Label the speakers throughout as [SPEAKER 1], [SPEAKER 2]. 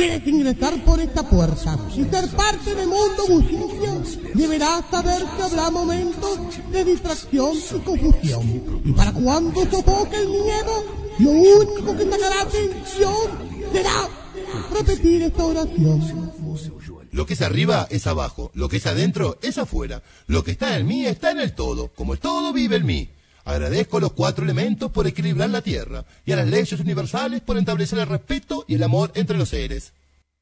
[SPEAKER 1] quieres ingresar por esta puerta y ser parte del mundo bullicio, deberás saber que habrá momentos de distracción y confusión. Y para cuando sofoque el miedo, lo único que sacará atención será repetir esta oración.
[SPEAKER 2] Lo que es arriba es abajo, lo que es adentro es afuera, lo que está en mí está en el todo, como el todo vive en mí. Agradezco a los 4 elementos por equilibrar la tierra y a las leyes universales por establecer el respeto y el amor entre los seres.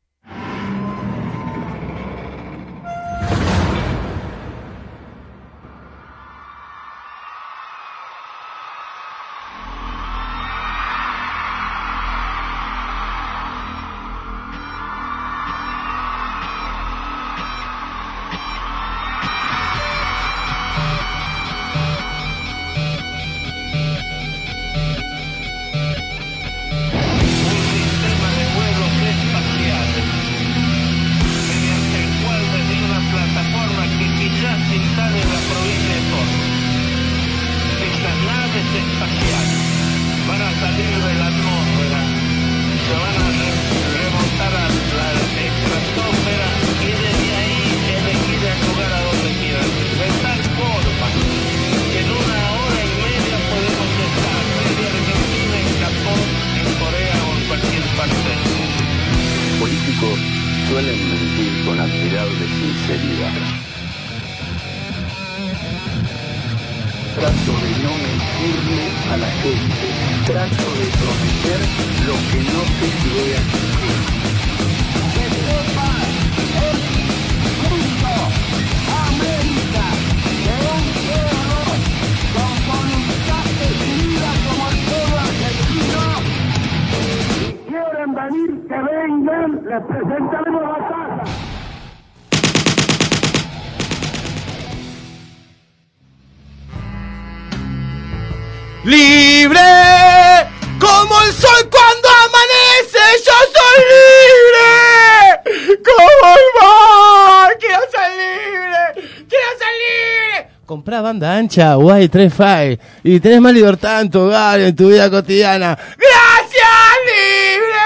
[SPEAKER 3] Suelen mentir con admirable sinceridad. Trato de no mentirle a la gente. Trato de prometer lo que no sé si voy a cumplir. Que sepa el mundo, América, de un pueblo con voluntad decidida como el pueblo argentino. Si quieren venir, que vengan, les presentaremos la casa.
[SPEAKER 4] Libre como el sol cuando amanece, yo soy libre como el mar. Quiero ser libre, quiero ser libre. Comprá banda ancha Y35 y tenés más libertad en tu hogar y en tu vida cotidiana. ¡Gracias, libre!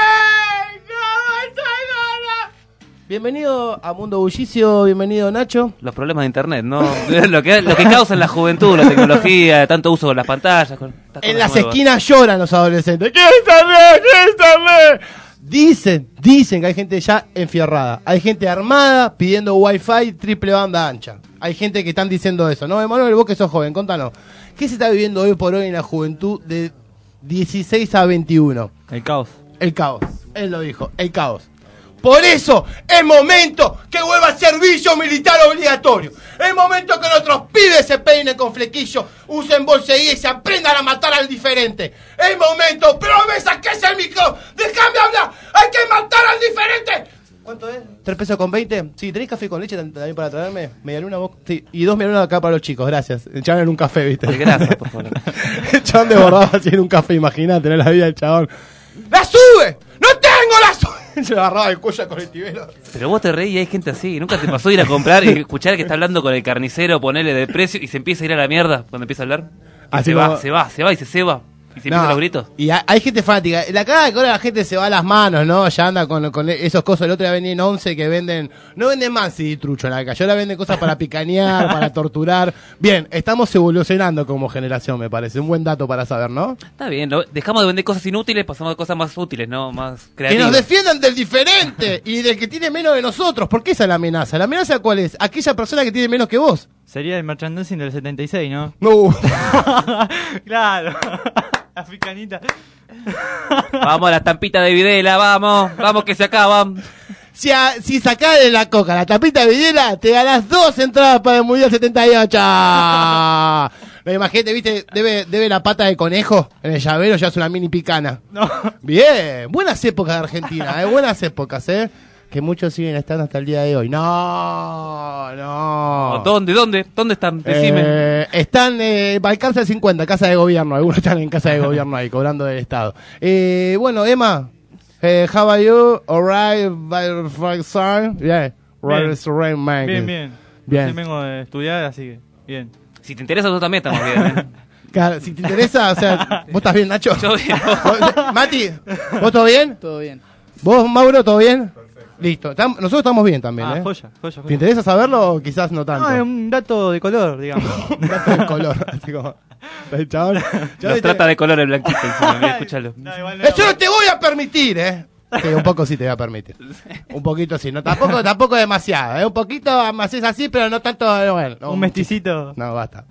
[SPEAKER 4] Bienvenido a Mundo Bullicio, bienvenido Nacho.
[SPEAKER 5] Los problemas de internet, ¿no? lo que causa en la juventud, la tecnología, tanto uso con las pantallas.
[SPEAKER 1] En las esquinas lloran los adolescentes. ¿Qué internet? ¿Qué internet? Dicen que hay gente ya enfierrada. Hay gente armada pidiendo wifi triple banda ancha. Hay gente que están diciendo eso, ¿no? Emanuel, vos que sos joven, contanos. ¿Qué se está viviendo hoy por hoy en la juventud de 16 a 21?
[SPEAKER 6] El caos.
[SPEAKER 1] El caos. Él lo dijo, el caos. Por eso es momento que vuelva el servicio militar obligatorio. Es momento que nuestros pibes se peinen con flequillo, usen bolseguía y se aprendan a matar al diferente. Es momento, pero me saques el micro, déjame hablar, hay que matar al diferente. ¿Cuánto es? $3.20. Sí, ¿tenés café con leche también para traerme? Medialuna vos. Sí, y 2 medialunas acá para los chicos, gracias. El chabón en un café, ¿viste?
[SPEAKER 5] Gracias, por favor.
[SPEAKER 1] El chabón desbordaba así en un café, imagínate, ¿no? La vida del chabón. ¡La sube! ¡No tengo la sube! Se agarraba el cuello al colectivero.
[SPEAKER 5] Pero vos te reís y hay gente así. ¿Nunca te pasó ir a comprar y escuchar que está hablando con el carnicero, ponerle de precio y se empieza a ir a la mierda cuando empieza a hablar?
[SPEAKER 1] Así
[SPEAKER 5] se
[SPEAKER 1] como...
[SPEAKER 5] va y se ceba. Y se empiezan los gritos.
[SPEAKER 1] Y hay gente fanática. La cara de que ahora la gente se va a las manos, ¿no? Ya anda con esos cosas. El otro día venía en 11 que venden... No venden más CD trucho en la calle. Ahora venden cosas para picanear, para torturar. Bien, estamos evolucionando como generación, me parece. Un buen dato para saber, ¿no?
[SPEAKER 5] Está bien. Dejamos de vender cosas inútiles, pasamos a cosas más útiles, ¿no? Más creativas.
[SPEAKER 1] Que nos defiendan del diferente y del que tiene menos de nosotros. ¿Por qué esa es la amenaza? ¿La amenaza cuál es? Aquella persona que tiene menos que vos.
[SPEAKER 6] Sería el merchandising del 76, ¿no?
[SPEAKER 1] No.
[SPEAKER 6] Claro. Africanita.
[SPEAKER 5] Vamos a la estampita de Videla, vamos que se acaban.
[SPEAKER 1] Si sacás de la coca la tapita de Videla, te ganás 2 entradas para el Mundial 78. No, imagínate, viste, debe la pata de conejo en el llavero, ya es una mini picana.
[SPEAKER 6] No.
[SPEAKER 1] Bien, buenas épocas de Argentina, buenas épocas, que muchos siguen estando hasta el día de hoy. No.
[SPEAKER 5] ¿Dónde están? Decime.
[SPEAKER 1] Están Balcarce 50, casa de gobierno. Algunos están en casa de gobierno ahí, cobrando del Estado. Bueno, Emma, how are you? Alright, yeah.
[SPEAKER 6] Bien. Recién vengo de estudiar, así que bien.
[SPEAKER 5] Si te interesa, tú también estamos bien.
[SPEAKER 1] Claro, si te interesa, o sea, ¿vos estás bien, Nacho?
[SPEAKER 5] Yo bien.
[SPEAKER 1] Mati, ¿vos todo bien?
[SPEAKER 7] Todo bien.
[SPEAKER 1] ¿Vos, Mauro, todo bien? Perfecto. Listo. Nosotros estamos bien también,
[SPEAKER 6] Joya.
[SPEAKER 1] ¿Te interesa saberlo o quizás no tanto?
[SPEAKER 6] No, es un dato de color, digamos.
[SPEAKER 1] Un dato de color, así como... El chabón
[SPEAKER 5] Nos trata de color el blanquito encima, mira, escúchalo.
[SPEAKER 6] No, igual no.
[SPEAKER 1] Yo no te voy a permitir, Sí, un poco sí te voy a permitir. Un poquito sí, no tampoco demasiado, Un poquito más es así, pero no tanto, bueno. No,
[SPEAKER 6] un mesticito.
[SPEAKER 1] No, basta.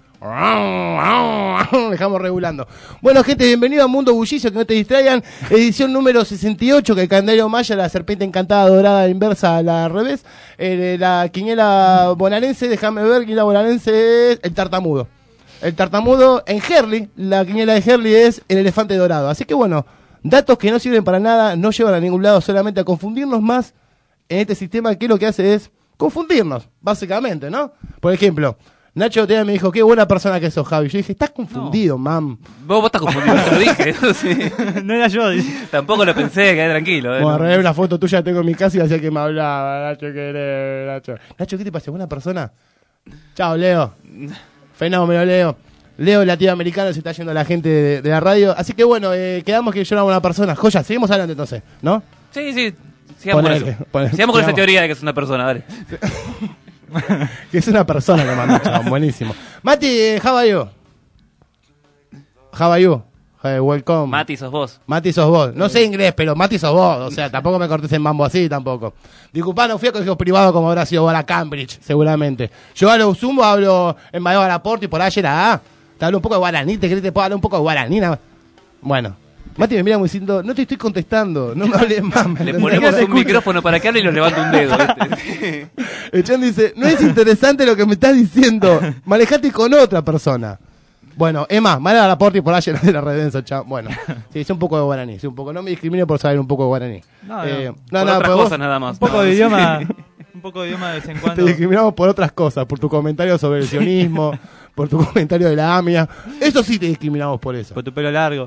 [SPEAKER 1] Dejamos regulando. Bueno, gente, bienvenido a Mundo Bullicio, que no te distraigan. Edición número 68, que el calendario maya, la serpiente encantada dorada inversa a la revés. La quiniela bonaerense, déjame ver, quiniela bonaerense es el tartamudo. El tartamudo en Herli, la quiniela de Herli es el elefante dorado. Así que bueno, datos que no sirven para nada, no llevan a ningún lado, solamente a confundirnos más en este sistema que lo que hace es confundirnos, básicamente, ¿no? Por ejemplo, Nacho Otega me dijo, qué buena persona que sos, Javi. Yo dije, estás confundido, mam.
[SPEAKER 5] Vos estás confundido, te lo dije. Eso sí.
[SPEAKER 6] No era yo.
[SPEAKER 5] Tampoco lo pensé, quedé tranquilo.
[SPEAKER 1] Bueno, arreglé una foto tuya, tengo en mi casa y hacía que me hablaba. Nacho, ¿qué eres, Nacho? Nacho, ¿qué te pasa? ¿Buena persona? Chao, Leo. Fenómeno, Leo. Leo, latinoamericano, se está yendo la gente de la radio. Así que bueno, quedamos que yo era una persona. Joya, seguimos adelante entonces, ¿no?
[SPEAKER 5] Sí. Sigamos con esa teoría de que es una persona, dale.
[SPEAKER 1] Que es una persona que mandó, chabón, buenísimo. Mati, how are you? How are you? Welcome.
[SPEAKER 5] Mati, sos vos.
[SPEAKER 1] Mati, sos vos. No sé inglés, pero Mati, sos vos. O sea, tampoco me cortes en mambo así, tampoco. Disculpa, no fui a colegios privados como habrá sido a Cambridge, seguramente. Yo a lo sumo hablo en Mayo Laporte y por allá era te hablo un poco de guaraní, ¿te crees que te puedo hablar un poco de guaraní? Bueno. Mati me mira muy diciendo, no te estoy contestando, no me hables más.
[SPEAKER 5] Le ponemos un micrófono para que hable y nos levanta un dedo.
[SPEAKER 1] El Chan dice, no es interesante lo que me estás diciendo, manejate con otra persona. Bueno, Emma, Mara Laporte y por allá de la redensa, Chan. Bueno, sí, sé un poco de guaraní, sí, un poco. No me discrimine por saber un poco de guaraní.
[SPEAKER 5] Por otras cosas nada más.
[SPEAKER 6] Un poco de idioma, un poco de idioma de vez en cuando.
[SPEAKER 1] Te discriminamos por otras cosas, por tu comentario sobre el sionismo, por tu comentario de la AMIA. Eso sí te discriminamos por eso.
[SPEAKER 6] Por tu pelo largo.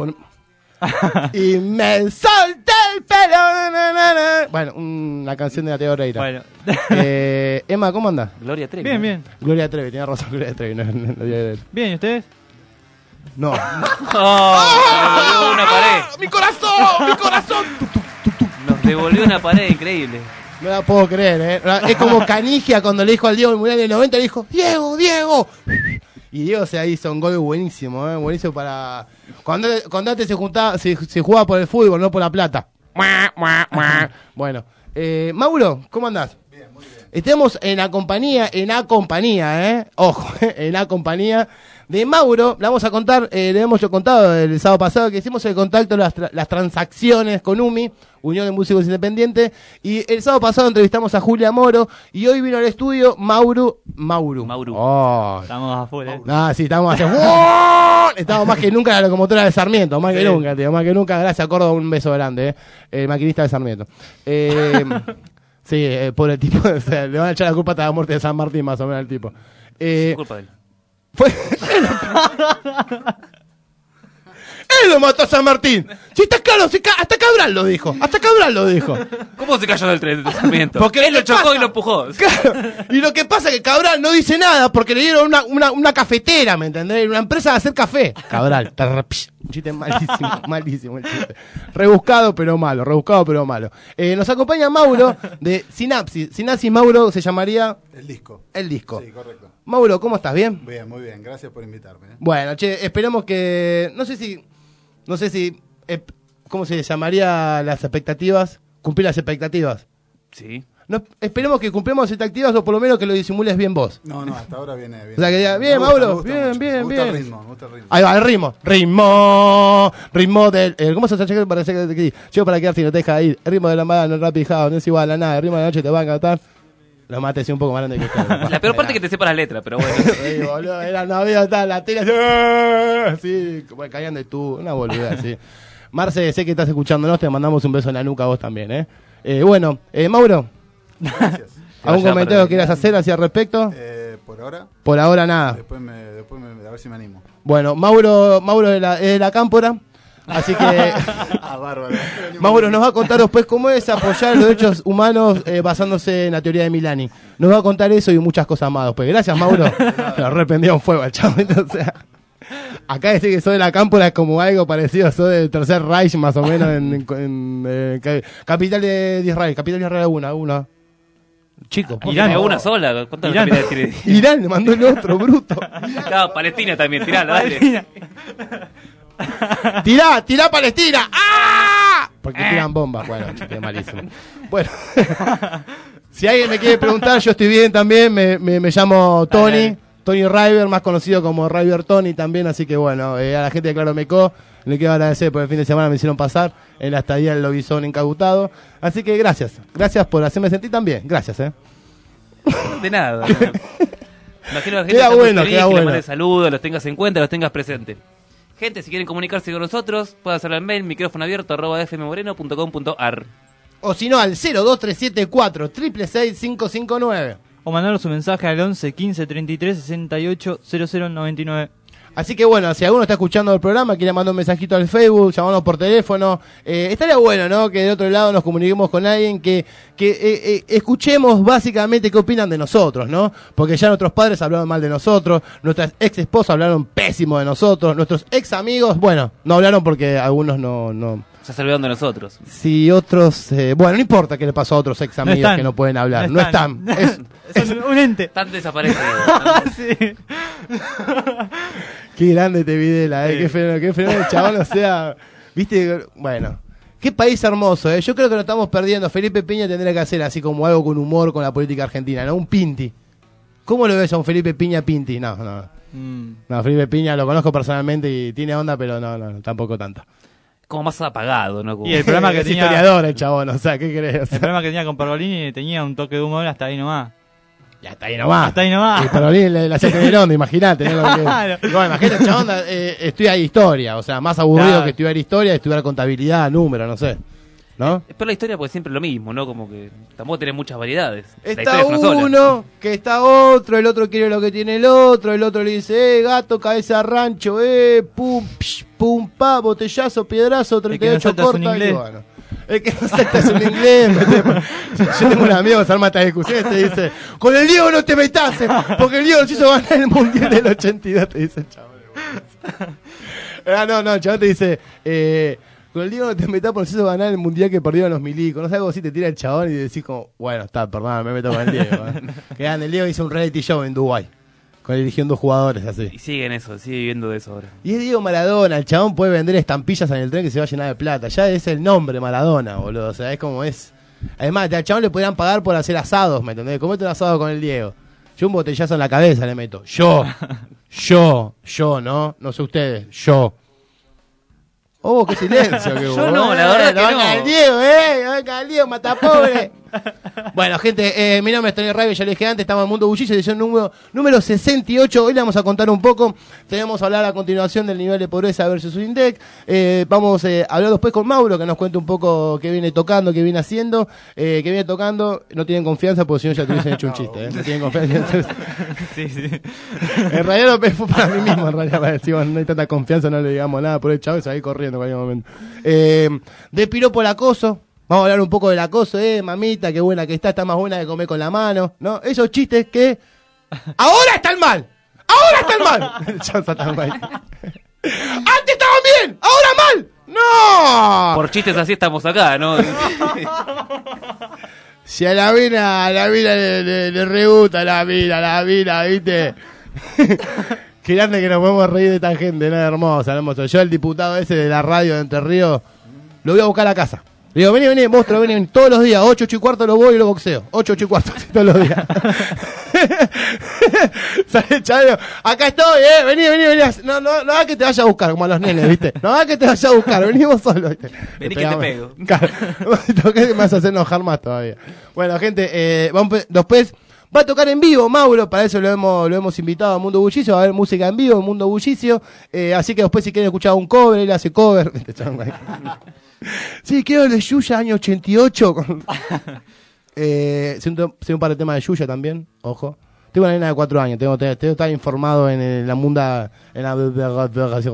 [SPEAKER 1] Y me solté el pelo. Bueno, una canción de la Teo Reira.
[SPEAKER 6] Bueno.
[SPEAKER 1] Emma, ¿cómo andás?
[SPEAKER 5] Gloria Trevi.
[SPEAKER 6] Bien.
[SPEAKER 1] Gloria Trevi, tenía razón, Gloria Trevi.
[SPEAKER 6] Bien, ¿y ustedes?
[SPEAKER 1] No.
[SPEAKER 5] Me devolvió una pared.
[SPEAKER 1] ¡Mi corazón!
[SPEAKER 5] Nos devolvió una pared increíble.
[SPEAKER 1] No la puedo creer, Es como Canigia cuando le dijo al Diego el Mundial del 90, le dijo, Diego. Y Diego se hizo un gol buenísimo, buenísimo para... Cuando antes se jugaba por el fútbol, no por la plata. Bueno, Mauro, ¿cómo andás?
[SPEAKER 7] Bien, muy bien.
[SPEAKER 1] Estamos en la compañía, ojo, en la compañía de Mauro. Le vamos a contar, le hemos contado el sábado pasado que hicimos el contacto, las transacciones con UMI, Unión de Músicos Independientes, y el sábado pasado entrevistamos a Julia Moro, y hoy vino al estudio Mauro. Oh.
[SPEAKER 6] Estamos a full,
[SPEAKER 1] Sí, estamos haciendo... Estamos más que nunca en la locomotora de Sarmiento, más que nunca, tío, más que nunca. Gracias, Córdoba, un beso grande, el maquinista de Sarmiento. Sí, pobre tipo, o sea, le van a echar la culpa hasta la muerte de San Martín, más o menos, al tipo.
[SPEAKER 5] Es culpa de él.
[SPEAKER 1] Él lo mató a San Martín. Si está claro, hasta Cabral lo dijo.
[SPEAKER 5] ¿Cómo se cayó del tren de Sarmiento?
[SPEAKER 1] Porque
[SPEAKER 5] él lo chocó y lo empujó.
[SPEAKER 1] Claro. Y lo que pasa es que Cabral no dice nada porque le dieron una cafetera, ¿me entendés? Una empresa de hacer café. Cabral. Un chiste malísimo el chiste. Rebuscado pero malo. Nos acompaña Mauro de Sinapsis. Sinapsis, Mauro, se llamaría...
[SPEAKER 7] El disco.
[SPEAKER 1] Sí,
[SPEAKER 7] correcto.
[SPEAKER 1] Mauro, ¿cómo estás? ¿Bien?
[SPEAKER 7] Bien, muy bien. Gracias por invitarme.
[SPEAKER 1] Bueno, esperemos que... No sé si... ¿Cómo se llamaría las expectativas? Cumplir las expectativas.
[SPEAKER 5] Sí.
[SPEAKER 1] No, esperemos que cumplamos expectativas o por lo menos que lo disimules bien vos.
[SPEAKER 7] No, hasta ahora viene bien.
[SPEAKER 1] O sea, que diga, bien, Mauro, bien.
[SPEAKER 7] Me gusta el ritmo.
[SPEAKER 1] Ahí va, el ritmo. Ritmo del... ¿Cómo se hace para que yo para quedar si no te deja ir? El ritmo de la mano, no rapijado, no es igual a nada. El ritmo de la noche te va a encantar. Lo mates un poco más grande que usted.
[SPEAKER 5] La peor parte es que te sepa las letras, pero bueno.
[SPEAKER 1] Sí, boludo, era Navidad, tal, la tele así, como caían de tú, una boludez así. Marce, sé que estás escuchándonos, te mandamos un beso en la nuca a vos también, Bueno, Mauro.
[SPEAKER 7] Gracias.
[SPEAKER 1] ¿Algún comentario que quieras hacer hacia al respecto?
[SPEAKER 7] Por ahora.
[SPEAKER 1] Por ahora nada.
[SPEAKER 7] Después a ver si me animo.
[SPEAKER 1] Bueno, Mauro es de la Cámpora. Así que
[SPEAKER 7] Bárbaro.
[SPEAKER 1] Mauro nos va a contar después cómo es apoyar los derechos humanos basándose en la teoría de Milani. Nos va a contar eso y muchas cosas más después. Gracias, Mauro. Lo reprendió un fuego al chavo. O sea, Acá decir que soy de la Cámpora es como algo parecido, soy del Tercer Reich más o menos capital de Israel, capital de Israel una. Chicos,
[SPEAKER 5] Irán es una sola. ¿Cuántas
[SPEAKER 6] Irán.
[SPEAKER 5] capitales tiene?
[SPEAKER 1] Irán le mandó el otro, bruto.
[SPEAKER 5] Claro, Palestina también, tirala, dale.
[SPEAKER 1] ¡Tirá Palestina! ¡Ah! Porque tiran bombas. Bueno, chiste, malísimo. Bueno, si alguien me quiere preguntar, yo estoy bien también. Me llamo Tony. Tony River, más conocido como River Tony también. Así que bueno, a la gente de Claro Mecó le quiero agradecer por el fin de semana me hicieron pasar en la estadía del Lobizón incautado. Así que gracias por hacerme sentir tan bien. Gracias,
[SPEAKER 5] De nada. Imagino a la gente
[SPEAKER 1] Queda
[SPEAKER 5] está muy
[SPEAKER 1] bueno,
[SPEAKER 5] feliz,
[SPEAKER 1] queda
[SPEAKER 5] que le
[SPEAKER 1] bueno.
[SPEAKER 5] mandes saludos, los tengas en cuenta, los tengas presentes. Gente, si quieren comunicarse con nosotros, pueden hacerlo al mail micrófonoabierto@fmmoreno.com.ar.
[SPEAKER 1] O si no, al 02374 666 559.
[SPEAKER 6] O mandaros un mensaje al 11 15 33 68 0099.
[SPEAKER 1] Así que bueno, si alguno está escuchando el programa, quiere mandar un mensajito al Facebook, llamarnos por teléfono, estaría bueno, ¿no? Que del otro lado nos comuniquemos con alguien que escuchemos básicamente qué opinan de nosotros, ¿no? Porque ya nuestros padres hablaron mal de nosotros, nuestras ex esposas hablaron pésimo de nosotros, nuestros ex amigos, bueno, no hablaron porque algunos no.
[SPEAKER 5] Se está olvidando de nosotros.
[SPEAKER 1] Si otros, bueno, no importa qué le pasó a otros ex amigos
[SPEAKER 6] están.
[SPEAKER 1] que no pueden hablar, no están.
[SPEAKER 6] Es un ente.
[SPEAKER 5] Están desaparecidos.
[SPEAKER 6] Sí.
[SPEAKER 1] Qué grande te Videla, qué fenómeno el chabón, o sea, viste, bueno, qué país hermoso, Yo creo que lo estamos perdiendo. Felipe Piña tendría que hacer así como algo con humor con la política argentina, ¿no? Un Pinti. ¿Cómo lo ves a un Felipe Piña Pinti? No, Felipe Piña lo conozco personalmente y tiene onda, pero no, tampoco tanta.
[SPEAKER 5] Como más apagado, ¿no? Como...
[SPEAKER 6] Y el programa que
[SPEAKER 1] es
[SPEAKER 6] tenía,
[SPEAKER 1] historiador el chabón, o sea, ¿qué crees? O sea,
[SPEAKER 6] el programa que tenía con Pergolini tenía un toque de humor hasta ahí nomás.
[SPEAKER 1] ya está ahí nomás.
[SPEAKER 6] Hasta ahí nomás.
[SPEAKER 1] Y Perolín la hacía de onda, imagínate. ¿No?
[SPEAKER 6] Claro.
[SPEAKER 1] Bueno, imagínate, chabón, estudia historia, o sea, más aburrido
[SPEAKER 6] Claro.
[SPEAKER 1] que estudiar historia, estudiar contabilidad, número, no sé. ¿No?
[SPEAKER 5] Pero la historia pues siempre es lo mismo, ¿no? Como que tampoco tenés muchas variedades. La
[SPEAKER 1] Está
[SPEAKER 5] historia es una sola.
[SPEAKER 1] uno, que está otro, el otro quiere lo que tiene el otro le dice, gato, cabeza de rancho, pum, psh, pum, pa, botellazo, piedrazo,
[SPEAKER 6] El que no
[SPEAKER 1] 38
[SPEAKER 6] salta es un
[SPEAKER 1] corta, y
[SPEAKER 6] inglés.
[SPEAKER 1] bueno. El que no salta es un inglés. Yo tengo un amigo que se arma estas discusiones, te dice, con el Diego no te metas, porque el Diego nos hizo ganar el Mundial del 82, te dice el chabón. No, el chabón te dice, con el Diego no te metas porque nos hizo ganar el Mundial que perdieron los milicos. No sé, algo así te tira el chabón y decís como, bueno, está, perdón, me meto con el Diego. Que el Diego hizo un reality show en Dubái, eligiendo jugadores así.
[SPEAKER 5] Y siguen eso, sigue viviendo de eso ahora.
[SPEAKER 1] Y es Diego Maradona, el chabón puede vender estampillas en el tren que se va a llenar de plata. Ya es el nombre Maradona, boludo. O sea, es como es. Además, al chabón le podrían pagar por hacer asados, ¿me entendés? Comete un asado con el Diego. Yo un botellazo en la cabeza le meto. Yo, ¿no? No sé ustedes, yo. Oh, qué silencio que hubo.
[SPEAKER 5] Yo no, la verdad que no.
[SPEAKER 1] Venga el Diego, venga el Diego, mata pobre. Bueno, gente, mi nombre es Tony Rabe, ya lo dije antes, estamos en Mundo Bullicio, edición número 68. Hoy le vamos a contar un poco, tenemos a hablar a continuación del nivel de pobreza versus Index. Vamos a hablar después con Mauro, que nos cuente un poco qué viene tocando, qué viene haciendo, qué viene tocando. No tienen confianza, porque si no ya te hubiesen hecho un chiste, No tienen confianza. Entonces...
[SPEAKER 6] Sí.
[SPEAKER 1] En realidad no fue para mí mismo, en realidad, para decir, bueno, no hay tanta confianza, no le digamos nada por el chavo y se va a ir corriendo en cualquier momento. De piropo al acoso. Vamos a hablar un poco del acoso, mamita, qué buena que está más buena que comer con la mano, ¿no? Esos chistes que ahora están mal. Ya están mal. Antes estaban bien, ahora mal. No.
[SPEAKER 5] Por chistes así estamos acá, ¿no?
[SPEAKER 1] Si a la mina le rebuta la mina, ¿viste? Qué grande que nos podemos reír de esta gente, ¿no? Hermosa. Yo, el diputado ese de la radio de Entre Ríos, lo voy a buscar a la casa. Le digo, vení, monstruo, vení, todos los días, 8:15 lo voy y lo boxeo. 8:15, todos los días. Sale Chávez, acá estoy, vení. No hagas que te vaya a buscar, como a los nenes, ¿viste? No hagas que te vaya a buscar, vení vos solo, ¿viste?
[SPEAKER 5] Vení que te pego.
[SPEAKER 1] Claro, me vas a hacer enojar más todavía. Bueno, gente, después va a tocar en vivo Mauro, para eso lo hemos invitado a Mundo Bullicio, va a haber música en vivo en Mundo Bullicio, así que después si quieren escuchar un cover, él hace cover. Sí, quiero el de Yuya, año 88. Sé un par de temas de Yuya también, ojo. Tengo una nena de 4 años, tengo que estar informado en la munda.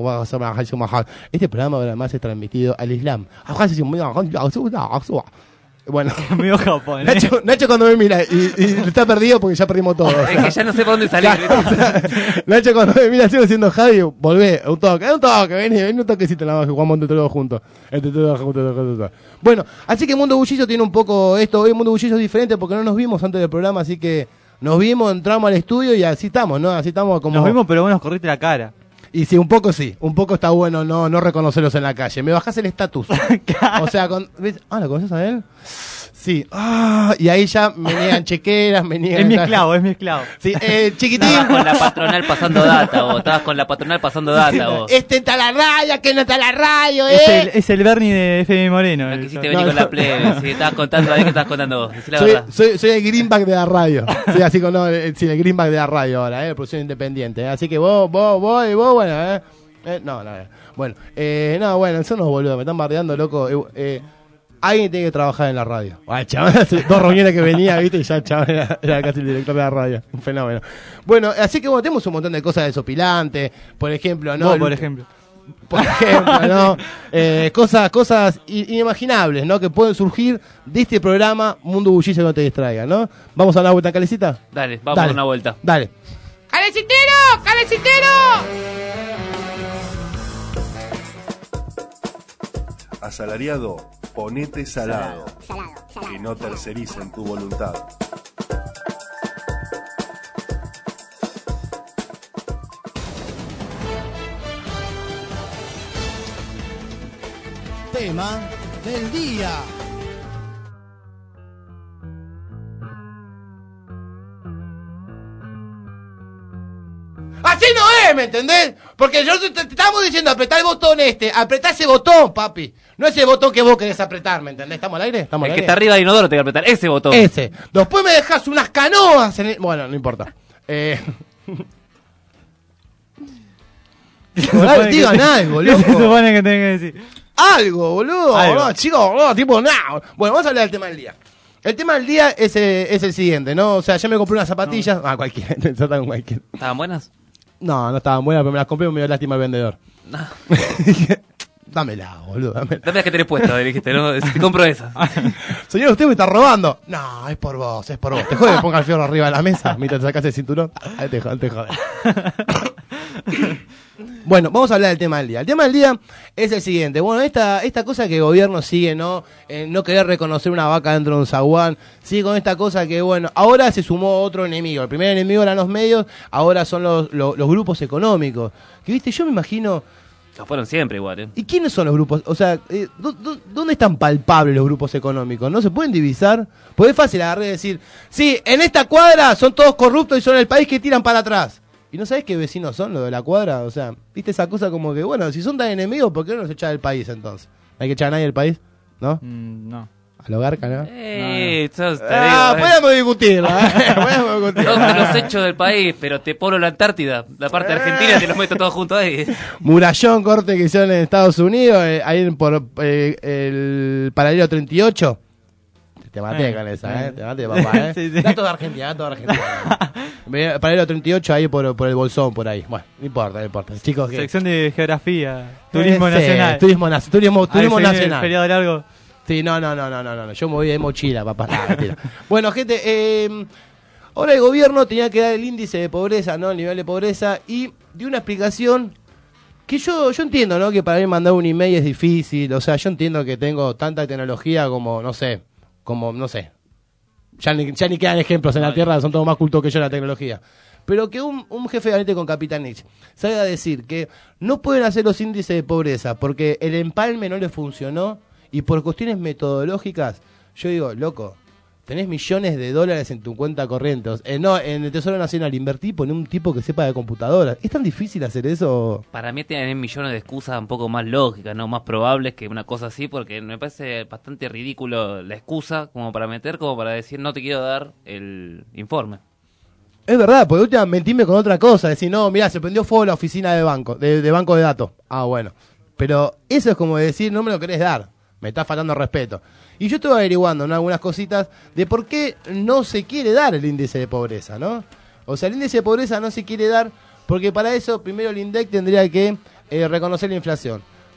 [SPEAKER 1] Este programa además es transmitido al Islam. Bueno,
[SPEAKER 6] Medio japonés.
[SPEAKER 1] Nacho cuando me mira y está perdido porque ya perdimos todo. O
[SPEAKER 5] Es
[SPEAKER 1] sea,
[SPEAKER 5] que ya no sé por dónde salir.
[SPEAKER 1] o sea, Nacho cuando me mira sigo diciendo Javi, volvé, un toque, vení un toquecito nada más que jugamos entre todos juntos. Bueno, así que Mundo Bullicio tiene un poco esto, hoy Mundo Bullicio es diferente porque no nos vimos antes del programa, así que nos vimos, entramos al estudio y así estamos, ¿no? Así estamos como...
[SPEAKER 6] Nos vimos, pero vos nos corriste la cara.
[SPEAKER 1] Y sí, un poco está bueno no reconocerlos en la calle. Me bajás el estatus. O sea, ¿ves? ¿Lo conoces a él? Sí. Y ahí ya me niegan chequeras, me niegan...
[SPEAKER 6] Es mi esclavo.
[SPEAKER 1] Sí, chiquitín.
[SPEAKER 5] Estabas con la patronal pasando data, vos.
[SPEAKER 1] Este está la raya, que no está la radio,
[SPEAKER 6] Es el Bernie de FM Moreno.
[SPEAKER 5] No quisiste venir con la plebe. Si estabas contando, ¿qué estabas contando vos? Decí la verdad.
[SPEAKER 1] Soy el greenback de la radio. Sí, así con el greenback de la radio ahora, producción independiente. Así que vos, bueno, no. Bueno, bueno, son unos boludos, me están bardeando, loco. Alguien tiene que trabajar en la radio. Chaval, hace 2 reuniones que venía, viste, y ya chaval era casi el director de la radio. Un fenómeno. Bueno, así que tenemos un montón de cosas desopilantes. Por ejemplo, ¿no?
[SPEAKER 6] Por ejemplo,
[SPEAKER 1] ¿no? Cosas inimaginables, ¿no? Que pueden surgir de este programa Mundo Bullicio, que no te distraiga, ¿no? ¿Vamos a dar una vuelta en Calecita?
[SPEAKER 5] Dale, vamos a dar una vuelta.
[SPEAKER 1] Dale.
[SPEAKER 4] ¡Calecitero!
[SPEAKER 8] Asalariado, ponete salado. Que no tercericen tu voluntad.
[SPEAKER 9] Tema del día.
[SPEAKER 1] Así no es, ¿me entendés? Porque yo te estamos diciendo apretá el botón apretá ese botón, papi. No ese botón que vos querés apretar, ¿me entendés? ¿Estamos al aire?
[SPEAKER 5] El que está arriba del inodoro te que apretar ese botón.
[SPEAKER 1] Ese. Después me dejas unas canoas en el... Bueno, no importa. Digan algo, loco.
[SPEAKER 6] ¿Qué se supone que tenés que decir?
[SPEAKER 1] Algo, boludo. Chicos, tipo, nada. Bueno, vamos a hablar del tema del día. El tema del día es el siguiente, ¿no? O sea, yo me compré unas zapatillas. No. Cualquiera.
[SPEAKER 5] ¿Estaban buenas?
[SPEAKER 1] No estaban buenas, pero me las compré y me dio lástima el vendedor.
[SPEAKER 5] No.
[SPEAKER 1] Dámela, boludo. Dámela.
[SPEAKER 5] Dame las que tenés puestas, dijiste, ¿no? Si te compro esas.
[SPEAKER 1] Señor, usted me está robando. No, es por vos. Te jode que ponga el fierro arriba de la mesa mientras te sacas el cinturón. Ahí te jode. Bueno, vamos a hablar del tema del día. El tema del día es el siguiente. Bueno, esta cosa que el gobierno sigue, ¿no? No querer reconocer una vaca dentro de un zaguán. Sigue con esta cosa que, bueno, ahora se sumó otro enemigo. El primer enemigo eran los medios, ahora son los grupos económicos. Que, viste, yo me imagino...
[SPEAKER 5] Lo fueron siempre igual, ¿eh?
[SPEAKER 1] ¿Y quiénes son los grupos? O sea, ¿dónde están palpables los grupos económicos? ¿No se pueden divisar? Pues es fácil agarrar y decir, sí, en esta cuadra son todos corruptos y son el país que tiran para atrás. ¿Y no sabés qué vecinos son los de la cuadra? O sea, ¿viste esa cosa como que, bueno, si son tan enemigos, ¿por qué no los echás del país entonces? ¿Hay que echar a nadie del país? ¿No?
[SPEAKER 6] No.
[SPEAKER 1] A lo garca, ¿no?
[SPEAKER 5] Podemos
[SPEAKER 1] discutirla, podemos discutir.
[SPEAKER 5] No te los echo del país, pero te polo la Antártida, la parte de Argentina, te los meto todos juntos ahí.
[SPEAKER 1] Murallón, corte que hicieron en Estados Unidos, ahí por el paralelo 38. Te maté con esa, te maté, papá,
[SPEAKER 6] Sí.
[SPEAKER 1] Datos de Argentina. Paralelo 38 ahí por el Bolsón, por ahí. Bueno, no importa. Chicos,
[SPEAKER 6] sección de geografía, turismo nacional.
[SPEAKER 1] Turismo nacional.
[SPEAKER 6] Feriado largo.
[SPEAKER 1] Sí, no. Yo me voy de mochila, papá. Mentira. Bueno, gente, ahora el gobierno tenía que dar el índice de pobreza, ¿no? El nivel de pobreza, y dio una explicación que yo entiendo, ¿no? Que para mí mandar un email es difícil. O sea, yo entiendo que tengo tanta tecnología como, no sé. Ya ni quedan ejemplos en la Tierra, son todos más cultos que yo en la tecnología. Pero que un jefe de gabinete con Capitanich salga a decir que no pueden hacer los índices de pobreza porque el empalme no le funcionó y por cuestiones metodológicas, yo digo, loco, tenés millones de dólares en tu cuenta corriente. No, en el Tesoro Nacional invertí, poné un tipo que sepa de computadoras. ¿Es tan difícil hacer eso?
[SPEAKER 5] Para mí tienen millones de excusas un poco más lógicas, no más probables que una cosa así, porque me parece bastante ridículo la excusa como para decir no te quiero dar el informe.
[SPEAKER 1] Es verdad, porque última mentime con otra cosa, decir, no, mirá, se prendió fuego la oficina de banco de datos. Ah, bueno. Pero eso es como decir, no me lo querés dar, me está faltando respeto. Y yo estuve averiguando, ¿no?, algunas cositas de por qué no se quiere dar el índice de pobreza, ¿no? O sea, el índice de pobreza no se quiere dar porque para eso primero el INDEC tendría que reconocer la inflación.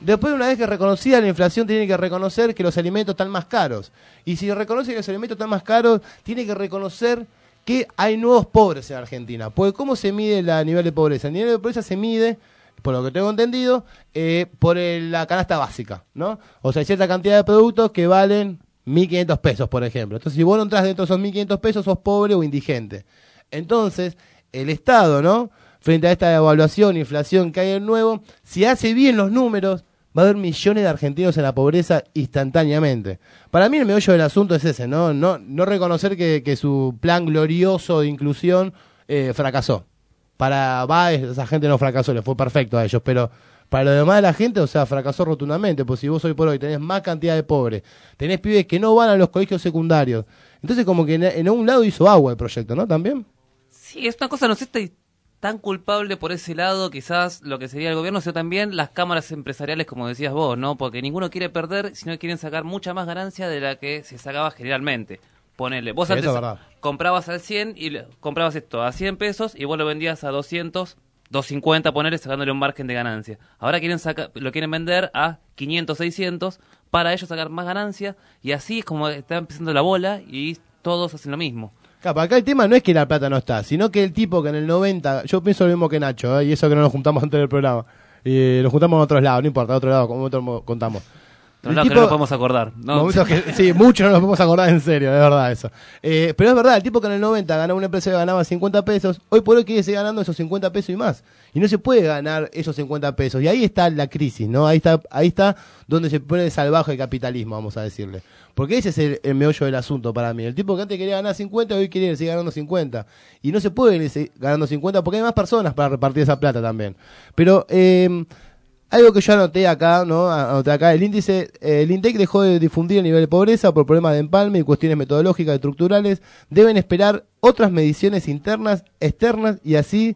[SPEAKER 1] Después, una vez que reconocida la inflación, tiene que reconocer que los alimentos están más caros. Y si reconoce que los alimentos están más caros, tiene que reconocer que hay nuevos pobres en Argentina. Porque ¿cómo se mide el nivel de pobreza? El nivel de pobreza se mide, por lo que tengo entendido, por la canasta básica, ¿no? O sea, hay cierta cantidad de productos que valen 1.500 pesos, por ejemplo. Entonces, si vos no entras dentro de esos 1.500 pesos, sos pobre o indigente. Entonces, el Estado, ¿no? Frente a esta evaluación, inflación que hay en nuevo, si hace bien los números, va a haber millones de argentinos en la pobreza instantáneamente. Para mí el meollo del asunto es ese, no reconocer que su plan glorioso de inclusión fracasó. Para Baez, esa gente no fracasó, le fue perfecto a ellos, pero para lo demás de la gente, o sea, fracasó rotundamente, pues si vos hoy por hoy tenés más cantidad de pobres, tenés pibes que no van a los colegios secundarios, entonces como que en un lado hizo agua el proyecto, ¿no? También.
[SPEAKER 5] Sí, es una cosa, no sé, estoy tan culpable por ese lado, quizás lo que sería el gobierno, sino también las cámaras empresariales, como decías vos, ¿no? Porque ninguno quiere perder, sino que quieren sacar mucha más ganancia de la que se sacaba generalmente. Ponele, vos
[SPEAKER 1] Sí,
[SPEAKER 5] antes comprabas al 100 y comprabas esto a 100 pesos y vos lo vendías a 200, 250, ponele, sacándole un margen de ganancia. Ahora lo quieren vender a 500, 600 para ellos sacar más ganancia y así es como está empezando la bola y todos hacen lo mismo.
[SPEAKER 1] Claro, acá el tema no es que la plata no está, sino que el tipo que en el 90, yo pienso lo mismo que Nacho, y eso que no nos juntamos antes del programa, nos juntamos en otros lados, no importa, en otro lado, como nosotros contamos.
[SPEAKER 5] No, que no nos podemos acordar. ¿No?
[SPEAKER 1] Sí, muchos no nos podemos acordar en serio, de verdad eso. Pero es verdad, el tipo que en el 90 ganaba una empresa que ganaba 50 pesos, hoy por hoy quiere seguir ganando esos 50 pesos y más. Y no se puede ganar esos 50 pesos. Y ahí está la crisis, ¿no? Ahí está donde se pone salvaje el capitalismo, vamos a decirle. Porque ese es el meollo del asunto para mí. El tipo que antes quería ganar 50, hoy quiere seguir ganando 50. Y no se puede seguir ganando 50 porque hay más personas para repartir esa plata también. Pero algo que yo anoté acá, ¿no? El INDEC dejó de difundir el nivel de pobreza por problemas de empalme y cuestiones metodológicas y estructurales. Deben esperar otras mediciones internas, externas y así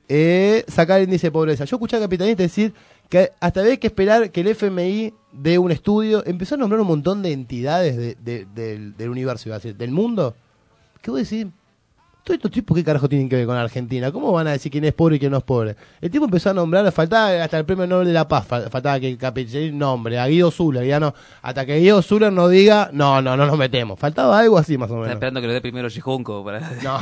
[SPEAKER 1] sacar el índice de pobreza. Yo escuché a Capitalista decir que hasta había que esperar que el FMI dé un estudio. Empezó a nombrar un montón de entidades del universo, iba a decir, del mundo. ¿Qué voy a decir? Todos estos tipos, ¿qué carajo tienen que ver con Argentina? ¿Cómo van a decir quién es pobre y quién no es pobre? El tipo empezó a nombrar, faltaba hasta el premio Nobel de la Paz, faltaba que el capitalista nombre, a Guido Zuller, ya no, hasta que Guido Zuller no diga, no nos metemos. Faltaba algo así más o menos.
[SPEAKER 5] Está esperando que lo dé primero Gijunco para...
[SPEAKER 1] No.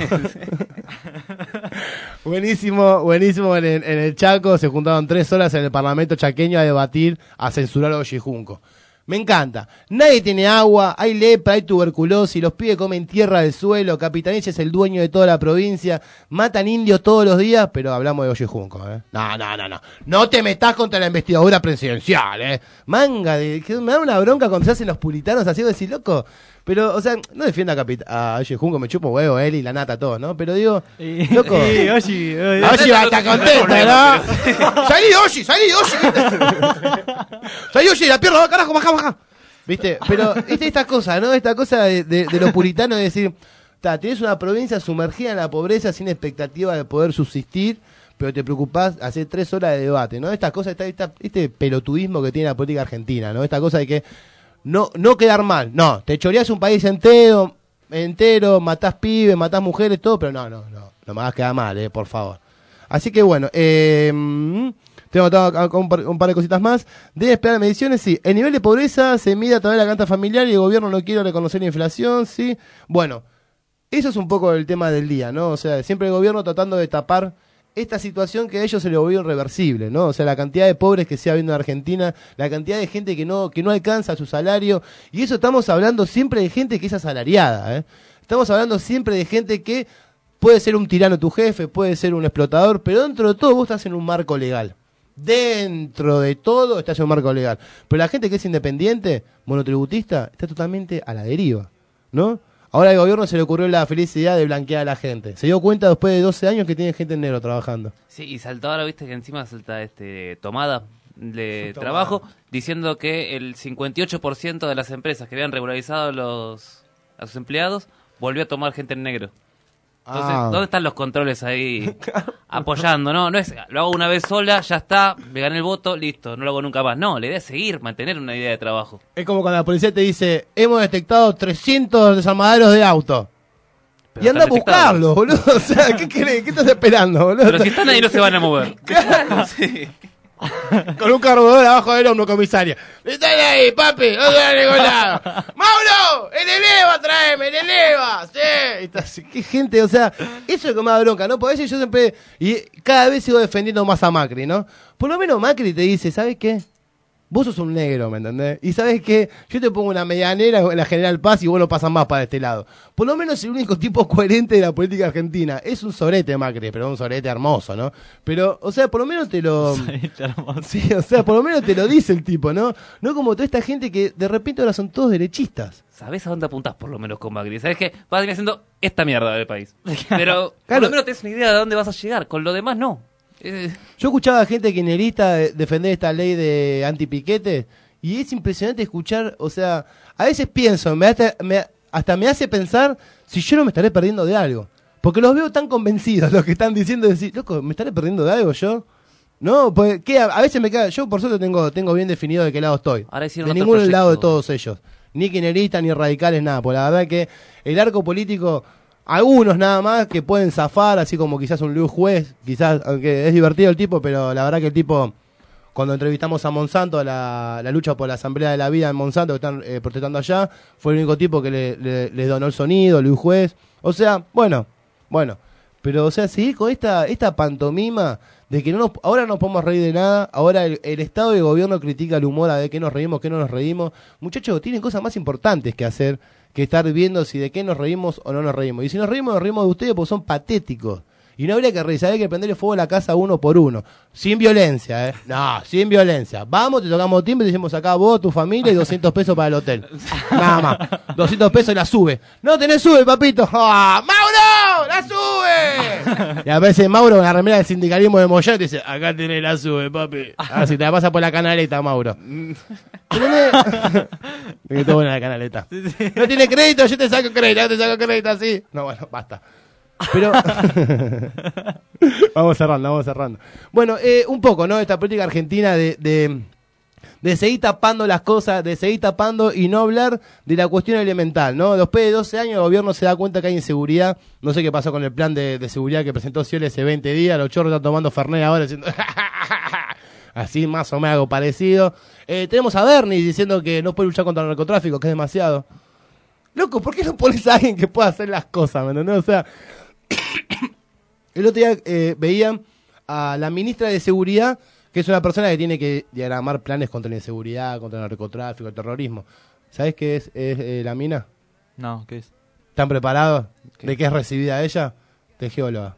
[SPEAKER 1] Buenísimo, en el Chaco se juntaron 3 horas en el Parlamento chaqueño a debatir, a censurar a Gijunco. Me encanta. Nadie tiene agua, hay lepra, hay tuberculosis, los pibes comen tierra del suelo, Capitanich es el dueño de toda la provincia, matan indios todos los días, pero hablamos de Oye Junco, No. No te metas contra la investigadura presidencial, Manga, me da una bronca cuando se hacen los puritanos así, de decir, loco. Pero, o sea, no defienda a Oye Junco, me chupo huevo, él y la nata, todos, ¿no? Pero digo, loco.
[SPEAKER 6] Oye
[SPEAKER 1] va a estar contenta, ¿no? Salí, Oye. Salí, Oye, la pierna, carajo, baja. ¿Viste? Pero, esta cosa, ¿no? Esta cosa de los puritanos de decir, tenés una provincia sumergida en la pobreza sin expectativa de poder subsistir, pero te preocupás, hacer 3 horas de debate, ¿no? Esta cosa, este pelotudismo que tiene la política argentina, ¿no? Esta cosa de que no quedar mal, no, te choreás un país entero, matás pibes, matás mujeres, todo, pero no me hagas quedar mal, por favor. Así que bueno, tengo acá un par de cositas más. Debe esperar mediciones, sí. El nivel de pobreza se mide a través de la canasta familiar y el gobierno no quiere reconocer la inflación, sí. Bueno, eso es un poco el tema del día, ¿no? O sea, siempre el gobierno tratando de tapar esta situación que a ellos se le volvió irreversible, ¿no? O sea, la cantidad de pobres que sigue habiendo en Argentina, la cantidad de gente que no alcanza su salario, y eso estamos hablando siempre de gente que es asalariada, Estamos hablando siempre de gente que puede ser un tirano tu jefe, puede ser un explotador, pero dentro de todo vos estás en un marco legal. Dentro de todo estás en un marco legal. Pero la gente que es independiente, monotributista, está totalmente a la deriva, ¿no? Ahora al gobierno se le ocurrió la feliz idea de blanquear a la gente. Se dio cuenta después de 12 años que tiene gente en negro trabajando.
[SPEAKER 5] Sí, y saltó ahora, viste que encima salta tomada de trabajo, diciendo que el 58% de las empresas que habían regularizado a sus empleados volvió a tomar gente en negro. Entonces, ¿dónde están los controles ahí apoyando? No es, lo hago una vez sola, ya está, me gané el voto, listo, no lo hago nunca más. No, la idea es seguir, mantener una idea de trabajo.
[SPEAKER 1] Es como cuando la policía te dice, hemos detectado 300 desarmaderos de auto. Pero y anda a buscarlos, boludo. O sea, ¿qué querés? ¿Qué estás esperando, boludo?
[SPEAKER 5] Pero si están ahí no se van a mover.
[SPEAKER 1] Claro. Sí. Con un cargador abajo del hombro, comisaria. ¡Están ahí, papi! ¡No se va a ningún lado! ¡Mauro! ¡El eleva, tráeme! ¡El eleva! ¡Sí! ¡Qué gente! O sea, eso es lo que me da bronca, ¿no? Por eso yo siempre... Y cada vez sigo defendiendo más a Macri, ¿no? Por lo menos Macri te dice, ¿sabes qué? Vos sos un negro, ¿me entendés? Y ¿sabes qué? Yo te pongo una medianera en la General Paz y vos no pasas más para este lado. Por lo menos el único tipo coherente de la política argentina. Es un sorete, Macri, pero un sorete hermoso, ¿no? Pero, o sea, por lo menos te lo... Sí, o sea, por lo menos te lo dice el tipo, ¿no? No como toda esta gente que de repente ahora son todos derechistas.
[SPEAKER 5] ¿Sabés a dónde apuntás por lo menos con Macri? ¿Sabés que vas a venir haciendo esta mierda del país? Pero por lo menos tenés una idea de dónde vas a llegar. Con lo demás, no.
[SPEAKER 1] Yo escuchaba a gente kirchnerista defender esta ley de antipiquete y es impresionante escuchar, o sea, a veces pienso, hasta me hace pensar si yo no me estaré perdiendo de algo. Porque los veo tan convencidos los que están diciendo, decir, loco, ¿me estaré perdiendo de algo yo? No, pues ¿qué? A veces me queda, yo por suerte tengo bien definido de qué lado estoy. De ningún lado de todos ellos. Ni kirchneristas, ni radicales, nada. Pues la verdad que el arco político... Algunos nada más que pueden zafar, así como quizás un Luis Juez, quizás, aunque es divertido el tipo, pero la verdad que el tipo, cuando entrevistamos a Monsanto, la lucha por la Asamblea de la Vida en Monsanto, que están protestando allá, fue el único tipo que les donó el sonido, Luis Juez. O sea, bueno, pero o sea, seguir con esta pantomima de que ahora no podemos reír de nada, ahora el Estado y el gobierno critica el humor, a ver qué nos reímos, qué no nos reímos. Muchachos, tienen cosas más importantes que hacer que estar viendo si de qué nos reímos o no nos reímos. Y si nos reímos de ustedes porque son patéticos. Y no habría que reírse, habría que prenderle fuego a la casa uno por uno. Sin violencia, ¿eh? No, sin violencia. Vamos, te tocamos timbre y decimos acá vos, tu familia y 200 pesos para el hotel. Nada más. 200 pesos y la sube. No tenés sube, papito. ¡Ah, ¡Mauro! ¡La sube! Y a veces Mauro con la remera del sindicalismo de Moyano te dice, acá tenés la sube, papi. Ah, si te la pasa por la canaleta, Mauro. Que todo buena la canaleta. No tiene crédito, yo te saco crédito, así. No, bueno, basta. Pero vamos cerrando. Bueno, un poco, ¿no? Esta política argentina de seguir tapando las cosas, de seguir tapando y no hablar de la cuestión elemental, ¿no? Después de 12 años el gobierno se da cuenta que hay inseguridad. No sé qué pasó con el plan de seguridad que presentó Scioli hace 20 días. Los chorros están tomando Fernet ahora diciendo así más o menos algo parecido. Tenemos a Bernie diciendo que no puede luchar contra el narcotráfico, que es demasiado. Loco, ¿por qué no pones a alguien que pueda hacer las cosas? ¿Me entendés? O sea, el otro día veía a la ministra de Seguridad, que es una persona que tiene que diagramar planes contra la inseguridad, contra el narcotráfico, el terrorismo. ¿Sabés qué es la mina?
[SPEAKER 6] No, ¿qué es?
[SPEAKER 1] ¿Están preparados de qué es recibida ella? De geóloga.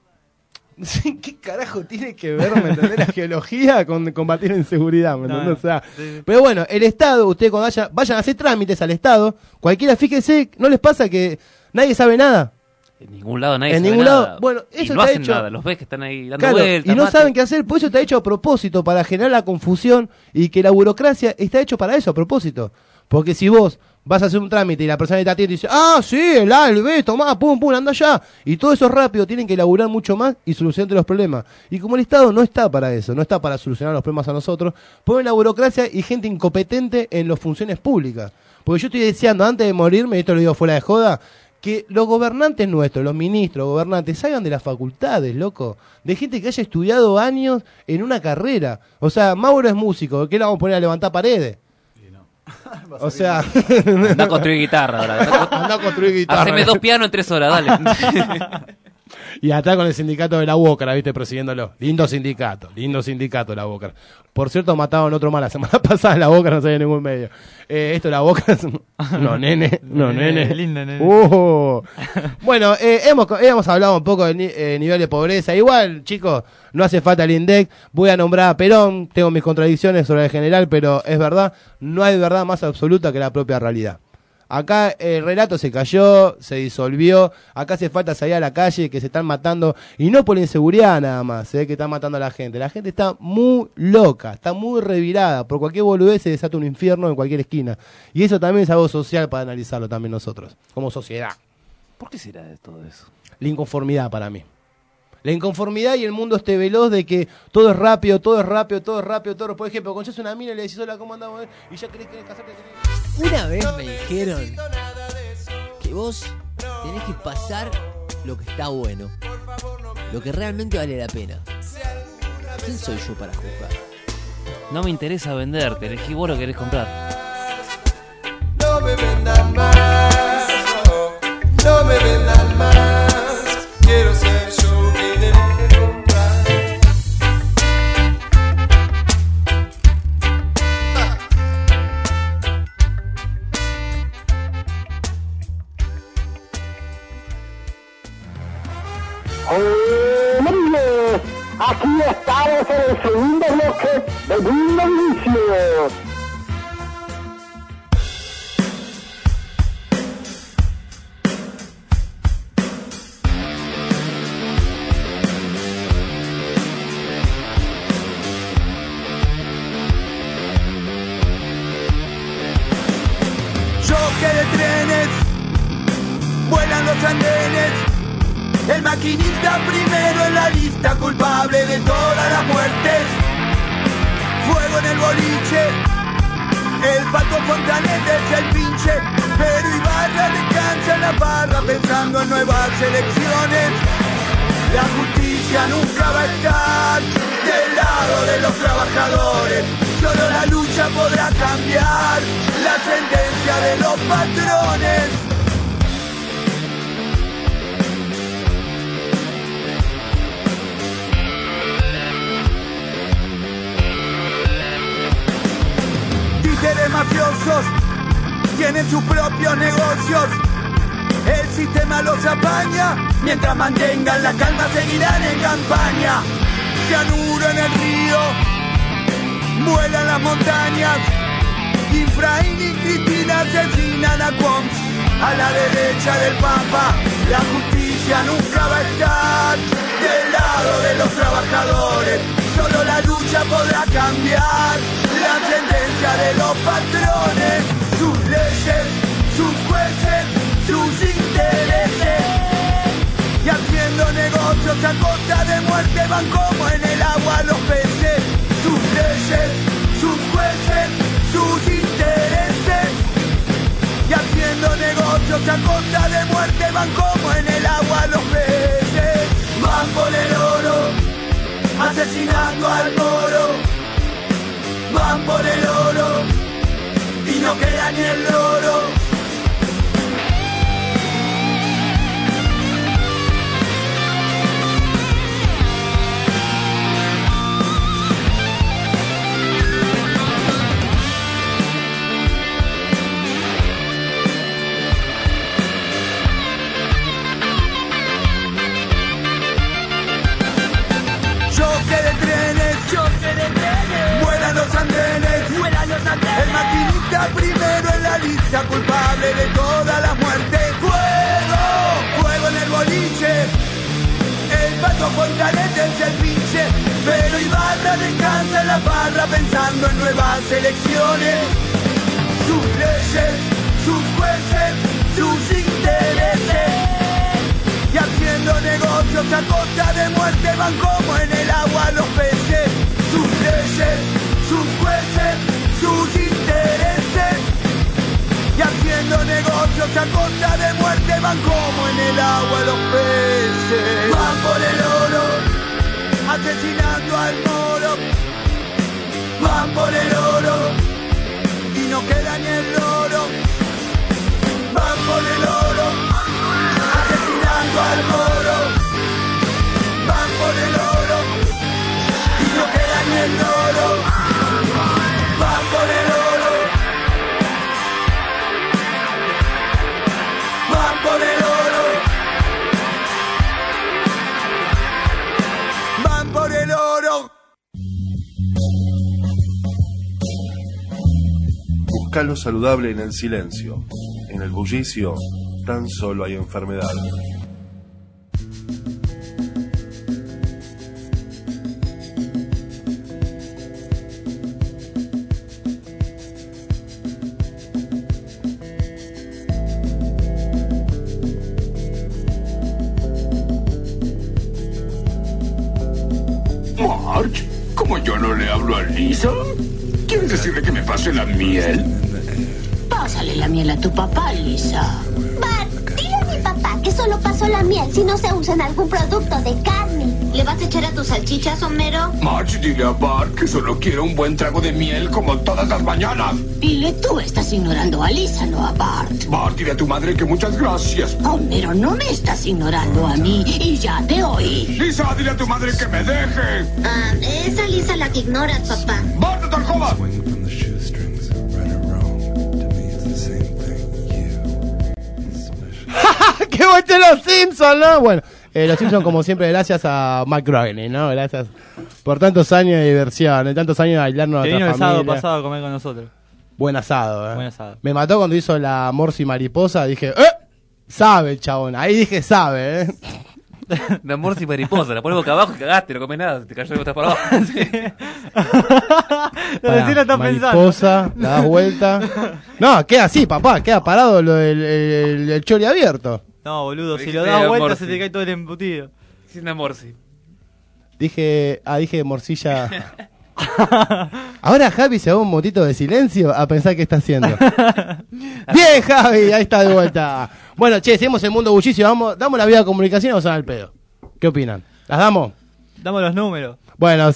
[SPEAKER 1] ¿Qué carajo tiene que ver, me entendés, la geología con combatir la inseguridad? ¿Me entendés? O sea, pero bueno, el Estado, ustedes cuando vayan a hacer trámites al Estado, cualquiera, fíjense, ¿no les pasa que nadie sabe nada?
[SPEAKER 5] En ningún lado nadie sabe nada.
[SPEAKER 1] Bueno, eso
[SPEAKER 5] y no
[SPEAKER 1] está
[SPEAKER 5] hacen
[SPEAKER 1] hecho.
[SPEAKER 5] Nada, los ves que están ahí dando
[SPEAKER 1] Claro,
[SPEAKER 5] vueltas.
[SPEAKER 1] y no saben qué hacer, por eso está hecho a propósito, para generar la confusión y que la burocracia está hecho para eso, a propósito. Porque si vos vas a hacer un trámite y la persona que te atiende dice, ah, sí, el A, el B, tomá, pum, anda allá. Y todo eso rápido, tienen que elaborar mucho más y solucionar los problemas. Y como el Estado no está para eso, no está para solucionar los problemas a nosotros, ponen la burocracia y gente incompetente en las funciones públicas. Porque yo estoy deseando, antes de morirme, y esto lo digo fuera de joda, que los gobernantes nuestros, los ministros, gobernantes, salgan de las facultades, loco. De gente que haya estudiado años en una carrera. O sea, Mauro es músico, ¿qué le vamos a poner a levantar paredes? O sea,
[SPEAKER 5] anda a construir guitarra ahora.
[SPEAKER 1] Anda a construir guitarra.
[SPEAKER 5] Haceme 2 pianos en 3 horas, dale.
[SPEAKER 1] Y atrás con el sindicato de la Boca, ¿viste? Persiguiéndolo. Lindo sindicato la Boca. Por cierto, mataron otro más la semana pasada en la Boca, no sabía ningún medio. Esto la Boca es... No, nene.
[SPEAKER 6] Linda, nene.
[SPEAKER 1] Bueno, hemos hablado un poco del nivel de pobreza. Igual, chicos, no hace falta el INDEC. Voy a nombrar a Perón. Tengo mis contradicciones sobre el general, pero es verdad. No hay verdad más absoluta que la propia realidad. Acá el relato se cayó, se disolvió. Acá hace falta salir a la calle, que se están matando. Y no por inseguridad nada más, que están matando a la gente. La gente está muy loca, está muy revirada. Por cualquier boludez se desata un infierno en cualquier esquina. Y eso también es algo social para analizarlo también nosotros, como sociedad.
[SPEAKER 5] ¿Por qué será de todo eso?
[SPEAKER 1] La inconformidad para mí. La inconformidad y el mundo veloz de que todo es rápido. Por ejemplo, conchás una mina y le decís, hola, ¿cómo andamos? Y ya querés casarte.
[SPEAKER 10] Una vez me dijeron que vos tenés que pasar lo que está bueno, lo que realmente vale la pena. ¿Quién soy yo para juzgar?
[SPEAKER 5] No me interesa venderte, elegí vos lo que querés comprar.
[SPEAKER 11] No me vendan más, no me vendan más. Quiero ser yo quien elige comprar.
[SPEAKER 3] ¡Hola! Aquí estamos en el segundo bloque de Mundo Vicio.
[SPEAKER 12] Choque de trenes, vuelan los andenes. El maquinista primero en la lista, culpable de todas las muertes. Fuego en el boliche, el Pato Fontanet es el pinche, pero Ibarra descansa en la barra pensando en nuevas elecciones. La justicia nunca va a estar del lado de los trabajadores, solo la lucha podrá cambiar la sentencia de los patrones. Títeres mafiosos tienen sus propios negocios. El sistema los apaña, mientras mantengan la calma seguirán en campaña. Cianuro en el río, vuelan las montañas. Infraín y Cristina asesinan a Quons, a la derecha del Papa. La justicia nunca va a estar del lado de los trabajadores, solo la lucha podrá cambiar la sentencia de los patrones. Sus leyes, sus jueces, sus intereses, y haciendo negocios a costa de muerte van como en el agua los peces. Sus leyes, sus jueces, sus intereses, y haciendo negocios a costa de muerte van como en el agua los peces. Van por el oro, asesinando al moro. Van por el oro y no queda ni el loro. Vuelan los andenes, el maquinista primero en la lista, culpable de todas las muertes. Fuego, fuego en el boliche, el Pato Fontanet es el pinche, pero Ibarra descansa en la barra pensando en nuevas elecciones. Sus leyes, sus jueces, sus intereses, y haciendo negocios a costa de muerte van como en el agua los peces. Sus leyes, sus jueces, sus intereses, y haciendo negocios a costa de muerte van como en el agua los peces. Van por el oro, asesinando al moro. Van por el oro y no queda ni el oro. Van por el oro, asesinando al moro. Van por el oro y no queda ni el oro. Van por el oro. Van por el oro. Van por el oro.
[SPEAKER 8] Busca lo saludable en el silencio. En el bullicio tan solo hay enfermedad.
[SPEAKER 13] Marge, ¿cómo yo no le hablo a Lisa? ¿Quieres decirle que me pase la miel?
[SPEAKER 14] Pásale la miel a tu papá, Lisa.
[SPEAKER 15] Bart, dile a mi papá
[SPEAKER 14] que solo pasó la miel si no se usa en algún producto de carne.
[SPEAKER 15] ¿Le vas a echar a tus salchichas, Homero?
[SPEAKER 13] Marge, dile a Bart que solo quiero un buen trago de miel como todas las mañanas.
[SPEAKER 15] Dile, tú estás ignorando a Lisa, no a Bart.
[SPEAKER 13] Bart, dile a tu madre que muchas gracias.
[SPEAKER 15] Homero, no me estás ignorando a mí y ya te oí.
[SPEAKER 13] Lisa, dile a tu madre que me deje.
[SPEAKER 15] Ah, esa Lisa la que ignoras, papá.
[SPEAKER 13] Bart, no te alcoba.
[SPEAKER 1] ¡Qué bueno los Simpsons, ¿no? Bueno, los Simpsons, como siempre, gracias a Matt Groening, ¿no? Gracias por tantos años de diversión, tantos años de bailarnos a
[SPEAKER 6] Que
[SPEAKER 1] nuestra
[SPEAKER 6] vino el sábado
[SPEAKER 1] familia.
[SPEAKER 6] pasado a comer con nosotros.
[SPEAKER 1] Buen asado,
[SPEAKER 6] Buen asado.
[SPEAKER 1] Me mató cuando hizo la Morsi Mariposa, dije, sabe el chabón. Ahí dije, sabe,
[SPEAKER 5] La Morsi Mariposa, la pones boca abajo y cagaste, no comes nada, te cayó de botas para abajo.
[SPEAKER 6] Recién lo estás
[SPEAKER 1] mariposa, la das vuelta. No, queda así, papá, queda parado el chori abierto.
[SPEAKER 6] No, boludo, si
[SPEAKER 5] Dijiste
[SPEAKER 6] lo das vuelta
[SPEAKER 5] Morsi.
[SPEAKER 6] se te cae todo el embutido.
[SPEAKER 5] Sí, una Morsi.
[SPEAKER 1] Dije morcilla. Ahora Javi se va un motito de silencio a pensar qué está haciendo. Bien, Javi, ahí está de vuelta. Bueno, che, seguimos el mundo bullicio. ¿Damos la vía de comunicación o son al pedo? ¿Qué opinan? ¿Las damos?
[SPEAKER 6] Damos los números.
[SPEAKER 1] Bueno,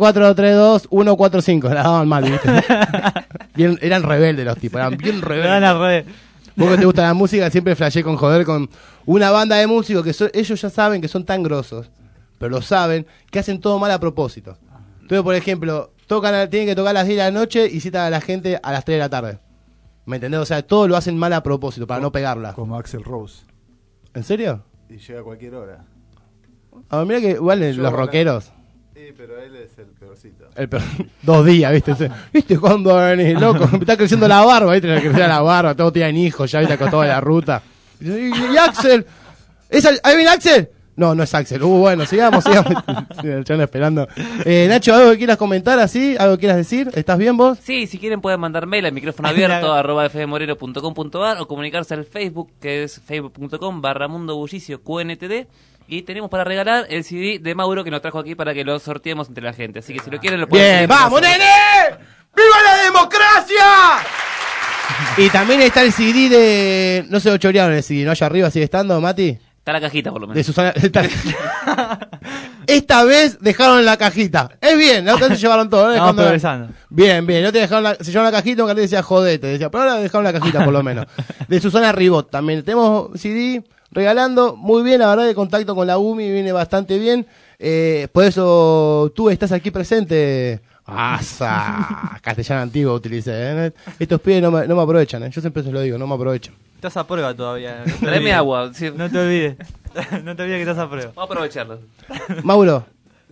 [SPEAKER 1] 63432-145. Las daban mal, ¿viste? Bien, eran rebeldes los tipos, eran bien rebeldes. Vos que te gusta la música, siempre flashé con joder con una banda de músicos que ellos ya saben que son tan grosos, pero lo saben, que hacen todo mal a propósito. Entonces, por ejemplo, tienen que tocar a las 10 de la noche y citan a la gente a las 3 de la tarde. ¿Me entendés? O sea, todo lo hacen mal a propósito, para no pegarla.
[SPEAKER 7] Como Axl Rose.
[SPEAKER 1] ¿En serio?
[SPEAKER 7] Y llega a cualquier hora.
[SPEAKER 1] Ah, mira que igual los rockeros.
[SPEAKER 7] Sí, pero él es el peorcito.
[SPEAKER 1] 2 días, ¿viste? ¿Viste cuándo venís, loco? Me está creciendo la barba, ¿viste? Me creció la barba, todos tienen hijos, ya viste, con toda la ruta. ¿Y Axel? ¿Ahí viene Axel? No, no es Axel. Bueno, sigamos. El chabón esperando. Nacho, ¿algo que quieras comentar así? ¿Algo que quieras decir? ¿Estás bien vos?
[SPEAKER 5] Sí, si quieren pueden mandar mail al micrófono abierto @fmmoreno.com.ar o comunicarse al Facebook, que es facebook.com/mundobullicio QNTD. Y tenemos para regalar el CD de Mauro que nos trajo aquí para que lo sorteemos entre la gente. Así que si lo quieren lo pueden
[SPEAKER 1] Bien,
[SPEAKER 5] pedir.
[SPEAKER 1] ¡vamos, nene! ¡Viva la democracia! Y también está el CD de... No se lo chorearon el CD, ¿no? Allá arriba sigue estando, Mati.
[SPEAKER 5] Está la cajita, por lo menos.
[SPEAKER 1] De Susana... Esta vez dejaron la cajita. Es bien, la otra vez se llevaron todo. ¿No?
[SPEAKER 6] Estamos progresando.
[SPEAKER 1] Bien, bien. No te dejaron se llevaron la cajita, un cartel decía jodete. Decía, pero ahora dejaron la cajita, por lo menos. De Susana Ribot también. Tenemos CD regalando. Muy bien, la verdad, el contacto con la UMI viene bastante bien. Por eso tú estás aquí presente. Castellano antiguo utilicé. Estos pibes no me aprovechan. Yo siempre se lo digo, no me aprovechan.
[SPEAKER 6] Estás a prueba todavía.
[SPEAKER 5] Tráeme agua. Sí.
[SPEAKER 6] No te olvides. No te olvides que estás a prueba.
[SPEAKER 5] Vamos a aprovecharlo.
[SPEAKER 1] Mauro.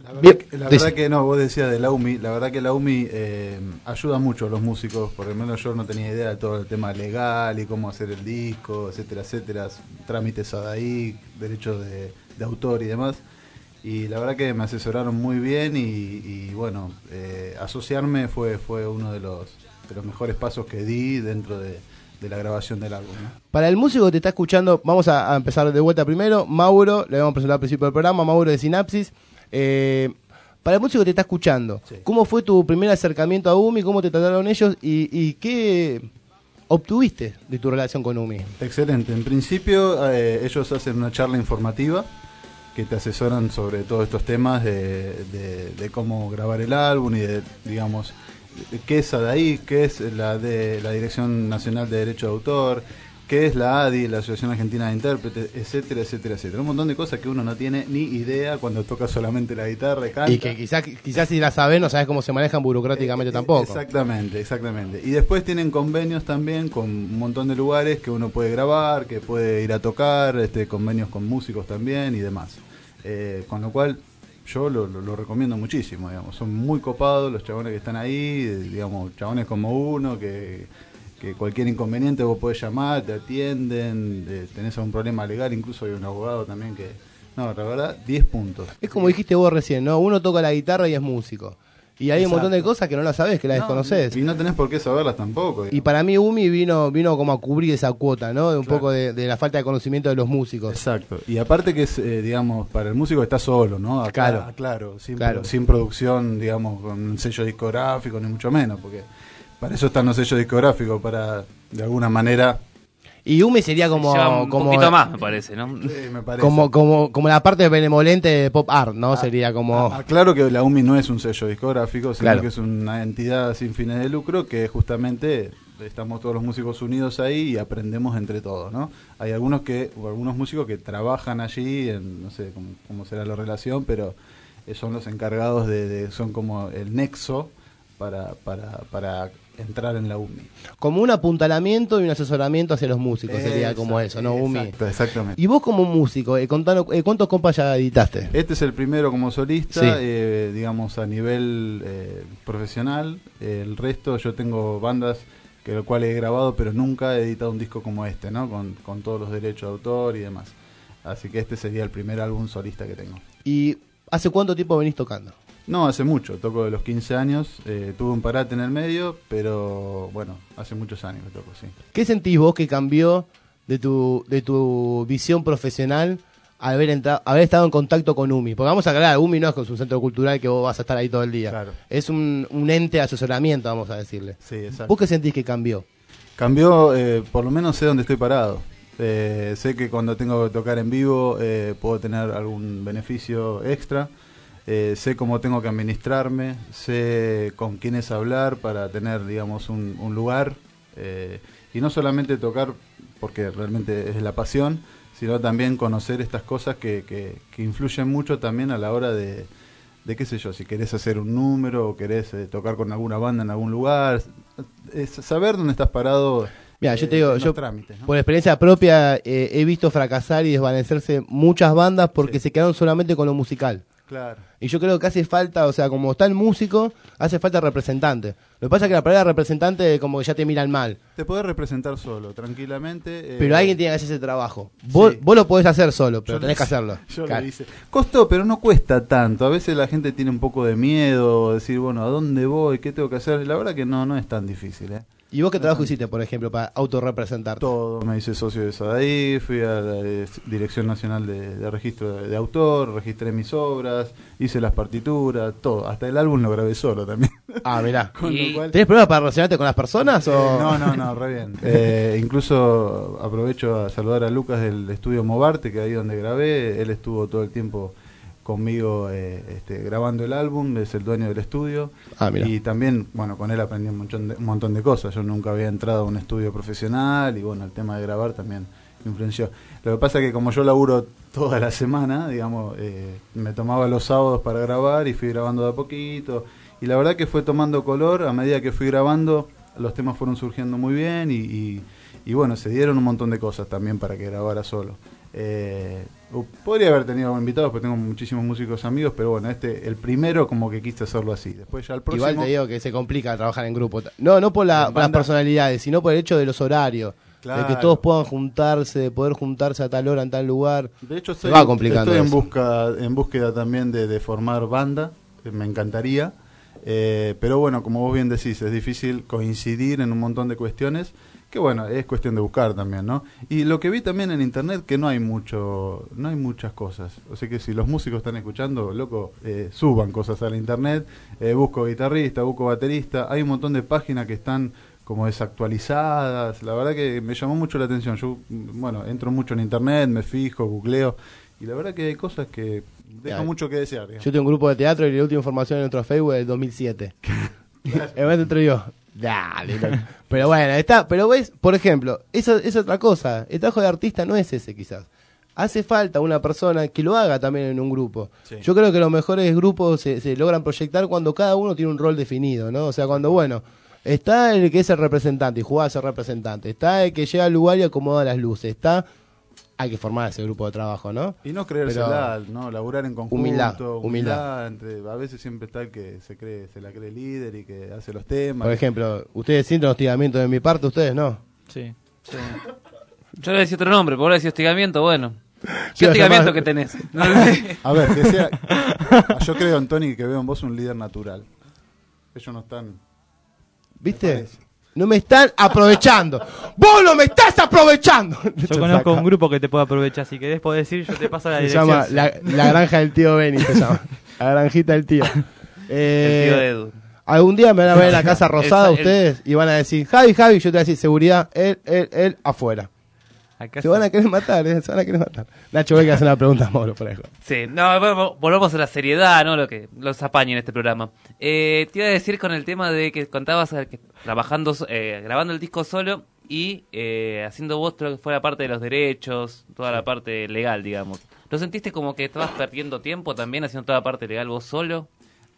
[SPEAKER 7] La verdad que no, vos decías de la UMI. La verdad que la UMI ayuda mucho a los músicos. Por lo menos yo no tenía idea de todo el tema legal y cómo hacer el disco, etcétera, etcétera. Trámites ADAIC, derechos de autor y demás. Y la verdad que me asesoraron muy bien y bueno, asociarme fue uno de los mejores pasos que di dentro de la grabación del álbum, ¿no?
[SPEAKER 1] Para el músico que te está escuchando, vamos a empezar de vuelta primero. Mauro, le vamos a presentar al principio del programa, Mauro de Sinapsis. Para el músico que te está escuchando, sí. ¿Cómo fue tu primer acercamiento a UMI? ¿Cómo te trataron ellos? ¿Y qué obtuviste de tu relación con UMI?
[SPEAKER 7] Excelente. En principio, ellos hacen una charla informativa que te asesoran sobre todos estos temas de cómo grabar el álbum y de, digamos, qué es ADAIC, qué es la Dirección Nacional de Derecho de Autor, qué es la ADI, la Asociación Argentina de Intérpretes, etcétera, etcétera, etcétera. Un montón de cosas que uno no tiene ni idea cuando toca solamente la guitarra y canta.
[SPEAKER 1] Y que quizás si la sabes no sabes cómo se manejan burocráticamente tampoco.
[SPEAKER 7] Exactamente. Y después tienen convenios también con un montón de lugares que uno puede grabar, que puede ir a tocar, convenios con músicos también y demás. Con lo cual yo lo recomiendo muchísimo, digamos. Son muy copados los chabones que están ahí, digamos, chabones como uno, que cualquier inconveniente vos podés llamar, te atienden, tenés algún problema legal, incluso hay un abogado también que... No, la verdad, 10 puntos.
[SPEAKER 1] Es como dijiste vos recién, ¿no? Uno toca la guitarra y es músico. Y hay un montón de cosas que no las sabés, que las desconocés.
[SPEAKER 7] Y no tenés por qué saberlas tampoco.
[SPEAKER 1] Y para mí UMI vino como a cubrir esa cuota, ¿no? De un poco de la falta de conocimiento de los músicos.
[SPEAKER 7] Exacto. Y aparte que es, digamos, para el músico está solo, ¿no? Acá, claro, sin producción, digamos, con un sello discográfico, ni mucho menos, porque para eso están los sellos discográficos, para, de alguna manera...
[SPEAKER 1] Y Umi sería como...
[SPEAKER 5] Lleva un poquito más, me parece, ¿no?
[SPEAKER 7] Sí, me parece.
[SPEAKER 1] Como la parte benevolente de Pop Art, ¿no? Sería como...
[SPEAKER 7] Claro que la UMI no es un sello discográfico, sino
[SPEAKER 1] Claro.
[SPEAKER 7] que es una entidad sin fines de lucro que justamente estamos todos los músicos unidos ahí y aprendemos entre todos, ¿no? Hay algunos músicos que trabajan allí, no sé cómo será la relación, pero son los encargados son como el nexo para entrar en la UMI.
[SPEAKER 1] Como un apuntalamiento y un asesoramiento hacia los músicos, sería como eso, ¿no? UMI.
[SPEAKER 7] Exactamente.
[SPEAKER 1] Y vos como músico, contanos, ¿cuántos compas ya editaste?
[SPEAKER 7] Este es el primero como solista,
[SPEAKER 1] Sí.
[SPEAKER 7] digamos a nivel profesional. El resto yo tengo bandas que lo cual he grabado, pero nunca he editado un disco como este, ¿no? Con todos los derechos de autor y demás. Así que este sería el primer álbum solista que tengo.
[SPEAKER 1] ¿Y hace cuánto tiempo venís tocando?
[SPEAKER 7] No, hace mucho, toco de los 15 años, tuve un parate en el medio, pero bueno, hace muchos años que toco, sí.
[SPEAKER 1] ¿Qué sentís vos que cambió de tu visión profesional al haber estado en contacto con UMI? Porque vamos a aclarar, UMI no es un centro cultural que vos vas a estar ahí todo el día.
[SPEAKER 7] Claro.
[SPEAKER 1] Es un ente de asesoramiento, vamos a decirle.
[SPEAKER 7] Sí, exacto.
[SPEAKER 1] ¿Vos qué sentís que cambió?
[SPEAKER 7] Cambió, por lo menos sé dónde estoy parado. Sé que cuando tengo que tocar en vivo puedo tener algún beneficio extra. Sé cómo tengo que administrarme, sé con quiénes hablar para tener, digamos, un lugar. Y no solamente tocar porque realmente es la pasión, sino también conocer estas cosas que influyen mucho también a la hora de qué sé yo, si querés hacer un número o querés tocar con alguna banda en algún lugar. Es saber dónde estás parado.
[SPEAKER 1] Mira, yo te digo,
[SPEAKER 7] en los trámites, ¿no?
[SPEAKER 1] por experiencia propia he visto fracasar y desvanecerse muchas bandas porque se quedaron solamente con lo musical.
[SPEAKER 7] Claro.
[SPEAKER 1] Y yo creo que hace falta, o sea, como está el músico, hace falta representante. Lo que pasa es que la palabra representante como que ya te miran mal.
[SPEAKER 7] Te podés representar solo, tranquilamente.
[SPEAKER 1] Pero alguien tiene que hacer ese trabajo. Vos lo podés hacer solo, pero tenés que hacerlo.
[SPEAKER 7] Yo
[SPEAKER 1] Claro.
[SPEAKER 7] lo hice. Costó, pero no cuesta tanto. A veces la gente tiene un poco de miedo, decir, bueno, ¿a dónde voy? ¿Qué tengo que hacer? La verdad que no es tan difícil, ¿eh?
[SPEAKER 1] ¿Y vos qué trabajo hiciste, por ejemplo, para autorrepresentarte?
[SPEAKER 7] Todo. Me hice socio de SADAI, fui a la Dirección Nacional de Registro de Autor, registré mis obras, hice las partituras, todo. Hasta el álbum lo grabé solo también.
[SPEAKER 1] Ah, mirá.
[SPEAKER 7] Con lo cual-
[SPEAKER 1] ¿Tenés problemas para relacionarte con las personas? O...
[SPEAKER 7] No, re bien. Incluso aprovecho a saludar a Lucas del estudio Movarte, que ahí donde grabé. Él estuvo todo el tiempo conmigo grabando el álbum, es el dueño del estudio.
[SPEAKER 1] Ah, mira.
[SPEAKER 7] Y también, bueno, con él aprendí un montón de cosas. Yo nunca había entrado a un estudio profesional y bueno, el tema de grabar también influenció. Lo que pasa es que como yo laburo toda la semana, digamos, me tomaba los sábados para grabar y fui grabando de a poquito. Y la verdad que fue tomando color a medida que fui grabando, los temas fueron surgiendo muy bien y bueno, se dieron un montón de cosas también para que grabara solo. Podría haber tenido invitados porque tengo muchísimos músicos amigos, pero bueno, el primero como que quise hacerlo así. Después ya el próximo...
[SPEAKER 1] Igual te digo que se complica trabajar en grupo. No por las personalidades, sino por el hecho de los horarios.
[SPEAKER 7] Claro.
[SPEAKER 1] De que todos puedan juntarse, de poder juntarse a tal hora en tal lugar.
[SPEAKER 7] De hecho,
[SPEAKER 1] se va complicando
[SPEAKER 7] estoy
[SPEAKER 1] eso.
[SPEAKER 7] en búsqueda también de formar banda, me encantaría. Pero bueno, como vos bien decís, es difícil coincidir en un montón de cuestiones, que bueno, es cuestión de buscar también, ¿no? Y lo que vi también en internet, que no hay muchas cosas. O sea que si los músicos están escuchando, loco, suban cosas a la internet, busco guitarrista, busco baterista, hay un montón de páginas que están como desactualizadas. La verdad que me llamó mucho la atención. Yo, bueno, entro mucho en internet, me fijo, googleo, y la verdad que hay cosas que dejan mucho que desear, digamos.
[SPEAKER 1] Yo tengo un grupo de teatro y la última información en nuestro Facebook es del 2007. El momento entro yo, dale. Pero bueno, pero ves, por ejemplo, eso es otra cosa. El trabajo de artista no es ese quizás. Hace falta una persona que lo haga también en un grupo.
[SPEAKER 7] Sí.
[SPEAKER 1] Yo creo que los mejores grupos se logran proyectar cuando cada uno tiene un rol definido, ¿no? O sea, cuando, bueno, está el que es el representante y juega a ser representante. Está el que llega al lugar y acomoda las luces. Hay que formar ese grupo de trabajo, ¿no?
[SPEAKER 7] Y no creérsela, ¿no? Laburar en conjunto, humildad. A veces siempre está el que se la cree líder y que hace los temas.
[SPEAKER 1] Por ejemplo, ¿ustedes sienten hostigamiento de mi parte? ¿Ustedes no?
[SPEAKER 6] Sí.
[SPEAKER 5] Yo le decía otro nombre, por ahora decía hostigamiento, bueno. ¿Qué hostigamiento que tenés?
[SPEAKER 7] A ver, que sea... Yo creo, Antoni, que veo en vos un líder natural. Ellos no están...
[SPEAKER 1] ¿Viste? No me están aprovechando. ¡Vos no me estás aprovechando!
[SPEAKER 6] Yo conozco un grupo que te puede aprovechar. Si querés podés decir, yo te paso la
[SPEAKER 1] se
[SPEAKER 6] dirección.
[SPEAKER 1] llama la granja del tío Benny, se llama. La granjita del tío.
[SPEAKER 5] El tío de Edu.
[SPEAKER 1] Algún día me van a ver en la Casa Rosada ustedes y van a decir, Javi, yo te voy a decir, seguridad, él, afuera. Se van a querer matar, se van a querer matar. Nacho, voy a hacer una pregunta a Mauro, por ejemplo.
[SPEAKER 5] Sí, no, volvamos a la seriedad, ¿no? Lo que los apaña en este programa. Te iba a decir con el tema de que contabas que trabajando, grabando el disco solo y haciendo vos todo lo que fue la parte de los derechos, toda la parte legal, digamos. ¿Lo sentiste como que estabas perdiendo tiempo también haciendo toda la parte legal vos solo?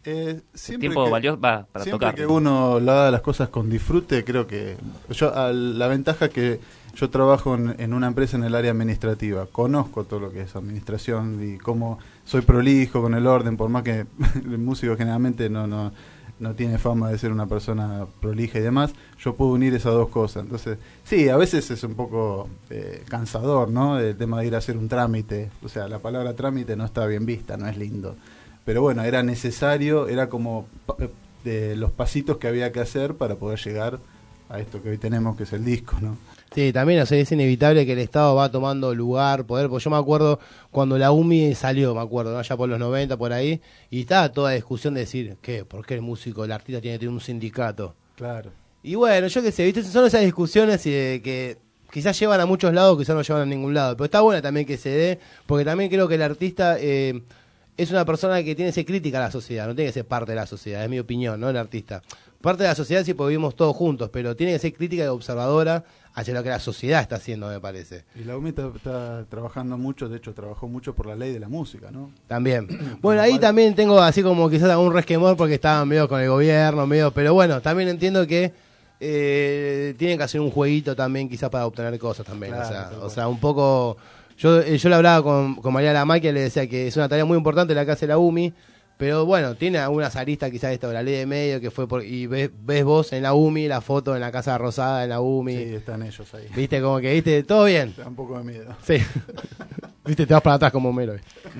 [SPEAKER 7] Tiempo
[SPEAKER 5] valioso para
[SPEAKER 7] siempre
[SPEAKER 5] tocar.
[SPEAKER 7] Que uno lo haga las cosas con disfrute, creo que la ventaja que yo trabajo en una empresa en el área administrativa, conozco todo lo que es administración y cómo soy prolijo con el orden, por más que el músico generalmente no tiene fama de ser una persona prolija y demás, yo puedo unir esas dos cosas. Entonces, sí, a veces es un poco cansador, ¿no? El tema de ir a hacer un trámite, o sea, la palabra trámite no está bien vista, no es lindo. Pero bueno, era necesario, era como de los pasitos que había que hacer para poder llegar a esto que hoy tenemos, que es el disco, ¿no?
[SPEAKER 1] Sí, también, o sea, es inevitable que el Estado va tomando lugar, poder, porque yo me acuerdo cuando la UMI salió, me acuerdo, ¿no? Ya por los 90, por ahí, y estaba toda la discusión de decir, ¿por qué el músico, el artista tiene que tener un sindicato?
[SPEAKER 7] Claro.
[SPEAKER 1] Y bueno, yo qué sé, ¿viste? Son esas discusiones que quizás llevan a muchos lados, quizás no llevan a ningún lado, pero está buena también que se dé, porque también creo que el artista es una persona que tiene que ser crítica a la sociedad, no tiene que ser parte de la sociedad, es mi opinión, ¿no? El artista. Parte de la sociedad sí, porque vivimos todos juntos, pero tiene que ser crítica y observadora hacia lo que la sociedad está haciendo, me parece.
[SPEAKER 7] Y la UMI está trabajando mucho, de hecho trabajó mucho por la ley de la música, ¿no?
[SPEAKER 1] También. Bueno, ahí también tengo así como quizás algún resquemor porque estaban medio con el gobierno, pero bueno, también entiendo que tienen que hacer un jueguito también quizás para obtener cosas también. Claro, o sea, un poco... Yo le hablaba con María Lamaquia, le decía que es una tarea muy importante la que hace la UMI, pero bueno, tiene algunas aristas quizás esto de la ley de medio que fue y ves vos en la UMI la foto en la Casa Rosada en la UMI.
[SPEAKER 7] Sí, están ellos ahí.
[SPEAKER 1] Viste, como que, viste, todo bien.
[SPEAKER 7] Te da un poco de miedo.
[SPEAKER 1] Sí. Viste, te vas para atrás como Homero.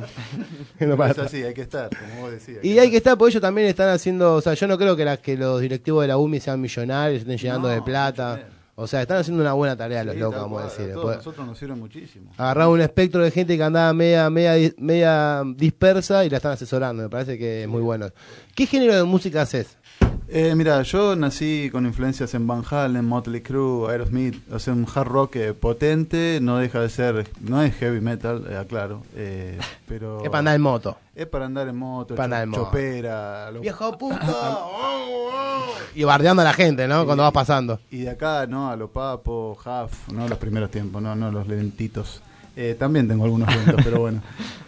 [SPEAKER 7] Es así, hay que estar, como vos decías.
[SPEAKER 1] Y hay que estar, porque ellos también están haciendo, o sea, yo no creo que los directivos de la UMI sean millonarios, estén llenando de plata. O sea, están haciendo una buena tarea los locos, vamos a decir.
[SPEAKER 7] Nosotros nos sirven muchísimo.
[SPEAKER 1] Agarrar un espectro de gente que andaba media dispersa y la están asesorando. Me parece que es muy bueno. ¿Qué género de música haces?
[SPEAKER 7] Mira, yo nací con influencias en Van Halen, Motley Crue, Aerosmith, o sea, un hard rock potente, no deja de ser, no es heavy metal, aclaro, pero...
[SPEAKER 1] Es para andar en moto.
[SPEAKER 7] Es para andar en moto,
[SPEAKER 1] chopera. ¡Viejo puto! Y bardeando a la gente, ¿no? Cuando vas pasando.
[SPEAKER 7] Y de acá, ¿no? A los Papo, Huff, no los primeros tiempos, no los lentitos. También tengo algunos lentos, pero bueno.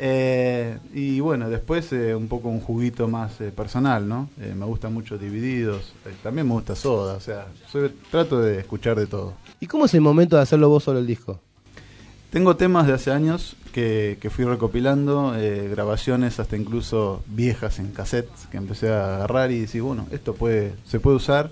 [SPEAKER 7] Y bueno, después un poco un juguito más personal, ¿no? Me gusta mucho Divididos, también me gusta Soda, o sea, trato de escuchar de todo.
[SPEAKER 1] ¿Y cómo es el momento de hacerlo vos solo el disco?
[SPEAKER 7] Tengo temas de hace años que fui recopilando, grabaciones hasta incluso viejas en cassettes, que empecé a agarrar y decir, bueno, esto se puede usar.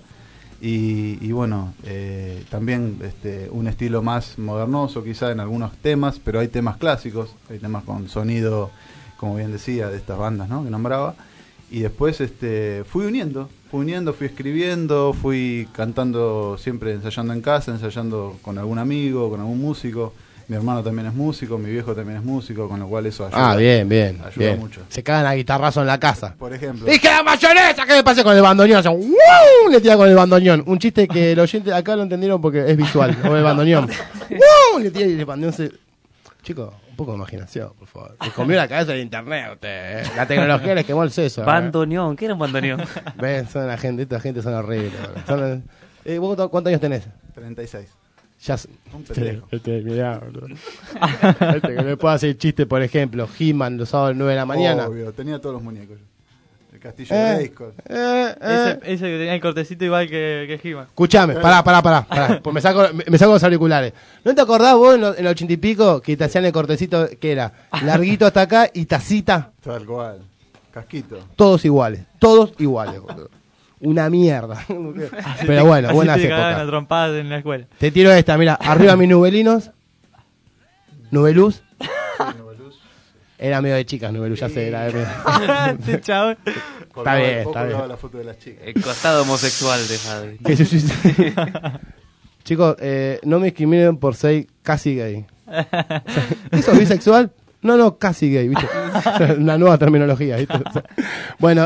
[SPEAKER 7] Y bueno, también un estilo más modernoso quizá en algunos temas, pero hay temas clásicos, hay temas con sonido, como bien decía, de estas bandas, ¿no? Que nombraba. Y después fui uniendo, fui escribiendo, fui cantando, siempre ensayando en casa, ensayando con algún amigo, con algún músico. Mi hermano también es músico, mi viejo también es músico, con lo cual eso ayuda.
[SPEAKER 1] Bien.
[SPEAKER 7] Mucho.
[SPEAKER 1] Se cagan a guitarrazo en la casa.
[SPEAKER 7] Por ejemplo.
[SPEAKER 1] ¡Dije la mayonesa! ¿Qué me pasa con el bandoneón? O sea, ¡wow! Le tira con el bandoneón. Un chiste que los oyentes acá lo entendieron porque es visual, con el bandoneón. ¡Wow! Le tira y el bandoneón Chicos, un poco de imaginación, por favor. Se comió la cabeza de internet usted, La tecnología les quemó el seso.
[SPEAKER 5] Bandoneón, ¿qué era un bandoneón?
[SPEAKER 1] Ven, esta gente son horribles. ¿Vos cuántos años tenés?
[SPEAKER 7] 36.
[SPEAKER 1] Ya
[SPEAKER 7] un pendejo.
[SPEAKER 1] Mirá, boludo. Que me puede hacer chiste, por ejemplo, He-Man los sábados a las 9 de la mañana.
[SPEAKER 7] Obvio, tenía todos los muñecos. El castillo de Grayskull.
[SPEAKER 6] Ese que tenía el cortecito igual que He-Man.
[SPEAKER 1] Escuchame, pará. Pues me saco los auriculares. ¿No te acordás vos en los 80 y pico que te hacían el cortecito que era larguito hasta acá y tacita?
[SPEAKER 7] Tal cual. Casquito.
[SPEAKER 1] Todos iguales, boludo. Una mierda. Pero bueno, buenas épocas.
[SPEAKER 6] Una trompada en la escuela.
[SPEAKER 1] Te tiro esta, mira, arriba mis nubelinos. Nubeluz.
[SPEAKER 7] Sí, Nubeluz.
[SPEAKER 1] Era medio de chicas, Nubeluz, ya sé. Era de...
[SPEAKER 6] Sí, chavo.
[SPEAKER 1] Está bien.
[SPEAKER 7] La foto de las chicas.
[SPEAKER 5] El costado homosexual de Javi.
[SPEAKER 1] Sí. Chicos, no me discriminen por ser casi gay. ¿Eso es bisexual? No, casi gay, ¿viste? Una nueva terminología, ¿viste? Bueno,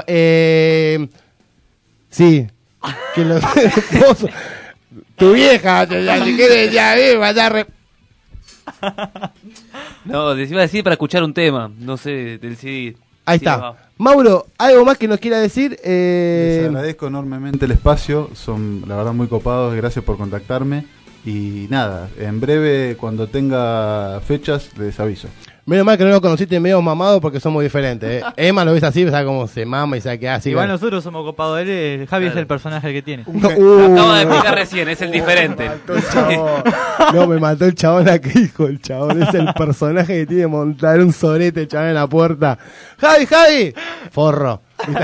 [SPEAKER 1] sí, que vos, tu vieja, si quieres ya vas a
[SPEAKER 5] No, iba a decir para escuchar un tema, no sé, del CD.
[SPEAKER 1] Ahí
[SPEAKER 5] Sí,
[SPEAKER 1] está.
[SPEAKER 5] va.
[SPEAKER 1] Mauro, ¿algo más que nos quiera decir?
[SPEAKER 7] Les agradezco enormemente el espacio, son la verdad muy copados, gracias por contactarme. Y nada, en breve, cuando tenga fechas, les aviso.
[SPEAKER 1] Menos mal que no lo conociste medio mamado porque somos diferentes. Emma lo ves así, sabe cómo se mama y sabe qué hace.
[SPEAKER 6] Igual nosotros somos copados. Javi es el personaje que tiene.
[SPEAKER 5] Lo acaba de explicar recién, es el diferente.
[SPEAKER 1] No, me mató el chabón a que dijo el chabón. Es el personaje que tiene que montar un sorete el chabón en la puerta. ¡Javi! Forro.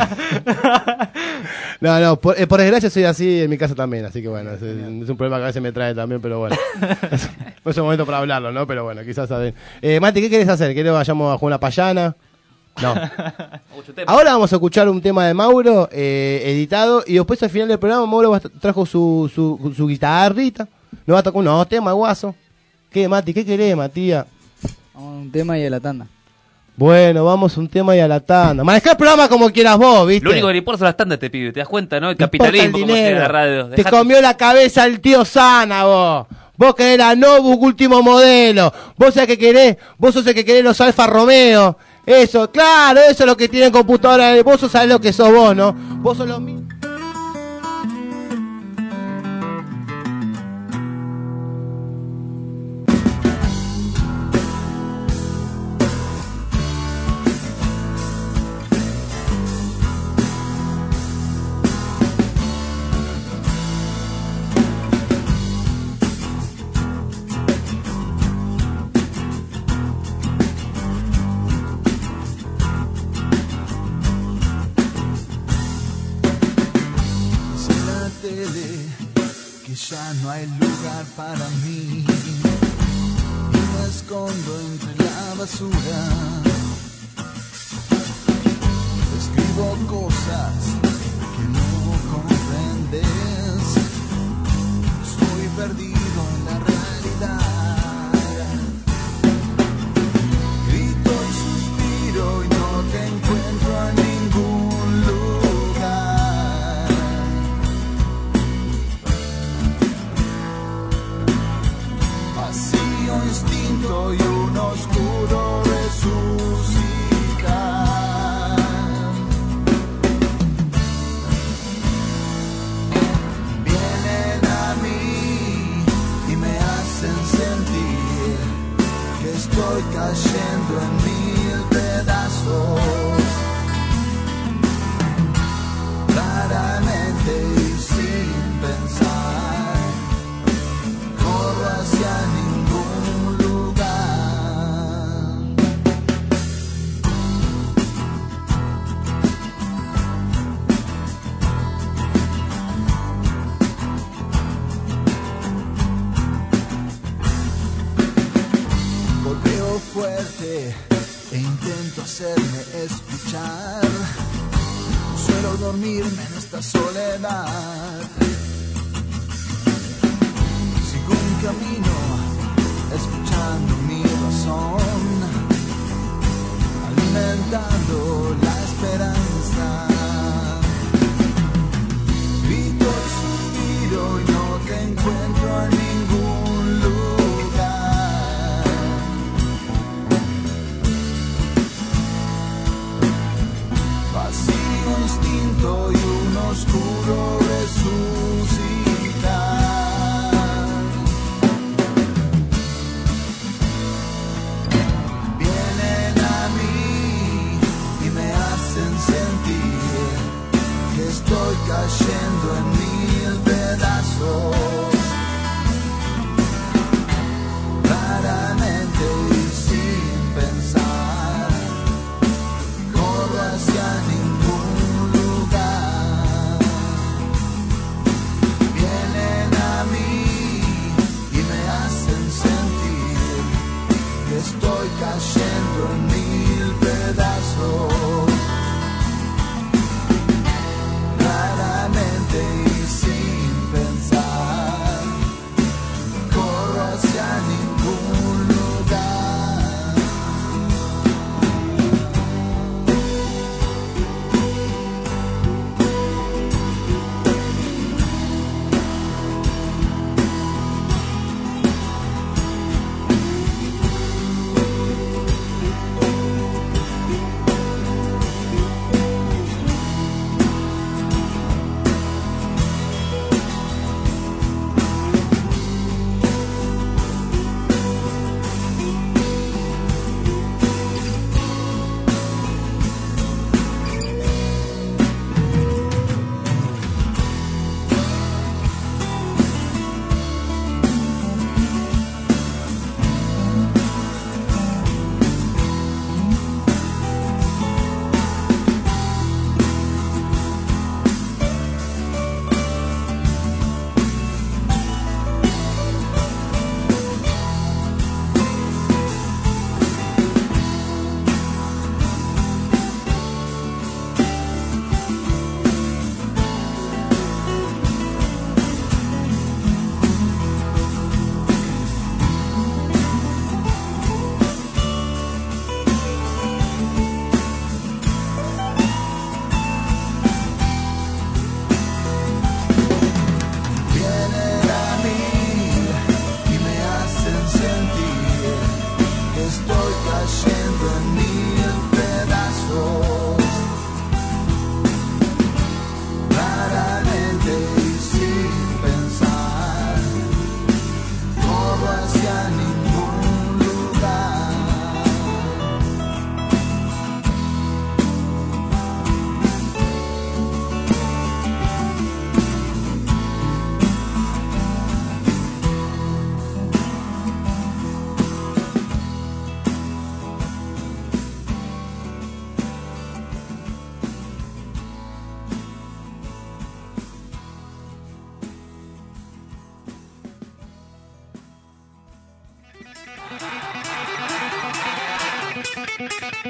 [SPEAKER 1] No, por desgracia soy así en mi casa también, así que bueno, es un problema que a veces me trae también, pero bueno. No es un momento para hablarlo, ¿no? Pero bueno, quizás saben. Mati, ¿qué querés hacer? ¿Querés que vayamos a jugar una payana? No. Ahora vamos a escuchar un tema de Mauro, editado, y después al final del programa Mauro trajo su guitarrita. Nos va a tocar unos temas, guaso. ¿Qué, Mati? ¿Qué querés, Matías?
[SPEAKER 10] Un tema y a la tanda.
[SPEAKER 1] Bueno, vamos un tema y a la tanda. Manejá el programa como quieras vos, ¿viste?
[SPEAKER 5] Lo único que le importa son las tandas, te pibe, ¿te das cuenta, no? El
[SPEAKER 1] Te importa
[SPEAKER 5] capitalismo,
[SPEAKER 1] el
[SPEAKER 5] como se
[SPEAKER 1] dinero.
[SPEAKER 5] la radio.
[SPEAKER 1] Te comió la cabeza el tío Sana, vos. Vos querés la Notebook último modelo. Vos sabés que querés, vos sos el que querés los Alfa Romeo. Eso, claro, eso es lo que tienen computadora. Vos sos sabés lo que sos vos, ¿no? Vos sos lo mismo.
[SPEAKER 12] Que ya no hay lugar para mí y me escondo entre la basura. Escribo cosas que no comprendes. Estoy perdido en la realidad. Grito y suspiro y no te encuentro en ningún lugar. Vacío instinto y un oscuro resucitar. Vienen a mí y me hacen sentir que estoy cayendo en mil pedazos. Raramente y sin pensar corro hacia ningún lugar. Golpeo fuerte e intento hacerme escuchar. No suelo dormirme en esta soledad. Sigo un camino escuchando mi razón, alimentando la esperanza. Grito y suspiro y no te encuentro en ningún lugar. Vacío instinto y un oscuro resucitar. Vienen a mí y me hacen sentir que estoy cayendo en mil pedazos. Raramente y sin pensar corro hacia ningún lugar. Vienen a mí y me hacen sentir que estoy cayendo en mil pedazos. Raramente y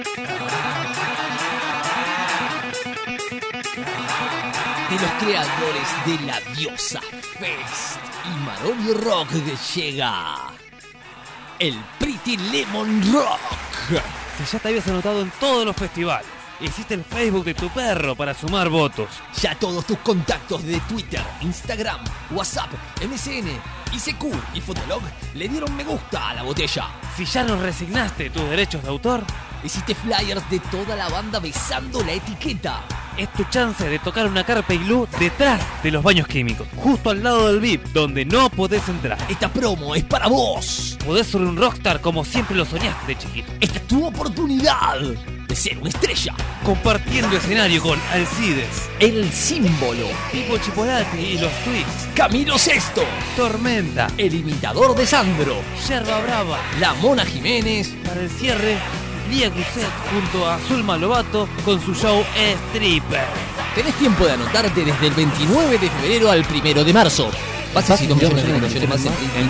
[SPEAKER 10] De los creadores de la Diosa Fest y Marolio Rock llega el Pretty Lemon Rock.
[SPEAKER 5] Si ya te habías anotado en todos los festivales, hiciste el Facebook de tu perro para sumar votos.
[SPEAKER 10] Ya todos tus contactos de Twitter, Instagram, WhatsApp, MSN, ICQ y Fotolog le dieron me gusta a la botella.
[SPEAKER 5] Si ya no resignaste tus derechos de autor,
[SPEAKER 10] hiciste flyers de toda la banda besando la etiqueta.
[SPEAKER 5] Es tu chance de tocar una carpa iglú detrás de los baños químicos, justo al lado del VIP, donde no podés entrar.
[SPEAKER 10] Esta promo es para vos.
[SPEAKER 5] Podés ser un rockstar como siempre lo soñaste de chiquito.
[SPEAKER 10] Esta es tu oportunidad de ser una estrella.
[SPEAKER 5] Compartiendo escenario con Alcides,
[SPEAKER 10] El Símbolo,
[SPEAKER 5] Pipo Chipolati y los Twix,
[SPEAKER 10] Camilo Sesto,
[SPEAKER 5] Tormenta,
[SPEAKER 10] El Imitador de Sandro,
[SPEAKER 5] Yerba Brava,
[SPEAKER 10] La Mona Jiménez.
[SPEAKER 5] Para el cierre, Lía Cuset junto a Zulma Lobato con su show Stripper.
[SPEAKER 10] Tenés tiempo de anotarte desde el 29 de febrero al 1 de marzo. Bases y comisiones de negociaciones más en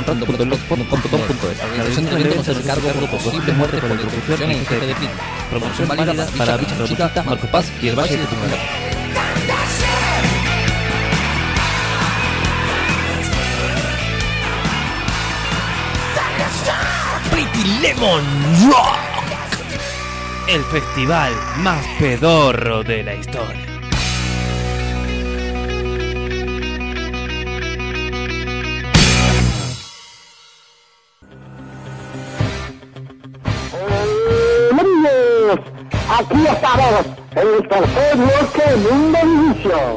[SPEAKER 10] La realización del evento no se recargo por posibles muertes por electrocución en el jefe de PIN. Promoción válida para Villa Chiquita, Marcos Paz y el Valle de Tucumán. Pretty Lemon Rock,
[SPEAKER 5] el festival más pedorro de la historia.
[SPEAKER 3] Aquí estamos en el tercer bloque de un inicio.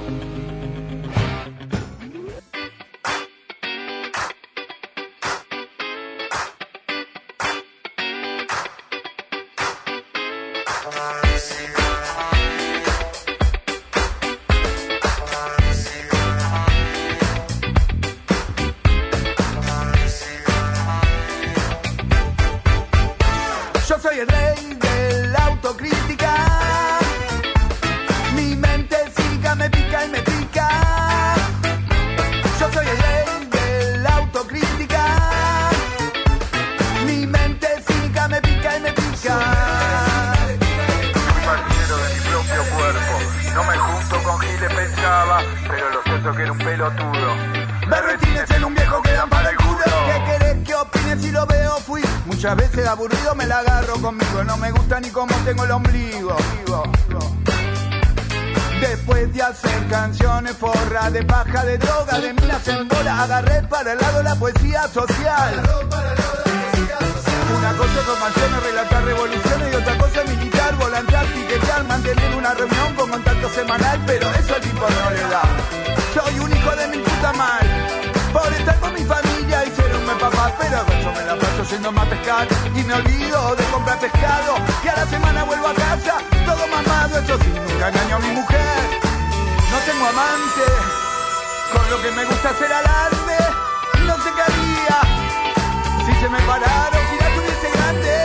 [SPEAKER 12] Yo soy el rey de la autocrítica. Mi mente cínica me pica y me pica. Yo soy el rey de la autocrítica. Mi mente cínica me pica y me pica.
[SPEAKER 16] Soy marinero de mi propio cuerpo. No me junto con giles, pensaba, pero lo cierto es que era un pelotudo.
[SPEAKER 12] Berretines en un viejo que dan para el culo. ¿Qué querés que opine si lo veo? Fui muchas veces aburrido, me la agarro conmigo. No me gusta ni cómo tengo el ombligo. Después de hacer canciones forra de paja, de droga, de minas en bola, agarré para el lado la poesía social. Una cosa es romancear, relatar revoluciones y otra cosa es militar, volantear, piquetear, mantener una reunión con contacto semanal, pero eso al tipo no le da. Soy un hijo de mi puta madre, por estar con mi familia y ser un buen papá, pero yo me la paso yendo más a pescar y me olvido de comprar pescado y a la semana vuelvo a casa todo mamado, eso sí, nunca engaño a mi mujer. No tengo amante, con lo que me gusta hacer alarde, no sé qué haría si se me parara o si la tuviese grande.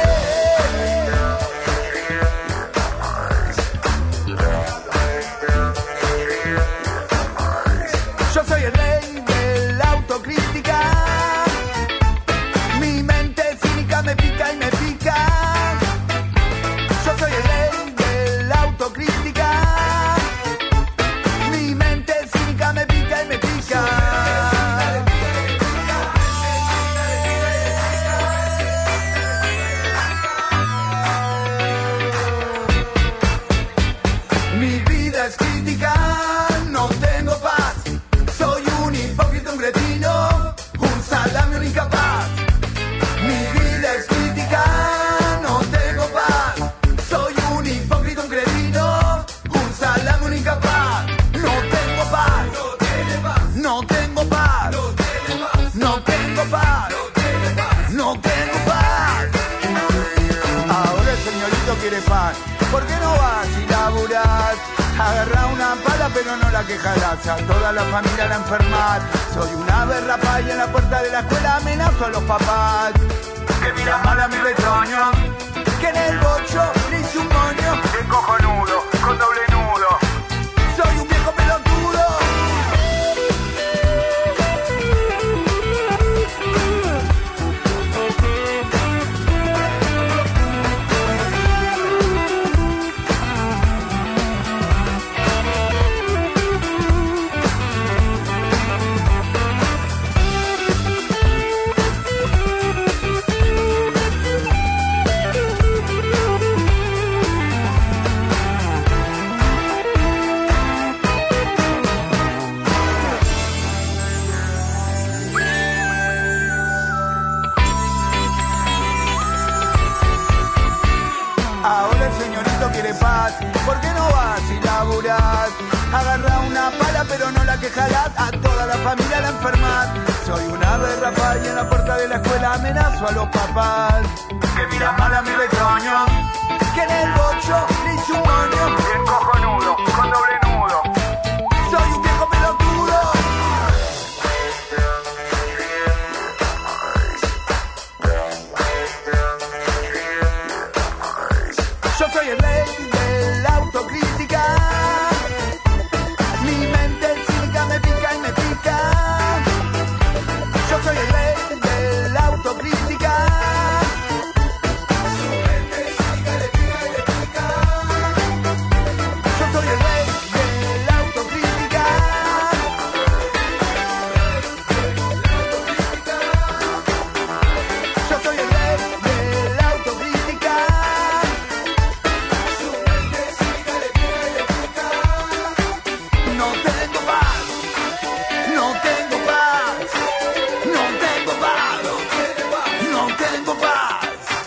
[SPEAKER 12] Yo soy el rey de la autocrítica. Mi mente cínica me pica y me pica. Yo soy el rey de la autocrítica. Mi mente cínica me pica y me pica. Mi vida es crítica, no tengo paz. Soy un hipócrita, un cretino, un salame, un incapaz. Mi vida es crítica, no tengo paz. Soy un hipócrita, un cretino, un salame, un incapaz. No tengo paz, no tengo paz, no tengo paz, no tengo paz. Ahora el señorito quiere paz. ¿Por qué no vas y laburás? Agarrá una pala pero no la quejarás. A toda la familia la enfermar. Soy una berrapa y en la puerta de la escuela amenazo a los papás que miran mal a mi retoño, que en el bocho le hice un moño
[SPEAKER 16] de cojonudo, con doble nudo.
[SPEAKER 12] Soy un viejo pelotudo. laburás? ¿Por qué no vas y laburás? Agarra una pala pero no la que jalás, a toda la familia la enfermás. Soy una berrapa y en la puerta de la escuela amenazo a los papás que miran mal a mi retoño, que en el bocho le hice un moño bien cojonudo, con doble nudo. Soy un viejo pelotudo. Yo soy el rey de la autocrítica. Mi mente cínica me pica y me pica. Yo soy el rey de la autocrítica. Su mente cínica le pica y le pica. Yo soy el rey de la autocrítica. Yo soy el rey de la autocrítica. No tengo paz, no tengo paz, no tengo paz, no tengo paz.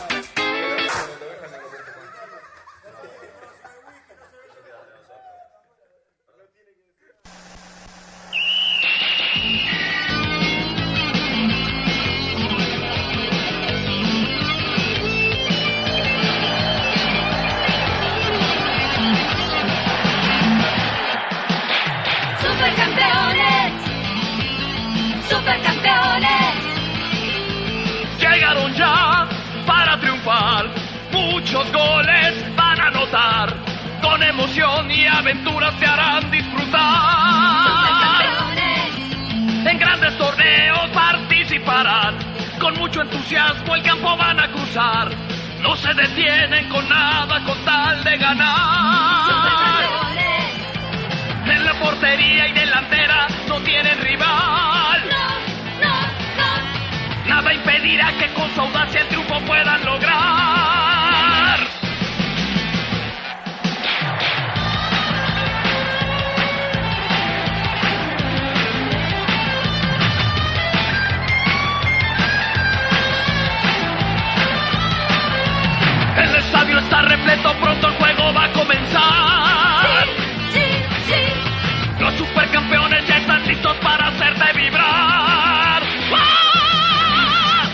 [SPEAKER 17] Supercampeones, supercampeones.
[SPEAKER 18] Llegaron ya para triunfar, muchos goles van a anotar, con emoción y aventuras se harán disfrutar. En grandes torneos participarán, con mucho entusiasmo el campo van a cruzar, no se detienen con nada con tal de ganar. En la portería y delantera no tienen rival. Nada impedirá que con su audacia el triunfo puedan lograr. El estadio está repleto, pronto el juego va a comenzar. Los supercampeones ya están listos para hacerte vibrar. ¡Ah!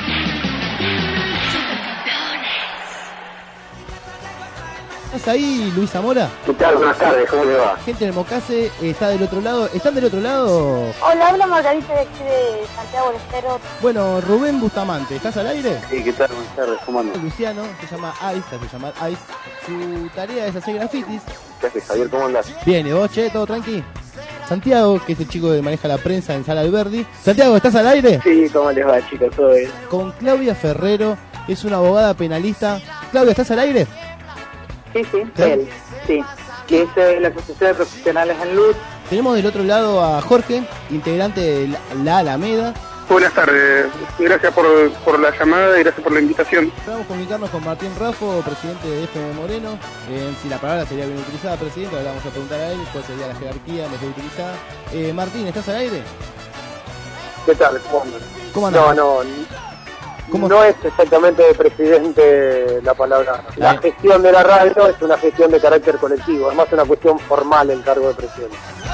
[SPEAKER 4] ¿Estás ahí, Luis Zamora?
[SPEAKER 19] ¿Qué tal? Buenas tardes, ¿cómo le va?
[SPEAKER 4] Gente del Mocase está del otro lado. ¿Están del otro lado?
[SPEAKER 20] Hola, habla Margarita de aquí de Santiago del Estero.
[SPEAKER 4] Bueno, Rubén Bustamante, ¿estás al aire?
[SPEAKER 19] Sí, ¿qué tal? Buenas tardes, ¿cómo andas?
[SPEAKER 4] Luciano, se llama Ice, se hace llamar Ice. Su tarea es hacer grafitis.
[SPEAKER 19] ¿Qué haces, Javier? ¿Cómo andás?
[SPEAKER 4] Bien, ¿y vos, che? ¿Todo tranqui? Santiago, que es el chico que maneja la prensa en Sala Alberdi. Santiago, ¿estás al aire?
[SPEAKER 19] Sí, ¿cómo les va, chicos? ¿Todo bien?
[SPEAKER 4] Con Claudia Ferrero, es una abogada penalista. Claudia, ¿estás al aire?
[SPEAKER 21] Sí, él, sí. Que es la Asociación de Profesionales en Luz.
[SPEAKER 4] Tenemos del otro lado a Jorge, integrante de la Alameda.
[SPEAKER 22] Buenas tardes, gracias por la llamada y gracias por la invitación.
[SPEAKER 4] Vamos a comunicarnos con Martín Raffo, presidente de FM Moreno. Si la palabra sería bien utilizada, presidente, ahora vamos a preguntar a él cuál sería la jerarquía mejor utilizada. Martín, ¿estás al aire?
[SPEAKER 19] ¿Qué tal? ¿Cómo andas?
[SPEAKER 4] ¿Cómo andas?
[SPEAKER 19] No es exactamente de presidente la palabra. La gestión de la radio es una gestión de carácter colectivo, es más una cuestión formal el cargo de presidente.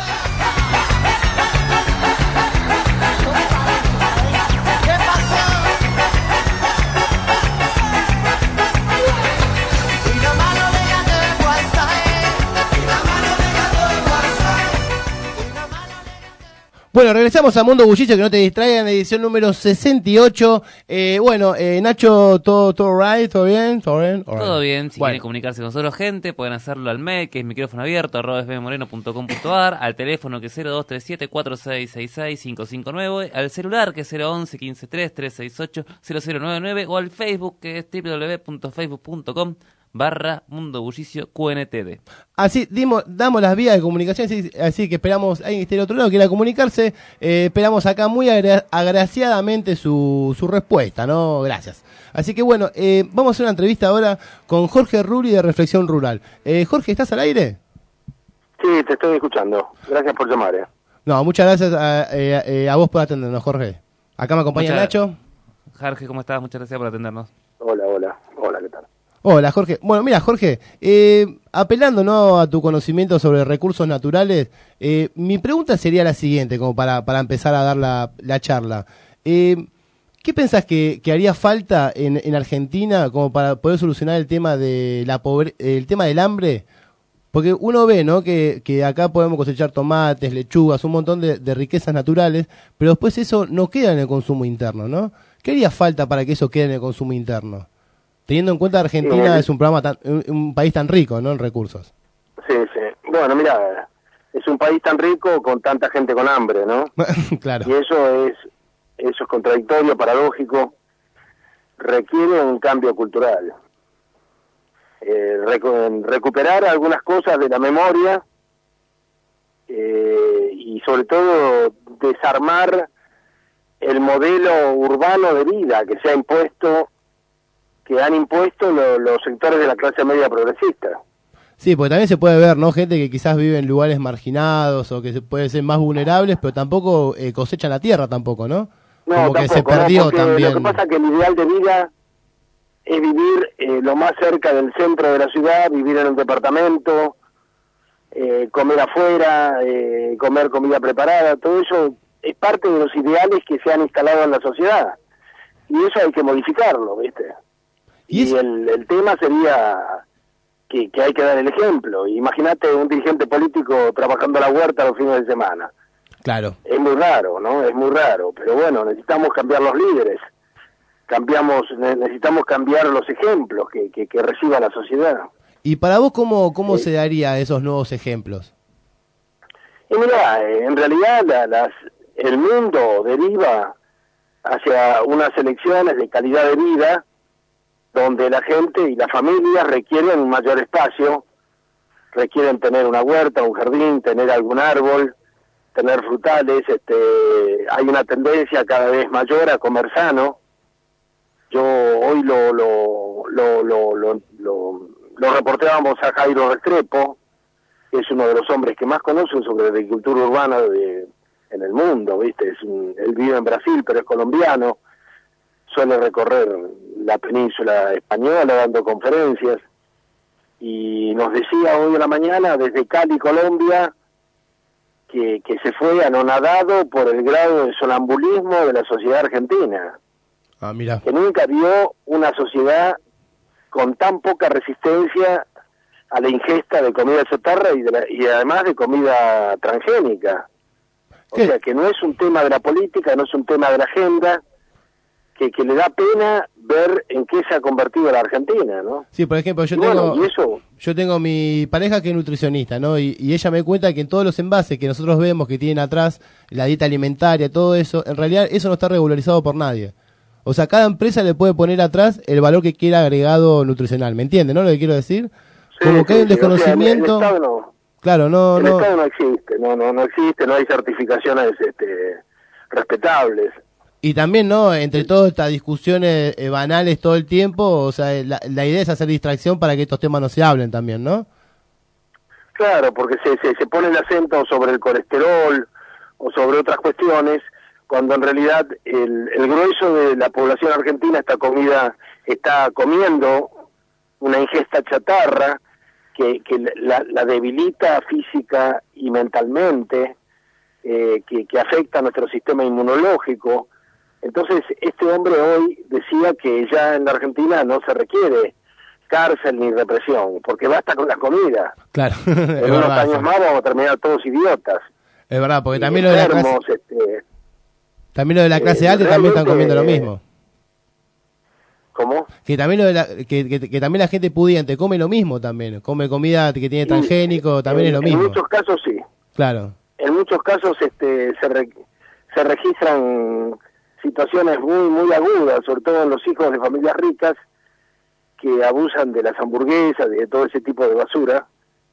[SPEAKER 4] Bueno, regresamos a Mundo Bullicio, que no te distraigan, edición número 68. Nacho, ¿todo right? ¿Todo bien? ¿Todo bien?
[SPEAKER 5] Todo bien, si quieren comunicarse con nosotros, gente, pueden hacerlo al mail, que es micrófono abierto, @fmmoreno.com.ar, al teléfono que es 0237-4666-559, al celular que es 011-153-368-0099, o al Facebook que es www.facebook.com/Mundo Bullicio QNTD.
[SPEAKER 4] Así damos las vías de comunicación, así que esperamos a alguien que esté del otro lado, quiera comunicarse. Esperamos acá muy agraciadamente su respuesta, ¿no? Gracias. Así que bueno, vamos a hacer una entrevista ahora con Jorge Ruri de Reflexión Rural. Jorge, ¿estás al aire?
[SPEAKER 19] Sí, te estoy escuchando. Gracias por llamar.
[SPEAKER 4] No, muchas gracias a vos por atendernos, Jorge. Acá me acompaña Nacho.
[SPEAKER 5] Jorge, ¿cómo estás? Muchas gracias por atendernos.
[SPEAKER 19] Hola, ¿qué tal?
[SPEAKER 4] Hola, Jorge. Bueno, mira, Jorge, apelando, ¿no?, a tu conocimiento sobre recursos naturales, mi pregunta sería la siguiente, como para empezar a dar la charla. ¿Qué pensás que haría falta en Argentina como para poder solucionar el tema de el tema del hambre? Porque uno ve, ¿no?, que acá podemos cosechar tomates, lechugas, un montón de riquezas naturales, pero después eso no queda en el consumo interno, ¿no? ¿Qué haría falta para que eso quede en el consumo interno? Teniendo en cuenta que Argentina es un país tan rico, ¿no?, en recursos.
[SPEAKER 2] Sí. Bueno, mira, es un país tan rico con tanta gente con hambre, ¿no?
[SPEAKER 4] Claro.
[SPEAKER 2] Y eso es contradictorio, paradójico, requiere un cambio cultural. Recuperar algunas cosas de la memoria y sobre todo desarmar el modelo urbano de vida que han impuesto los sectores de la clase media progresista.
[SPEAKER 4] Sí, porque también se puede ver, ¿no?, gente que quizás vive en lugares marginados o que pueden ser más vulnerables, pero tampoco cosechan la tierra tampoco, ¿no?
[SPEAKER 2] No,
[SPEAKER 4] como
[SPEAKER 2] tampoco,
[SPEAKER 4] que se perdió también.
[SPEAKER 2] Lo que pasa es que el ideal de vida es vivir lo más cerca del centro de la ciudad, vivir en un departamento, comer afuera, comer comida preparada, todo eso es parte de los ideales que se han instalado en la sociedad. Y eso hay que modificarlo, ¿viste? Y el tema sería que hay que dar el ejemplo. Imagínate un dirigente político trabajando a la huerta los fines de semana.
[SPEAKER 4] Claro.
[SPEAKER 2] Es muy raro, ¿no? Es muy raro. Pero bueno, necesitamos cambiar los líderes. Necesitamos cambiar los ejemplos que reciba la sociedad.
[SPEAKER 4] ¿Y para vos cómo se daría esos nuevos ejemplos?
[SPEAKER 2] Y mira, en realidad el mundo deriva hacia unas elecciones de calidad de vida donde la gente y las familias requieren un mayor espacio, requieren tener una huerta, un jardín, tener algún árbol, tener frutales. Hay una tendencia cada vez mayor a comer sano. Yo hoy lo reportábamos a Jairo Restrepo, que es uno de los hombres que más conocen sobre agricultura urbana en el mundo, ¿viste? Él vive en Brasil, pero es colombiano, suele recorrer la península española dando conferencias, y nos decía hoy en la mañana desde Cali, Colombia, que se fue anonadado por el grado de sonambulismo de la sociedad argentina.
[SPEAKER 4] Ah, mira.
[SPEAKER 2] Que nunca vio una sociedad con tan poca resistencia a la ingesta de comida chatarra y además de comida transgénica. O sea, que no es un tema de la política, no es un tema de la agenda, que le da pena ver en qué se ha convertido la Argentina, ¿no?
[SPEAKER 4] Sí, por ejemplo, yo tengo mi pareja que es nutricionista, ¿no? Y ella me cuenta que en todos los envases que nosotros vemos que tienen atrás, la dieta alimentaria, todo eso, en realidad eso no está regularizado por nadie. O sea, cada empresa le puede poner atrás el valor que quiera agregado nutricional, ¿me entiende, no lo que quiero decir?
[SPEAKER 2] Sí,
[SPEAKER 4] como que hay un desconocimiento.
[SPEAKER 2] O sea, el Estado no.
[SPEAKER 4] Claro, no.
[SPEAKER 2] El Estado no existe, no existe, no hay certificaciones respetables.
[SPEAKER 4] Y también, ¿no?, entre todas estas discusiones banales todo el tiempo, o sea, la idea es hacer distracción para que estos temas no se hablen también, ¿no?
[SPEAKER 2] Claro, porque se pone el acento sobre el colesterol o sobre otras cuestiones, cuando en realidad el grueso de la población argentina está comiendo una ingesta chatarra que la debilita física y mentalmente, que afecta a nuestro sistema inmunológico. Entonces, este hombre hoy decía que ya en la Argentina no se requiere cárcel ni represión, porque basta con la comida.
[SPEAKER 4] Claro.
[SPEAKER 2] En unos años más vamos a terminar todos idiotas.
[SPEAKER 4] Es verdad, porque también lo de la clase, también lo de la clase alta también están comiendo lo mismo.
[SPEAKER 2] ¿Cómo?
[SPEAKER 4] Que también que también la gente pudiente come lo mismo también, come comida que tiene transgénico, también es lo mismo.
[SPEAKER 2] En muchos casos sí.
[SPEAKER 4] Claro.
[SPEAKER 2] En muchos casos se registran situaciones muy agudas, sobre todo en los hijos de familias ricas que abusan de las hamburguesas, de todo ese tipo de basura,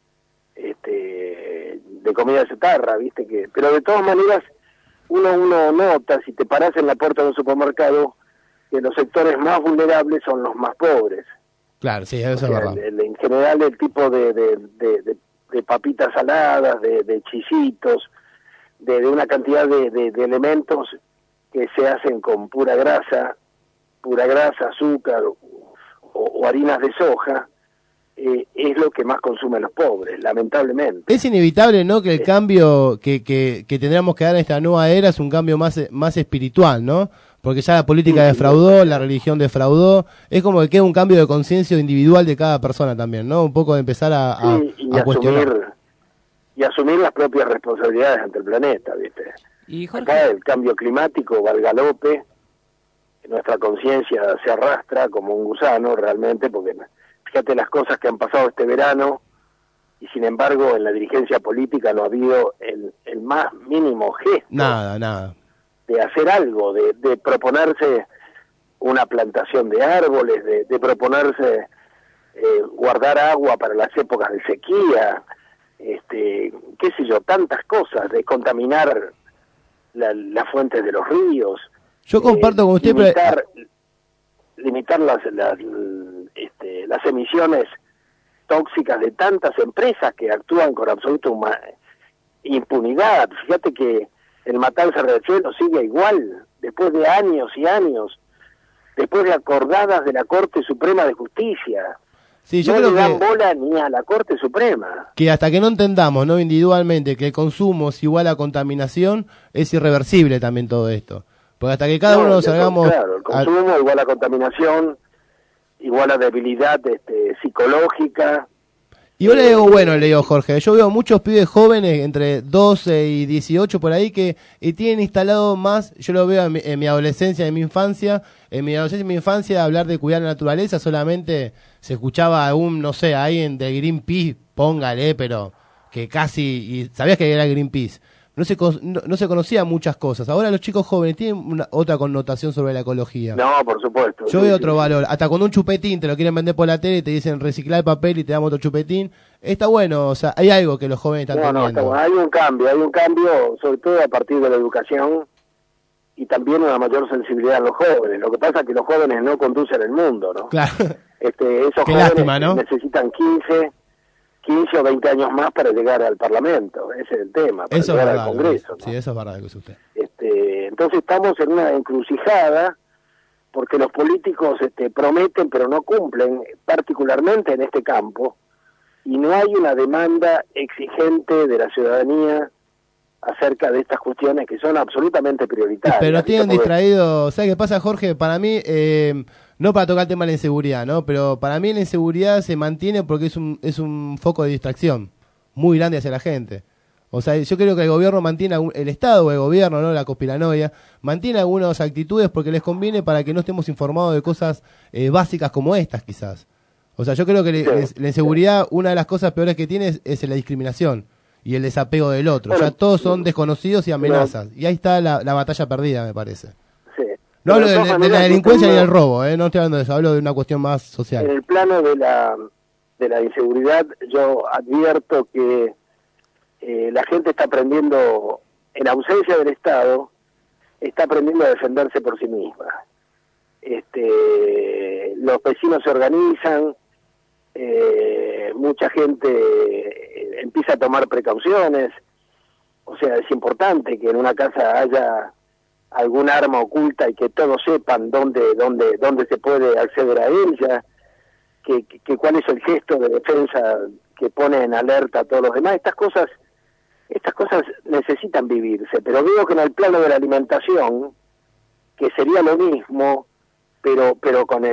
[SPEAKER 2] de comida chatarra, ¿viste? Pero de todas maneras uno nota, si te parás en la puerta de un supermercado, que los sectores más vulnerables son los más pobres.
[SPEAKER 4] Claro, sí, eso es verdad.
[SPEAKER 2] En general el tipo de papitas saladas, de chisitos, de una cantidad de elementos que se hacen con pura grasa, azúcar, o harinas de soja, es lo que más consumen los pobres, lamentablemente.
[SPEAKER 1] Es inevitable, ¿no?, que el cambio que tendríamos que dar en esta nueva era es un cambio más espiritual, ¿no? Porque ya la política defraudó, la religión defraudó, es como que queda un cambio de conciencia individual de cada persona también, ¿no? Un poco de empezar a cuestionar.
[SPEAKER 2] Y asumir las propias responsabilidades ante el planeta, ¿viste?
[SPEAKER 5] Y Jorge...
[SPEAKER 2] Acá el cambio climático va al galope, nuestra conciencia se arrastra como un gusano realmente, porque fíjate las cosas que han pasado este verano, y sin embargo en la dirigencia política no ha habido el más mínimo gesto.
[SPEAKER 1] Nada.
[SPEAKER 2] De hacer algo, de proponerse una plantación de árboles, de proponerse guardar agua para las épocas de sequía, qué sé yo, tantas cosas, de contaminar las fuentes de los ríos.
[SPEAKER 1] Yo comparto con usted,
[SPEAKER 2] limitar las emisiones tóxicas de tantas empresas que actúan con absoluta impunidad. Fíjate que el Matanza Riachuelo sigue igual, después de años y años, después de acordadas de la Corte Suprema de Justicia.
[SPEAKER 1] Sí, yo
[SPEAKER 2] no
[SPEAKER 1] creo
[SPEAKER 2] le dan
[SPEAKER 1] que
[SPEAKER 2] bola ni a la Corte Suprema.
[SPEAKER 1] Que hasta que no entendamos, ¿no?, individualmente, que el consumo es igual a contaminación, es irreversible también todo esto. Porque hasta que cada uno nos salgamos...
[SPEAKER 2] Claro, el consumo igual a contaminación, igual a debilidad psicológica.
[SPEAKER 1] Y yo le digo, Jorge, yo veo muchos pibes jóvenes, entre 12 y 18 por ahí, que tienen instalado más, yo lo veo en mi adolescencia, en mi infancia, hablar de cuidar la naturaleza, solamente se escuchaba no sé, alguien de Greenpeace, póngale, pero que casi, y sabías que era Greenpeace. No se conocían muchas cosas. Ahora los chicos jóvenes tienen otra connotación sobre la ecología.
[SPEAKER 2] No, por supuesto.
[SPEAKER 1] Yo veo otro valor. Hasta con un chupetín te lo quieren vender por la tele y te dicen reciclar el papel y te damos otro chupetín. Está bueno, o sea, hay algo que los jóvenes están teniendo.
[SPEAKER 2] No, hay un cambio, sobre todo a partir de la educación y también una mayor sensibilidad en los jóvenes. Lo que pasa es que los jóvenes no conducen el mundo, ¿no?
[SPEAKER 1] Claro.
[SPEAKER 2] Esos
[SPEAKER 1] Qué
[SPEAKER 2] jóvenes
[SPEAKER 1] lástima, ¿no?
[SPEAKER 2] necesitan 15 o 20 años más para llegar al Parlamento, ese es el tema, para
[SPEAKER 1] eso
[SPEAKER 2] llegar
[SPEAKER 1] es verdad,
[SPEAKER 2] al Congreso, ¿no?
[SPEAKER 1] Sí, eso es verdad, que es usted.
[SPEAKER 2] Entonces estamos en una encrucijada, porque los políticos prometen pero no cumplen, particularmente en este campo, y no hay una demanda exigente de la ciudadanía acerca de estas cuestiones que son absolutamente prioritarias.
[SPEAKER 1] Pero tienen distraído, ¿sabes qué pasa, Jorge? Para mí, no para tocar el tema de la inseguridad, ¿no? Pero para mí la inseguridad se mantiene porque es un foco de distracción muy grande hacia la gente. O sea, yo creo que el gobierno mantiene, el Estado o el gobierno, ¿no?, la conspiranoia, mantiene algunas actitudes porque les conviene para que no estemos informados de cosas básicas como estas, quizás. O sea, yo creo que la inseguridad, una de las cosas peores que tiene es la discriminación y el desapego del otro. Ya todos son desconocidos y amenazas. Y ahí está la batalla perdida, me parece.
[SPEAKER 2] Sí.
[SPEAKER 1] No hablo de la delincuencia ni del robo, no estoy hablando de eso, hablo de una cuestión más social.
[SPEAKER 2] En el plano de la inseguridad, yo advierto que la gente está aprendiendo, en ausencia del Estado, está aprendiendo a defenderse por sí misma. Los vecinos se organizan, mucha gente empieza a tomar precauciones, o sea, es importante que en una casa haya algún arma oculta y que todos sepan dónde se puede acceder a ella, que cuál es el gesto de defensa que pone en alerta a todos los demás. Estas cosas necesitan vivirse, pero veo que en el plano de la alimentación, que sería lo mismo, pero con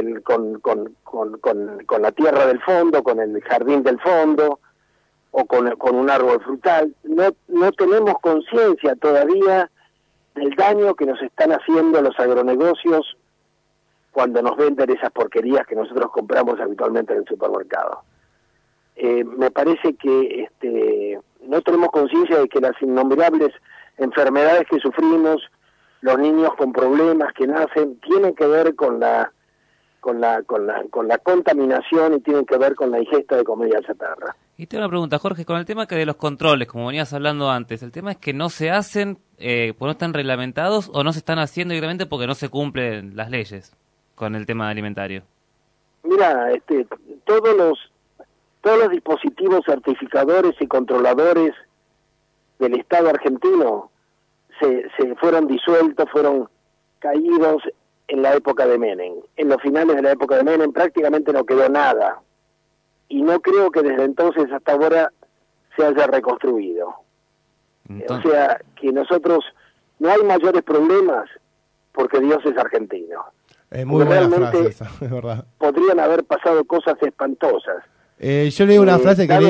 [SPEAKER 2] la tierra del fondo, con el jardín del fondo, o con un árbol frutal, no tenemos conciencia todavía del daño que nos están haciendo los agronegocios cuando nos venden esas porquerías que nosotros compramos habitualmente en el supermercado. Me parece que no tenemos conciencia de que las innumerables enfermedades que sufrimos, los niños con problemas que nacen, tienen que ver con la contaminación y tienen que ver con la ingesta de comida chatarra.
[SPEAKER 5] Y tengo una pregunta, Jorge, con el tema de los controles, como venías hablando antes, ¿el tema es que no se hacen porque no están reglamentados o no se están haciendo directamente porque no se cumplen las leyes con el tema alimentario?
[SPEAKER 2] Mira, todos los dispositivos certificadores y controladores del Estado argentino se fueron disueltos, fueron caídos en la época de Menem. En los finales de la época de Menem prácticamente no quedó nada. Y no creo que desde entonces hasta ahora se haya reconstruido. O sea, que nosotros no hay mayores problemas porque Dios es argentino.
[SPEAKER 1] Es muy buena frase esa, es verdad.
[SPEAKER 2] Podrían haber pasado cosas espantosas.
[SPEAKER 1] Yo leí una frase que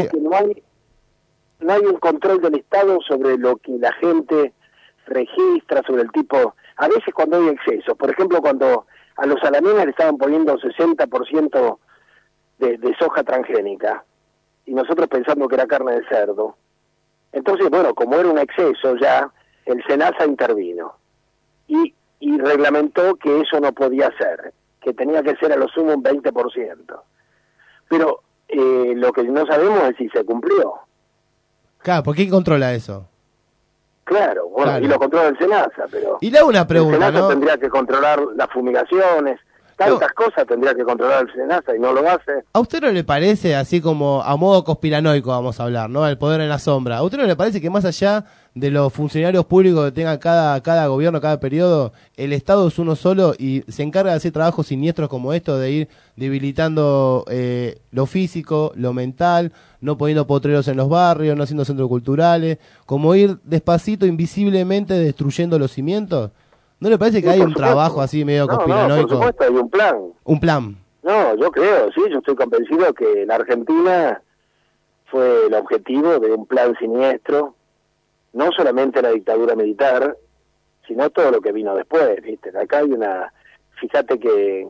[SPEAKER 2] no hay un control del Estado sobre lo que la gente registra, sobre el tipo. A veces cuando hay excesos, por ejemplo, cuando a los salamines le estaban poniendo 60% de soja transgénica, y nosotros pensando que era carne de cerdo. Entonces, bueno, como era un exceso ya, el SENASA intervino y reglamentó que eso no podía ser, que tenía que ser a lo sumo un 20%. Pero lo que no sabemos es si se cumplió.
[SPEAKER 1] Claro, ¿por quién controla eso?
[SPEAKER 2] Claro, bueno, claro. Y lo controla el SENASA, pero...
[SPEAKER 1] Y le hago una pregunta,
[SPEAKER 2] el SENASA
[SPEAKER 1] ¿no?
[SPEAKER 2] tendría que controlar las fumigaciones, tantas cosas tendría que controlar el SENASA y no lo hace.
[SPEAKER 1] ¿A usted no le parece, así como a modo conspiranoico vamos a hablar, ¿no? El poder en la sombra. ¿A usted no le parece que más allá de los funcionarios públicos que tenga cada gobierno, cada periodo, el Estado es uno solo y se encarga de hacer trabajos siniestros como esto, de ir debilitando lo físico, lo mental, no poniendo potreros en los barrios, no haciendo centros culturales, como ir despacito, invisiblemente destruyendo los cimientos? ¿No le parece que hay un trabajo así medio conspiranoico?
[SPEAKER 2] No, por supuesto, hay un plan.
[SPEAKER 1] ¿Un plan?
[SPEAKER 2] No, yo creo, sí, yo estoy convencido que la Argentina fue el objetivo de un plan siniestro, no solamente la dictadura militar, sino todo lo que vino después, ¿viste? Acá hay una... Fíjate que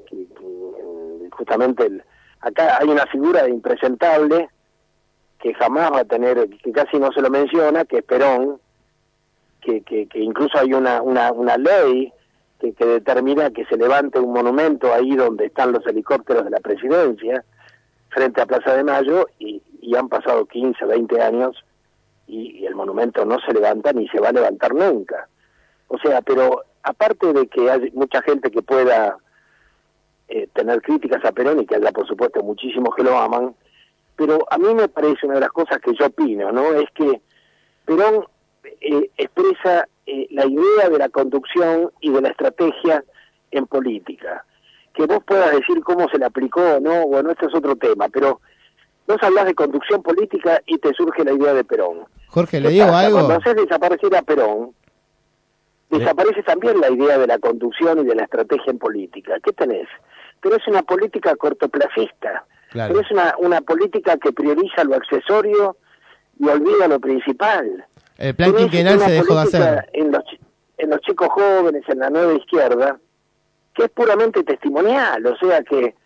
[SPEAKER 2] justamente acá hay una figura impresentable que jamás va a tener, que casi no se lo menciona, que es Perón, que incluso hay una ley que determina que se levante un monumento ahí donde están los helicópteros de la presidencia, frente a Plaza de Mayo, y han pasado 15, 20 años, y el monumento no se levanta ni se va a levantar nunca. O sea, pero aparte de que hay mucha gente que pueda tener críticas a Perón, y que haya por supuesto muchísimos que lo aman, pero a mí me parece una de las cosas que yo opino, ¿no? Es que Perón expresa la idea de la conducción y de la estrategia en política. Que vos puedas decir cómo se le aplicó o no, bueno, este es otro tema, pero vos hablás de conducción política y te surge la idea de Perón.
[SPEAKER 1] Jorge, ¿le digo algo?
[SPEAKER 2] Cuando haces desaparecer a Perón, desaparece también la idea de la conducción y de la estrategia en política. ¿Qué tenés? Pero es una política cortoplacista. Claro. Pero es una política que prioriza lo accesorio y olvida lo principal.
[SPEAKER 1] El plan quinquenal se dejó de hacer.
[SPEAKER 2] En los chicos jóvenes, en la nueva izquierda, que es puramente testimonial, o sea que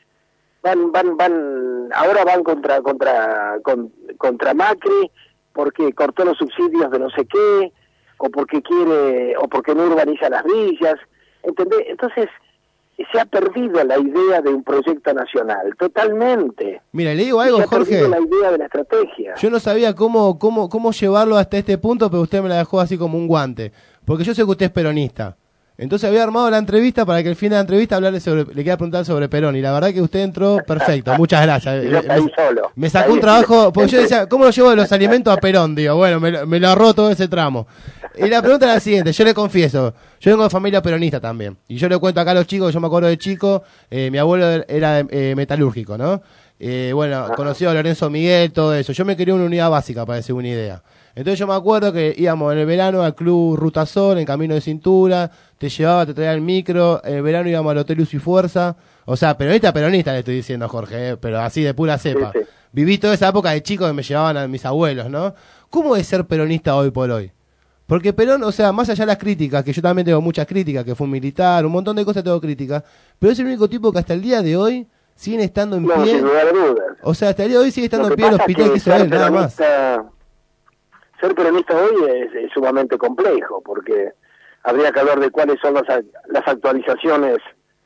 [SPEAKER 2] ahora van contra Macri porque cortó los subsidios de no sé qué, o porque no urbaniza las villas, ¿entendés? Entonces se ha perdido la idea de un proyecto nacional, totalmente.
[SPEAKER 1] Mira, le digo algo, Jorge.
[SPEAKER 2] Se ha perdido la idea de la estrategia.
[SPEAKER 1] Yo no sabía cómo llevarlo hasta este punto, pero usted me la dejó así como un guante. Porque yo sé que usted es peronista. Entonces había armado la entrevista para que al fin de la entrevista le quería preguntar sobre Perón. Y la verdad que usted entró perfecto. Muchas gracias. Me sacó un trabajo, porque yo decía, ¿cómo lo llevo de los alimentos a Perón? Digo, bueno, me lo ahorró todo ese tramo. Y la pregunta es la siguiente, yo le confieso, yo vengo de familia peronista también. Y yo le cuento acá a los chicos, yo me acuerdo de chico, mi abuelo era metalúrgico, ¿no? Conocido a Lorenzo Miguel, todo eso. Yo me quería una unidad básica, para decir una idea. Entonces yo me acuerdo que íbamos en el verano al club Ruta Sol, en Camino de Cintura, te traía el micro, en el verano íbamos al Hotel Luz y Fuerza. O sea, peronista le estoy diciendo, Jorge, pero así de pura cepa. Sí, sí. Viví toda esa época de chico que me llevaban a mis abuelos, ¿no? ¿Cómo es ser peronista hoy por hoy? Porque Perón, o sea, más allá de las críticas, que yo también tengo muchas críticas, que fue un militar, un montón de cosas tengo críticas, pero es el único tipo que hasta el día de hoy siguen estando en pie.
[SPEAKER 2] Sin lugar a dudas.
[SPEAKER 1] O sea, hasta el día de hoy sigue estando en pie el hospital que hizo él, nada más.
[SPEAKER 2] Ser peronista hoy es sumamente complejo, porque habría que hablar de cuáles son las actualizaciones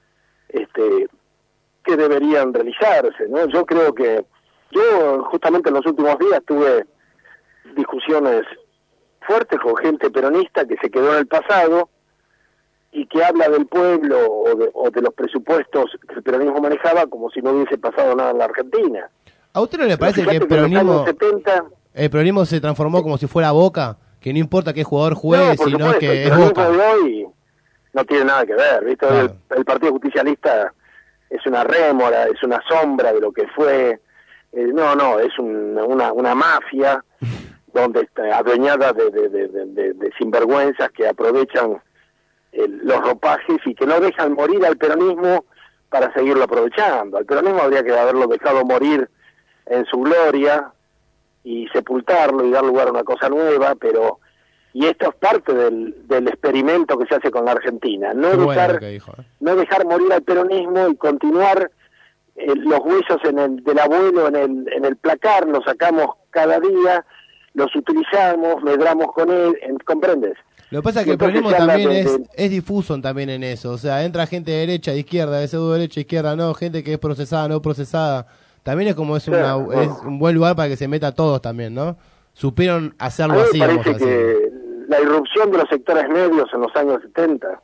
[SPEAKER 2] que deberían realizarse, ¿no? Yo creo que yo justamente en los últimos días tuve discusiones fuertes con gente peronista que se quedó en el pasado y que habla del pueblo o de los presupuestos que el peronismo manejaba como si no hubiese pasado nada en la Argentina.
[SPEAKER 1] ¿A usted no le parece que el peronismo se transformó como si fuera Boca? Que no importa qué jugador juegue, sino que es Boca.
[SPEAKER 2] no tiene nada que ver, ¿viste?
[SPEAKER 1] Claro.
[SPEAKER 2] El Partido Justicialista es una rémora, es una sombra de lo que fue. No, es una mafia donde está adueñada de sinvergüenzas que aprovechan los ropajes y que no dejan morir al peronismo para seguirlo aprovechando. Al peronismo habría que haberlo dejado morir en su gloria y sepultarlo y dar lugar a una cosa nueva, y esto es parte del experimento que se hace con la Argentina, no dejar morir al peronismo y continuar los huesos del abuelo en el placar, los sacamos cada día, los utilizamos, medramos con él, ¿comprendes?
[SPEAKER 1] Lo que pasa es que el peronismo también es difuso también en eso, o sea, entra gente de derecha, de izquierda, de pseudo derecha, izquierda, no, gente que es procesada, no procesada, también es como es un buen lugar para que se meta todos también, ¿no? Supieron hacerlo así,
[SPEAKER 2] vamos a decir. Que la irrupción de los sectores medios en los años 70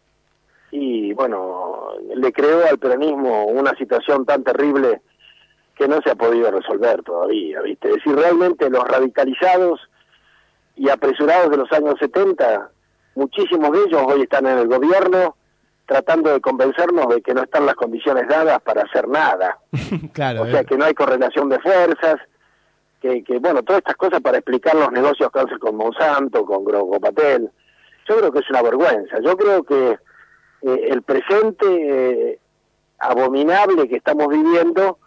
[SPEAKER 2] y bueno, le creó al peronismo una situación tan terrible que no se ha podido resolver todavía, ¿viste? Es decir, realmente los radicalizados y apresurados de los años 70, muchísimos de ellos hoy están en el gobierno tratando de convencernos de que no están las condiciones dadas para hacer nada.
[SPEAKER 1] Claro,
[SPEAKER 2] o sea, que no hay correlación de fuerzas, que bueno, todas estas cosas para explicar los negocios que hacen con Monsanto, con Grocopatel. Yo creo que es una vergüenza. Yo creo que el presente abominable que estamos viviendo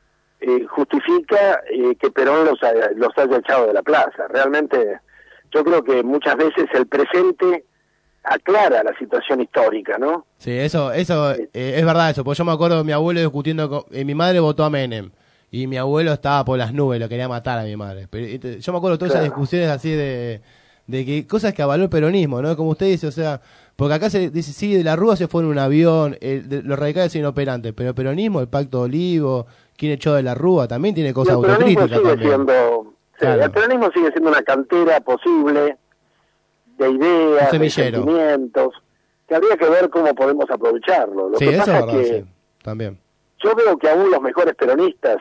[SPEAKER 2] justifica que Perón los haya echado de la plaza. Realmente yo creo que muchas veces el presente aclara la situación histórica, ¿no?
[SPEAKER 1] Sí, eso es verdad eso, porque yo me acuerdo de mi abuelo discutiendo mi madre votó a Menem y mi abuelo estaba por las nubes, lo quería matar a mi madre. Pero yo me acuerdo de todas esas discusiones así de que cosas que avaló el peronismo, ¿no? Como usted dice, o sea, porque acá se dice, sí, de la Rúa se fue en un avión, los radicales son inoperantes, pero el peronismo, el Pacto de Olivo, ¿quién echó de la Rúa? También tiene cosas autocríticas también.
[SPEAKER 2] El peronismo sigue siendo una cantera posible de ideas, de sentimientos, que habría que ver cómo podemos aprovecharlo. Lo que pasa es que
[SPEAKER 1] también.
[SPEAKER 2] Yo veo que aún los mejores peronistas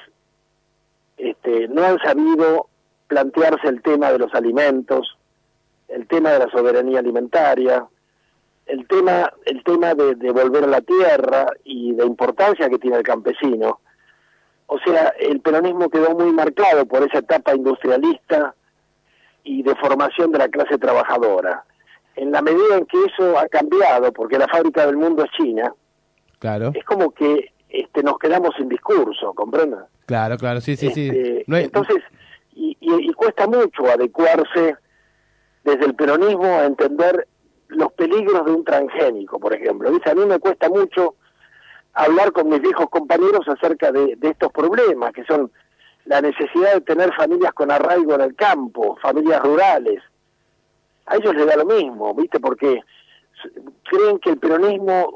[SPEAKER 2] no han sabido plantearse el tema de los alimentos, el tema de la soberanía alimentaria, el tema de volver a la tierra y la importancia que tiene el campesino. O sea, el peronismo quedó muy marcado por esa etapa industrialista y de formación de la clase trabajadora. En la medida en que eso ha cambiado, porque la fábrica del mundo es China,
[SPEAKER 1] claro,
[SPEAKER 2] es como que nos quedamos sin discurso, ¿comprendes?
[SPEAKER 1] Claro, sí.
[SPEAKER 2] No hay... Entonces, y cuesta mucho adecuarse desde el peronismo a entender los peligros de un transgénico, por ejemplo. ¿Viste? A mí me cuesta mucho hablar con mis viejos compañeros acerca de estos problemas, que son la necesidad de tener familias con arraigo en el campo, familias rurales. A ellos les da lo mismo, ¿viste? Porque creen que el peronismo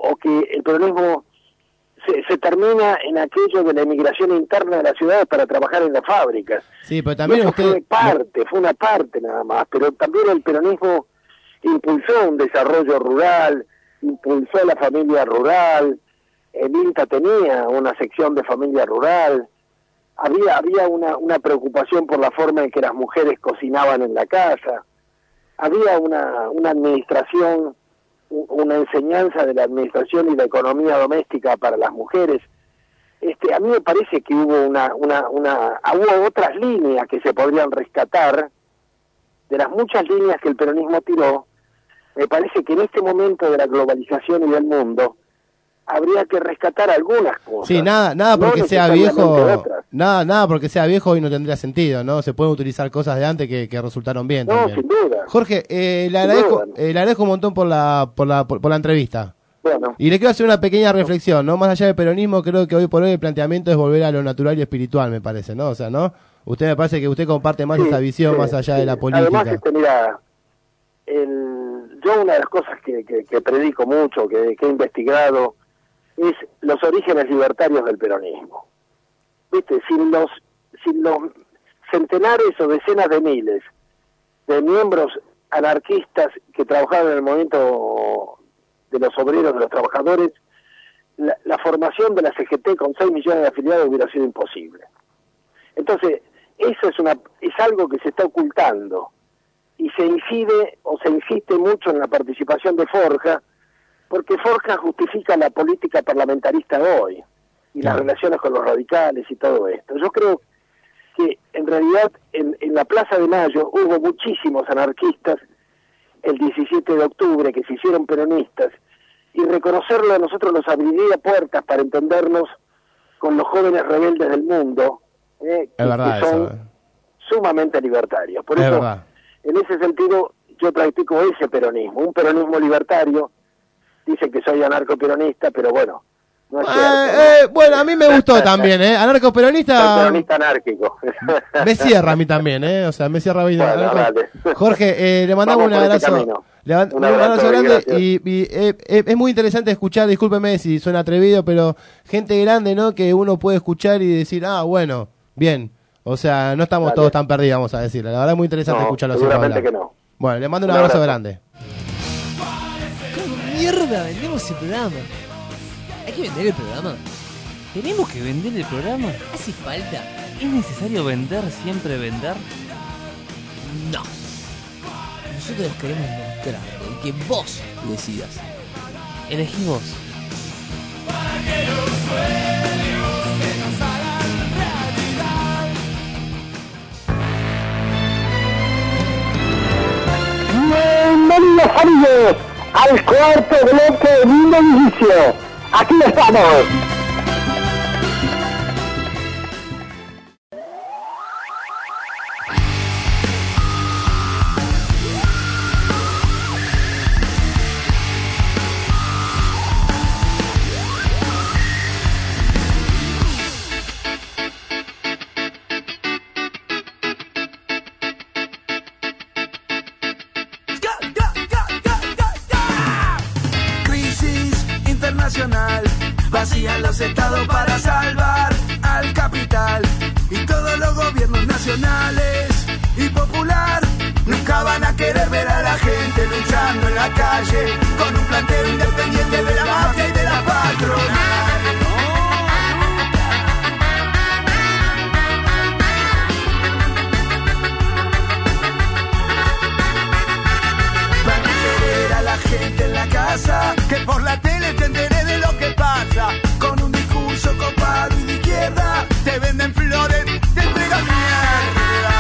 [SPEAKER 2] se termina en aquello de la emigración interna de las ciudades para trabajar en las fábricas.
[SPEAKER 1] Sí, pero también
[SPEAKER 2] fue una parte nada más, pero también el peronismo impulsó un desarrollo rural, impulsó la familia rural, el INTA tenía una sección de familia rural, había una preocupación por la forma en que las mujeres cocinaban en la casa, había una administración, una enseñanza de la administración y la economía doméstica para las mujeres. A mí me parece que hubo hubo otras líneas que se podrían rescatar de las muchas líneas que el peronismo tiró. Me parece que en este momento de la globalización y del mundo habría que rescatar algunas cosas.
[SPEAKER 1] Sí, nada porque sea viejo, nada porque sea viejo hoy no tendría sentido, ¿no? Se pueden utilizar cosas de antes que resultaron bien.
[SPEAKER 2] No,
[SPEAKER 1] también.
[SPEAKER 2] Sin duda.
[SPEAKER 1] Jorge, le agradezco un montón por la entrevista.
[SPEAKER 2] Bueno.
[SPEAKER 1] Y le quiero hacer una pequeña reflexión, ¿no? Más allá del peronismo, creo que hoy por hoy el planteamiento es volver a lo natural y espiritual, me parece, ¿no? O sea, ¿no? Usted me parece que usted comparte más esa visión más allá de la política.
[SPEAKER 2] Además, mira, yo una de las cosas que predico mucho, que he investigado, es los orígenes libertarios del peronismo. ¿Viste? Sin los centenares o decenas de miles de miembros anarquistas que trabajaban en el movimiento de los obreros, de los trabajadores, la formación de la CGT con 6 millones de afiliados hubiera sido imposible. Entonces, eso es algo que se está ocultando y se insiste mucho en la participación de Forja, porque Forja justifica la política parlamentarista hoy y las relaciones con los radicales y todo esto. Yo creo que en realidad en la Plaza de Mayo hubo muchísimos anarquistas el 17 de octubre que se hicieron peronistas, y reconocerlo a nosotros nos abriría puertas para entendernos con los jóvenes rebeldes del mundo, que son sumamente libertarios. Por eso, en ese sentido, yo practico ese peronismo, un peronismo libertario. Dicen que soy anarcoperonista, pero bueno, no es cierto.
[SPEAKER 1] Bueno, a mí me gustó también, anarcoperonista.
[SPEAKER 2] Soy peronista anárquico.
[SPEAKER 1] Me cierra a mí también, o sea, me cierra bien.
[SPEAKER 2] Bueno, dale.
[SPEAKER 1] Jorge, le mandamos un abrazo. Un abrazo grande y es muy interesante escuchar, discúlpeme si suena atrevido, pero gente grande, ¿no? Que uno puede escuchar y decir, bueno, bien. O sea, no estamos todos tan perdidos, vamos a decirle. La verdad es muy interesante escucharlo.
[SPEAKER 2] Seguramente que no.
[SPEAKER 1] Bueno, le mando un abrazo grande.
[SPEAKER 10] ¿Cómo mierda vendemos ese programa? ¿Hay que vender el programa?
[SPEAKER 5] ¿Tenemos que vender el programa?
[SPEAKER 10] ¿Hace falta?
[SPEAKER 5] ¿Es necesario vender, siempre vender?
[SPEAKER 10] No. Nosotros queremos mostrar que vos decidas.
[SPEAKER 5] Elegí vos.
[SPEAKER 3] Bienvenidos amigos al cuarto bloque de Mundo Inicio. Aquí estamos.
[SPEAKER 12] Vacían los estados para salvar al capital, y todos los gobiernos nacionales y popular nunca van a querer ver a la gente luchando en la calle con un planteo independiente de la mafia y de la patronal. Van a querer a la gente en la casa, que por la tele te enteré de lo que pasa. Con un discurso copado y de izquierda te venden flores, te entregan mierda.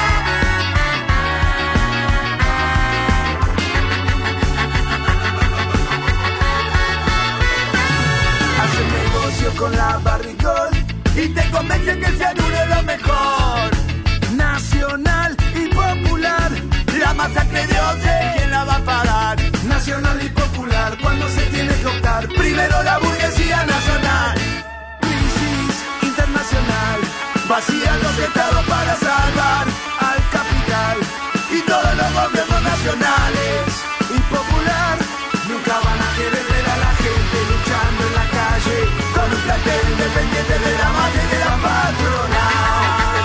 [SPEAKER 12] Hacen negocio con la Barricol y te convencen que el cianuro es lo mejor. Nacional y popular, la masacre de Ose, ¿quién la va a pagar? Nacional y popular, cuando se tiene que optar, primero la burguesía nacional. Crisis internacional, vacían los estados para salvar al capital, y todos los gobiernos nacionales y popular nunca van a querer ver a la gente luchando en la calle con un plantel independiente de la mafia y de la patronal.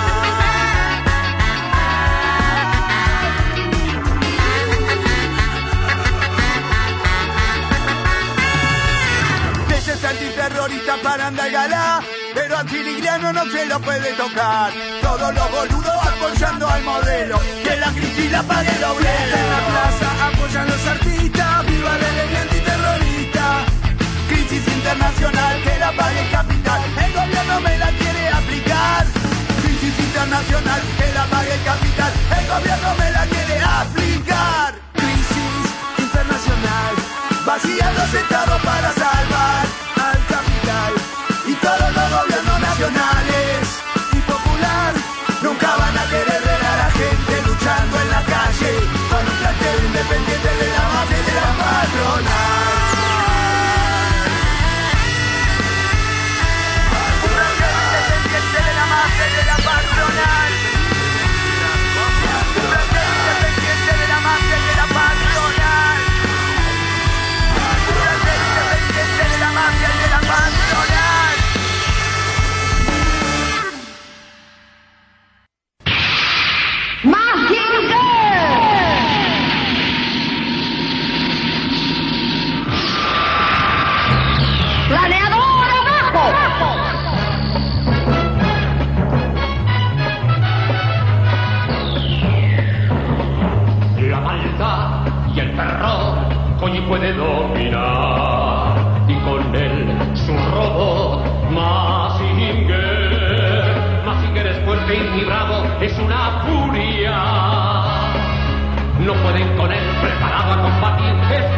[SPEAKER 12] Antiterrorista para andar galá, pero a Filigrano no se lo puede tocar. Todos los boludos apoyando al modelo, que la crisis la pague el obrero. En la plaza apoyan los artistas, viva la ley antiterrorista. Crisis internacional, que la pague el capital, el gobierno me la quiere aplicar. Crisis internacional, que la pague el capital, el gobierno me la quiere aplicar. Crisis internacional, vacían los estados para salvar al capital, y todos los gobiernos nacionales y popular nunca van a querer ver a la gente luchando en la calle con un plantel independiente de la mafia y de la patronal. Un plantel independiente de la mafia y de la patronal. Un plantel independiente de la mafia y de la patronal. De la mafia y de la patronal.
[SPEAKER 3] ¡Más gente! ¡Planeador abajo!
[SPEAKER 18] La maldad y el terror hoy puede dominar. mi bravo es una furia. No pueden con él, preparado a combatir.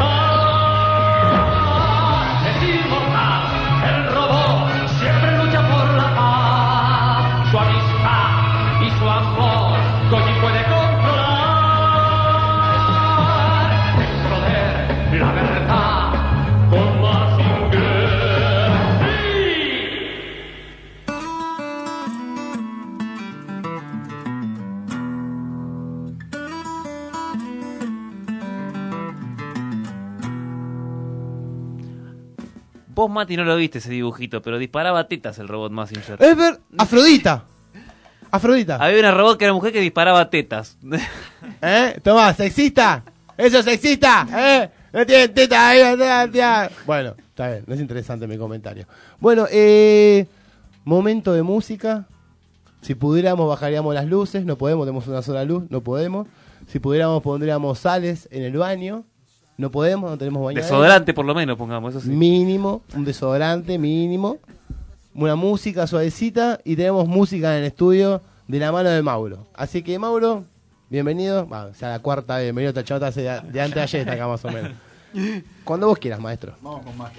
[SPEAKER 18] Es inmortal, el robot siempre lucha por la paz. Su amistad y su amor, Koji puede controlar. Dentro de la verdad, con Mazinger.
[SPEAKER 5] Vos, Mati, no lo viste ese dibujito, pero disparaba tetas el robot Mazinger.
[SPEAKER 1] Afrodita. Afrodita.
[SPEAKER 5] Había una robot que era mujer que disparaba tetas.
[SPEAKER 1] Tomá, sexista. Eso es sexista. No tienen tetas ahí. Bueno, está bien. No es interesante mi comentario. Bueno, momento de música. Si pudiéramos, bajaríamos las luces. No podemos, tenemos una sola luz. No podemos. Si pudiéramos, pondríamos sales en el baño. No podemos, no tenemos bañadera.
[SPEAKER 5] Desodorante por lo menos, pongamos, eso sí.
[SPEAKER 1] Mínimo, un desodorante mínimo. Una música suavecita y tenemos música en el estudio de la mano de Mauro. Así que, Mauro, bienvenido. O sea, la cuarta vez, bienvenido a Tachota, de antes de ayer está acá más o menos. Cuando vos quieras, maestro.
[SPEAKER 7] Vamos con magia.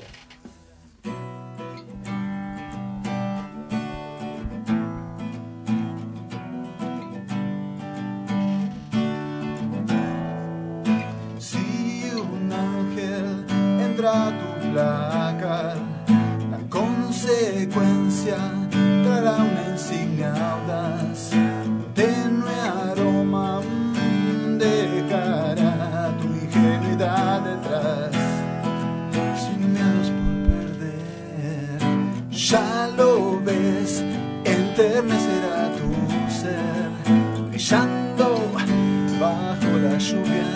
[SPEAKER 9] A tu placar, la consecuencia traerá una insignia audaz, tenue aroma dejará tu ingenuidad detrás, sin miedos por perder, ya lo ves, enternecerá tu ser, brillando bajo la lluvia.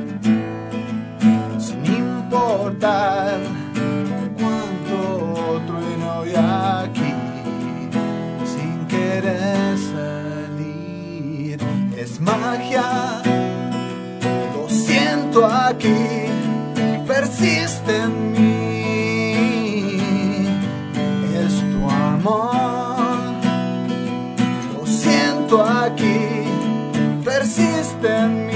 [SPEAKER 9] Cuánto trueno hay aquí, sin querer salir, es magia, lo siento aquí, persiste en mí, es tu amor, lo siento aquí, persiste en mí.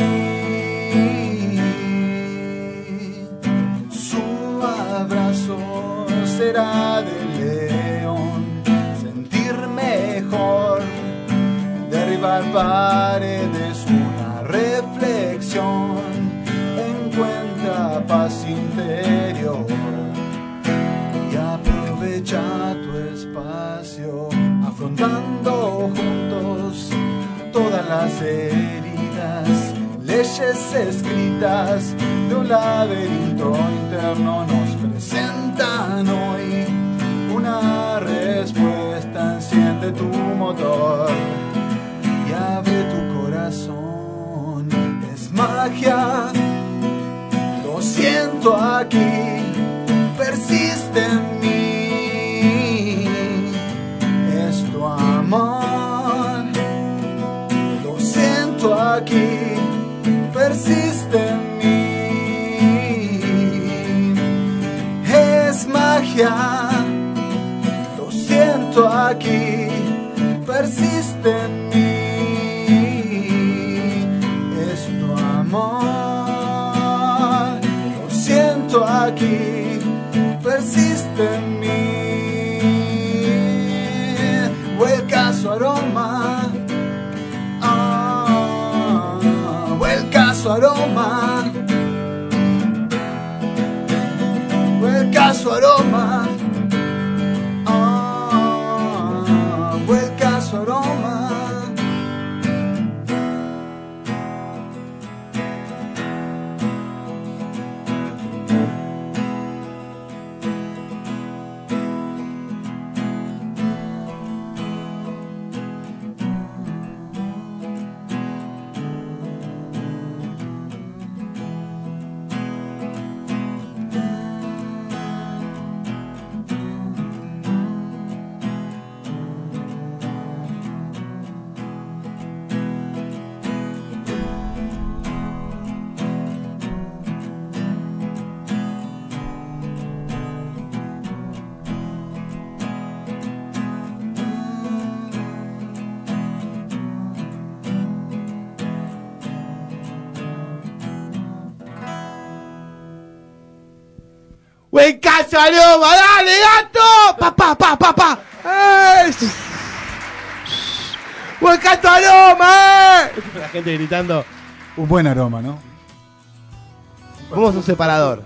[SPEAKER 9] Será de león, sentir mejor, derribar paredes, una reflexión, encuentra paz interior y aprovecha tu espacio, afrontando juntos todas las heridas, leyes escritas de un laberinto interno nos presentan hoy una respuesta. Enciende tu motor y abre tu corazón, es magia, lo siento aquí, persiste en mí, es tu amor, lo siento aquí, persiste en mí, es magia, lo siento aquí, persiste en mí, es tu amor, lo siento aquí, persiste en mí, vuelca su aroma, vuelca su aroma, vuelca su aroma, vuelca su aroma.
[SPEAKER 1] ¡Buen caso, aroma! ¡Dale, gato! ¡Papá, papá, papá! ¡Buen caso, aroma! La gente gritando.
[SPEAKER 7] Un buen aroma, ¿no?
[SPEAKER 1] Vamos a un separador.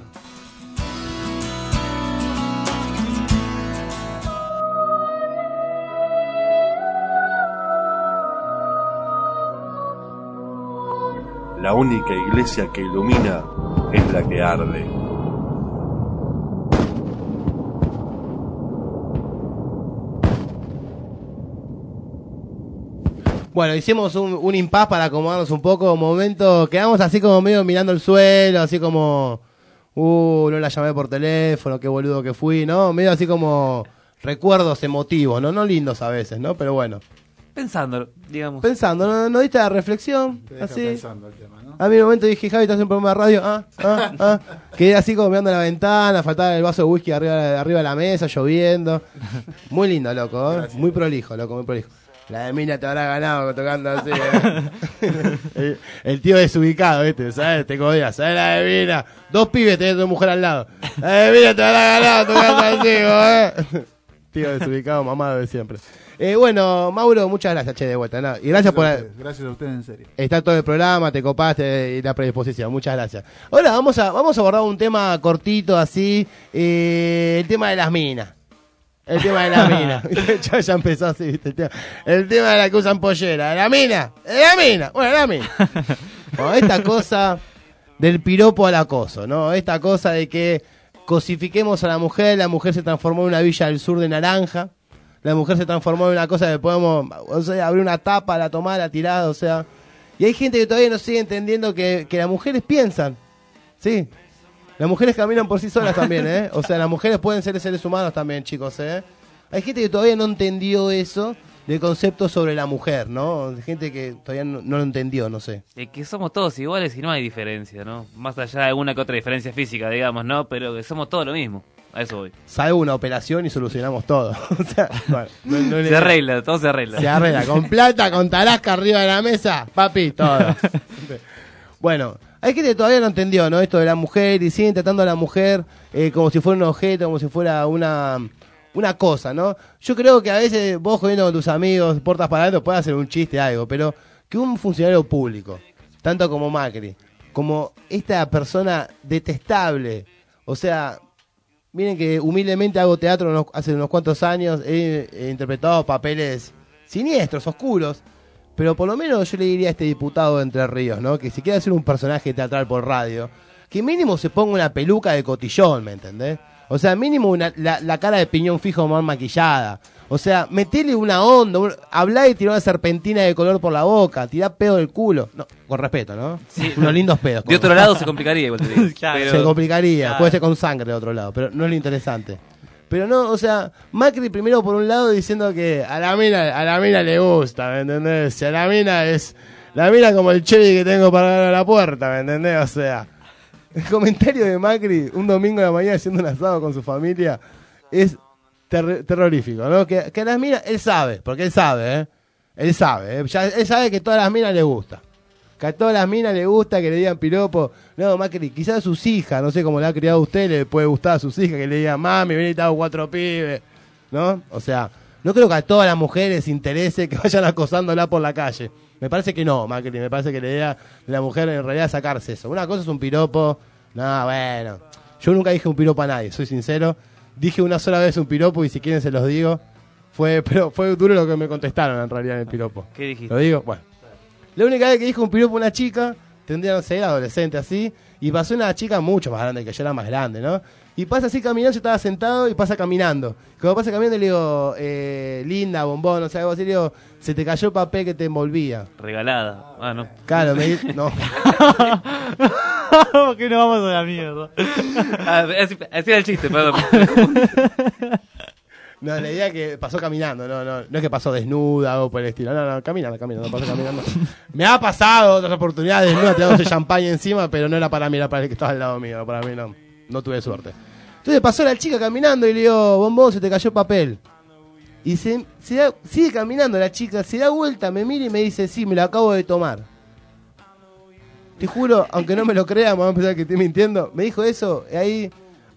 [SPEAKER 8] La única iglesia que ilumina es la que arde.
[SPEAKER 1] Bueno, hicimos un impas para acomodarnos un poco. Un momento, quedamos así como medio mirando el suelo, así como... no la llamé por teléfono, qué boludo que fui, ¿no? Medio así como recuerdos emotivos, ¿no? No lindos a veces, ¿no? Pero bueno.
[SPEAKER 5] Pensando, digamos.
[SPEAKER 1] Pensando, ¿no diste la reflexión?
[SPEAKER 7] Te deja
[SPEAKER 1] Así.
[SPEAKER 7] pensando el tema, ¿no?
[SPEAKER 1] A mí en un momento dije, Javi, estás en un programa de radio. Quedé así como mirando la ventana, faltaba el vaso de whisky arriba de la mesa, lloviendo. Muy lindo, loco, ¿eh?
[SPEAKER 7] Gracias.
[SPEAKER 1] Muy prolijo, loco, muy prolijo. La de Mina te habrá ganado tocando así, el tío desubicado, ¿viste? ¿Sabes? Te codías, ¿sabes? La de Mina. 2 pibes tenés tu mujer al lado. La de Mina te habrá ganado tocando así, ¿eh? Tío desubicado, mamado de siempre. Bueno, Mauro, muchas gracias, che, de vuelta. ¿No? Y gracias por...
[SPEAKER 7] Gracias a ustedes, en serio.
[SPEAKER 1] Está todo el programa, te copaste y la predisposición. Muchas gracias. Ahora vamos a abordar un tema cortito, así. El tema de las minas. El tema de la mina. Ya empezó así, ¿viste? El tema de la que usan pollera. ¿La mina? ¿La mina? Bueno, la mina. Bueno, esta cosa del piropo al acoso, ¿no? Esta cosa de que cosifiquemos a la mujer se transformó en una Villa del Sur de naranja. La mujer se transformó en una cosa que podemos, o sea, abrir una tapa, la tomar, la tirar, o sea. Y hay gente que todavía no sigue entendiendo que las mujeres piensan. Sí. Las mujeres caminan por sí solas también, ¿eh? O sea, las mujeres pueden ser seres humanos también, chicos, ¿eh? Hay gente que todavía no entendió eso del concepto sobre la mujer, ¿no? Hay gente que todavía no lo entendió, no sé.
[SPEAKER 5] Es que somos todos iguales y no hay diferencia, ¿no? Más allá de alguna que otra diferencia física, digamos, ¿no? Pero que somos todos lo mismo. A eso voy.
[SPEAKER 1] Salvo una operación y solucionamos todo. O sea, bueno,
[SPEAKER 5] se arregla, todo se arregla.
[SPEAKER 1] Se arregla. Con plata, con tarasca arriba de la mesa, papi, todo. Bueno, hay gente que todavía no entendió, ¿no? Esto de la mujer y siguen tratando a la mujer como si fuera un objeto, como si fuera una cosa, ¿no? Yo creo que a veces vos jodiendo con tus amigos, portas para adentro, puedes hacer un chiste, algo, pero que un funcionario público, tanto como Macri, como esta persona detestable, o sea, miren que humildemente hago teatro hace unos cuantos años, he interpretado papeles siniestros, oscuros, pero por lo menos yo le diría a este diputado de Entre Ríos, ¿no? Que si quiere hacer un personaje teatral por radio, que mínimo se ponga una peluca de cotillón, ¿me entendés? O sea, mínimo la cara de piñón fijo más maquillada. O sea, metele una onda, hablá y tirá una serpentina de color por la boca, tirá pedo del culo. No, con respeto, ¿no?
[SPEAKER 5] Sí.
[SPEAKER 1] Unos lindos pedos.
[SPEAKER 5] De otro lado se complicaría igual te digo.
[SPEAKER 1] Claro. Se complicaría, puede ser con sangre de otro lado, pero no es lo interesante. Pero no, o sea, Macri primero por un lado diciendo que a la mina le gusta, ¿me entendés? Si a la mina es como el Chevy que tengo para dar a la puerta, ¿me entendés? O sea, el comentario de Macri un domingo de la mañana haciendo un asado con su familia es terrorífico, ¿no? Que a las minas, él sabe, porque él sabe, ¿eh? Él sabe que a todas las minas le gusta. Que a todas las minas le gusta que le digan piropo. No, Macri, quizás a sus hijas, no sé cómo le ha criado a usted, le puede gustar a sus hijas que le digan, mami, vení, te hago 4 pibes, ¿no? O sea, no creo que a todas las mujeres interese que vayan acosándola por la calle. Me parece que no, Macri, me parece que la idea de la mujer en realidad es sacarse eso. Una cosa es un piropo, no, bueno. Yo nunca dije un piropo a nadie, soy sincero. Dije una sola vez un piropo y si quieren se los digo. Pero fue duro lo que me contestaron en realidad en el piropo.
[SPEAKER 5] ¿Qué dijiste?
[SPEAKER 1] ¿Lo digo? Bueno. La única vez que dijo un piropo a una chica, tendría, no sé, era adolescente así, y pasó una chica mucho más grande que yo, era más grande, ¿no? Y pasa así caminando, yo estaba sentado y pasa caminando. Cuando pasa caminando le digo, linda, bombón, o sea, algo así, le digo, se te cayó el papel que te envolvía.
[SPEAKER 5] Regalada. Ah, no.
[SPEAKER 1] Claro, no.
[SPEAKER 6] ¿Por qué no vamos a la mierda?
[SPEAKER 5] Así era el chiste, perdón.
[SPEAKER 1] No, la idea es que pasó caminando, no es que pasó desnuda o por el estilo, no, caminando, pasó caminando. Me ha pasado otras oportunidades desnuda, tirándose champaña encima, pero no era para mí, era para el que estaba al lado mío, para mí no tuve suerte. Entonces pasó la chica caminando y le digo, bombón, se te cayó el papel. Y sigue caminando la chica, se da vuelta, me mira y me dice, sí, me lo acabo de tomar. Te juro, aunque no me lo crean, me van a pensar que estoy mintiendo, me dijo eso, y ahí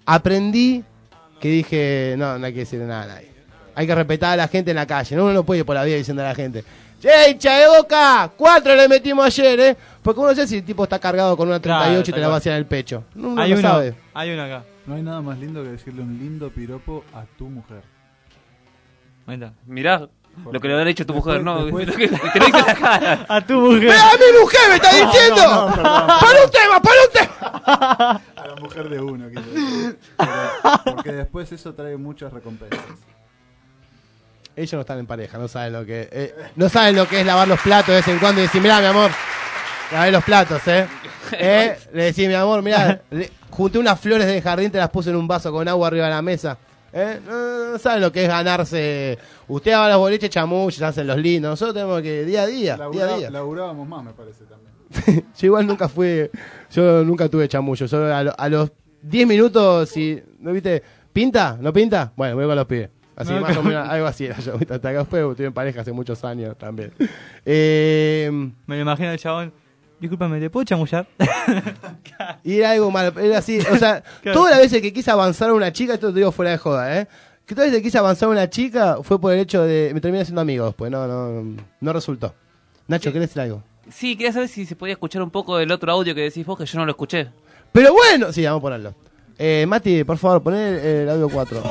[SPEAKER 1] aprendí que dije, no hay que decirle nada a nadie. Hay que respetar a la gente en la calle. Uno no puede ir por la vida diciendo a la gente, che, hincha de Boca, 4 le metimos ayer, Porque uno no sé si el tipo está cargado con una 38 y te la va a hacer en el pecho. Uno no sabe.
[SPEAKER 6] Hay uno acá.
[SPEAKER 7] No hay nada más lindo que decirle un lindo piropo a tu mujer.
[SPEAKER 6] Ahí está.
[SPEAKER 5] Mirá lo que le habrá hecho tu mujer, ¿no? Te lo dice en la cara.
[SPEAKER 6] A tu mujer.
[SPEAKER 1] ¡Ve a mi mujer, me está diciendo! ¡Para un tema!
[SPEAKER 7] A la mujer de uno, quiero decir. Porque después eso trae muchas recompensas.
[SPEAKER 1] Ellos no están en pareja, no saben lo que es lavar los platos de vez en cuando y decir, mirá, mi amor, lavé los platos, Le decís, mi amor, mirá, junté unas flores del jardín, te las puse en un vaso con agua arriba de la mesa. No saben lo que es ganarse. Usted va a los boliches chamuchos, hacen los lindos. Nosotros tenemos que día a día.
[SPEAKER 7] Laburábamos más, me parece también.
[SPEAKER 1] Yo igual nunca tuve chamullo. Solo a los 10 minutos, si no viste, ¿pinta? ¿No pinta? Bueno, voy con los pibes. Así más o menos, algo así era yo. Hasta acá después estuve en pareja hace muchos años también.
[SPEAKER 6] Me lo imagino el chabón. Discúlpame, ¿te puedo chamullar?
[SPEAKER 1] Y era algo malo, era así, o sea, claro. Todas las veces que quise avanzar a una chica, esto te digo fuera de joda, que todas las veces que quise avanzar a una chica fue por el hecho de, me terminé siendo amigos, pues no resultó. Nacho, ¿querés decir algo?
[SPEAKER 5] Sí, quería saber si se podía escuchar un poco del otro audio que decís vos, que yo no lo escuché.
[SPEAKER 1] Pero bueno, sí, vamos a ponerlo. Mati, por favor, poné el audio 4.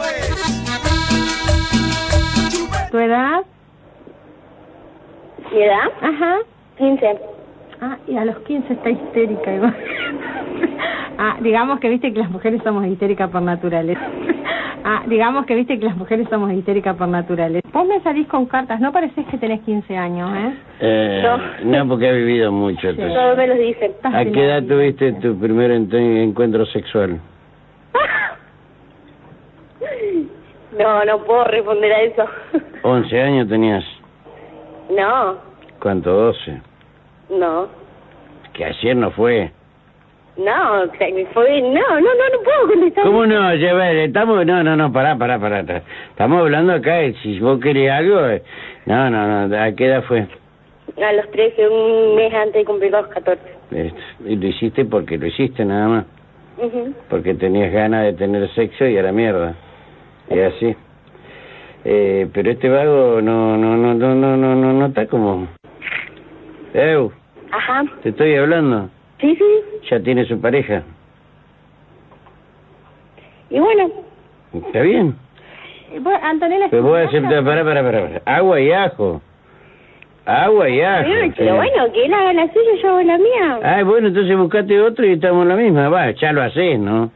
[SPEAKER 20] ¿Tu edad?
[SPEAKER 14] ¿Mi edad?
[SPEAKER 20] Ajá.
[SPEAKER 14] 15.
[SPEAKER 20] Ah, y a los 15 está histérica igual. Digamos que viste que las mujeres somos histéricas por naturaleza. Vos me salís con cartas, no parecés que tenés 15 años,
[SPEAKER 11] No, porque he vivido mucho.
[SPEAKER 14] Sí. Todos me lo dicen.
[SPEAKER 11] ¿A qué edad tuviste tu primer encuentro sexual?
[SPEAKER 14] No puedo responder a eso.
[SPEAKER 11] 11 años tenías.
[SPEAKER 14] No.
[SPEAKER 11] ¿Cuánto? 12.
[SPEAKER 14] No.
[SPEAKER 11] Que ayer no fue.
[SPEAKER 14] No, fue... No puedo contestar.
[SPEAKER 11] ¿Cómo no? Ya ver, estamos... No, pará. Estamos hablando acá, si vos querés algo... No, ¿a qué edad fue?
[SPEAKER 14] A los 13, un mes antes de cumplir los 14.
[SPEAKER 11] Y lo hiciste porque lo hiciste nada más.
[SPEAKER 14] Uh-huh.
[SPEAKER 11] Porque tenías ganas de tener sexo y a la mierda. Es así. Pero este vago no está como...
[SPEAKER 14] Ajá.
[SPEAKER 11] ¿Te estoy hablando?
[SPEAKER 14] Sí.
[SPEAKER 11] ¿Ya tiene su pareja?
[SPEAKER 14] Y bueno.
[SPEAKER 11] Está bien.
[SPEAKER 20] Antonella...
[SPEAKER 11] Pero vos aceptás... Pará. Agua y ajo.
[SPEAKER 14] Pero bueno, que él haga la suya, yo hago la mía.
[SPEAKER 11] Bueno, entonces buscate otro y estamos en la misma. Va, ya lo hacés, ¿no?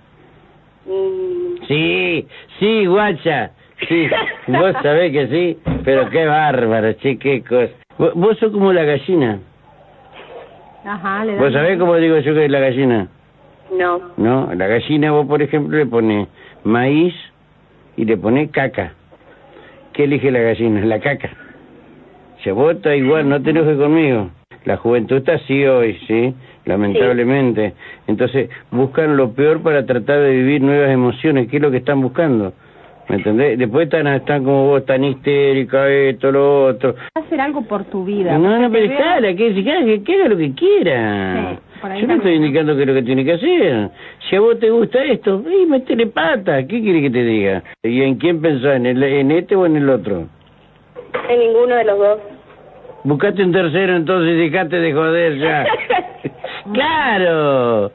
[SPEAKER 11] Sí, guacha. Sí, vos sabés que sí. Pero qué bárbaro, che, qué cosa. Vos sos como la gallina.
[SPEAKER 20] Ajá, le da.
[SPEAKER 11] ¿Vos sabés cómo digo yo que es la gallina?
[SPEAKER 14] No.
[SPEAKER 11] No, la gallina vos, por ejemplo, le pones maíz y le pones caca. ¿Qué elige la gallina? La caca. Se vota igual, no te enojes conmigo. La juventud está así hoy, ¿sí? Lamentablemente. Sí. Entonces, buscan lo peor para tratar de vivir nuevas emociones. ¿Qué es lo que están buscando? ¿Me entendés? Después están como vos, tan histérica, esto, lo otro.
[SPEAKER 20] Hacer algo por tu vida.
[SPEAKER 11] No, pero déjala, que haga lo que quiera. Sí, yo no estoy indicando qué es lo que tiene que hacer. Si a vos te gusta esto, métele pata. ¿Qué quiere que te diga? ¿Y en quién pensás? ¿En este o en el otro?
[SPEAKER 14] En ninguno de los dos.
[SPEAKER 11] Buscate un tercero entonces, dejate de joder ya. ¡Claro!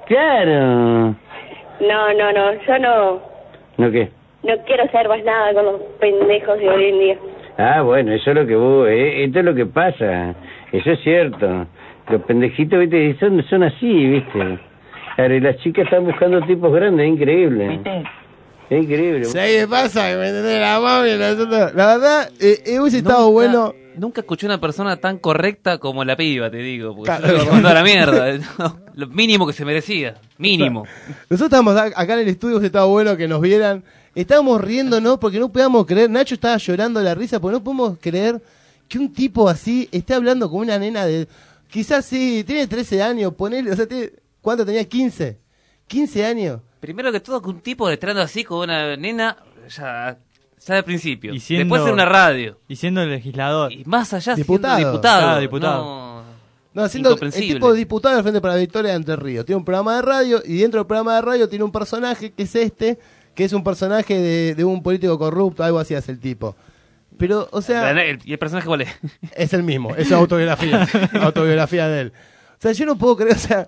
[SPEAKER 14] No, yo no...
[SPEAKER 11] ¿No qué?
[SPEAKER 14] No quiero hacer más nada con los pendejos de hoy en día.
[SPEAKER 11] Bueno, eso es lo que vos... esto es lo que pasa. Eso es cierto. Los pendejitos, viste, son así, viste. Claro, y las chicas están buscando tipos grandes, es increíble. ¿Viste? Es increíble.
[SPEAKER 1] ¿Sabes qué pasa? ¿Me entendés? La mami, la verdad, hubiese estado bueno...
[SPEAKER 5] Nunca escuché una persona tan correcta como la piba, te digo. Porque yo estoy mandando a la mierda. Lo mínimo que se merecía. Mínimo.
[SPEAKER 1] Nosotros estábamos acá en el estudio, hubiese estado bueno que nos vieran. Estábamos riéndonos porque no podíamos creer. Nacho estaba llorando de la risa porque no podemos creer que un tipo así esté hablando con una nena de... Quizás sí, tiene 13 años, ponele... O sea, ¿cuánto tenía? 15. 15 años.
[SPEAKER 5] Primero que todo, que un tipo entrando así con una nena... Ya de principio.
[SPEAKER 6] Siendo,
[SPEAKER 5] después en una radio.
[SPEAKER 6] Y siendo el legislador.
[SPEAKER 5] Y más allá
[SPEAKER 1] diputado.
[SPEAKER 5] Siendo diputado.
[SPEAKER 6] Claro, diputado.
[SPEAKER 1] No, siendo el
[SPEAKER 5] incomprensible.
[SPEAKER 1] tipo diputado del Frente para la Victoria de Entre Ríos. Tiene un programa de radio y dentro del programa de radio tiene un personaje que es que es un personaje de un político corrupto, algo así hace el tipo. Pero, o sea...
[SPEAKER 5] ¿Y el personaje cuál es?
[SPEAKER 1] Es el mismo, es su autobiografía, autobiografía de él. O sea, yo no puedo creer, o sea...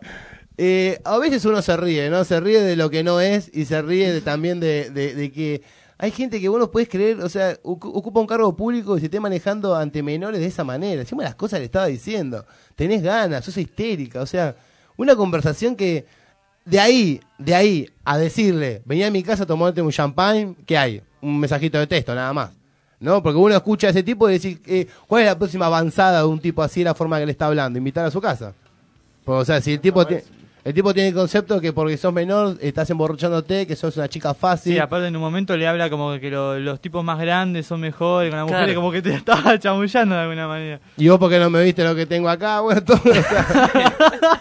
[SPEAKER 1] a veces uno se ríe, ¿no? Se ríe de lo que no es y se ríe también de que hay gente que vos no podés creer, o sea, ocupa un cargo público y se esté manejando ante menores de esa manera. Encima las cosas le estaba diciendo. Tenés ganas, sos histérica, o sea, una conversación que de ahí a decirle, venía a mi casa a tomarte un champagne, ¿qué hay? Un mensajito de texto, nada más. ¿No? Porque uno escucha a ese tipo y decir, ¿cuál es la próxima avanzada de un tipo así, la forma que le está hablando? Invitar a su casa. Pues, o sea, si el tipo tiene el concepto que porque sos menor estás emborrachándote, que sos una chica fácil.
[SPEAKER 6] Sí, aparte en un momento le habla como que los tipos más grandes son mejores, con las
[SPEAKER 5] Claro.
[SPEAKER 6] mujeres como que te estaba chamullando de alguna manera.
[SPEAKER 1] Y vos porque no me viste lo que tengo acá, bueno, todo. O sea,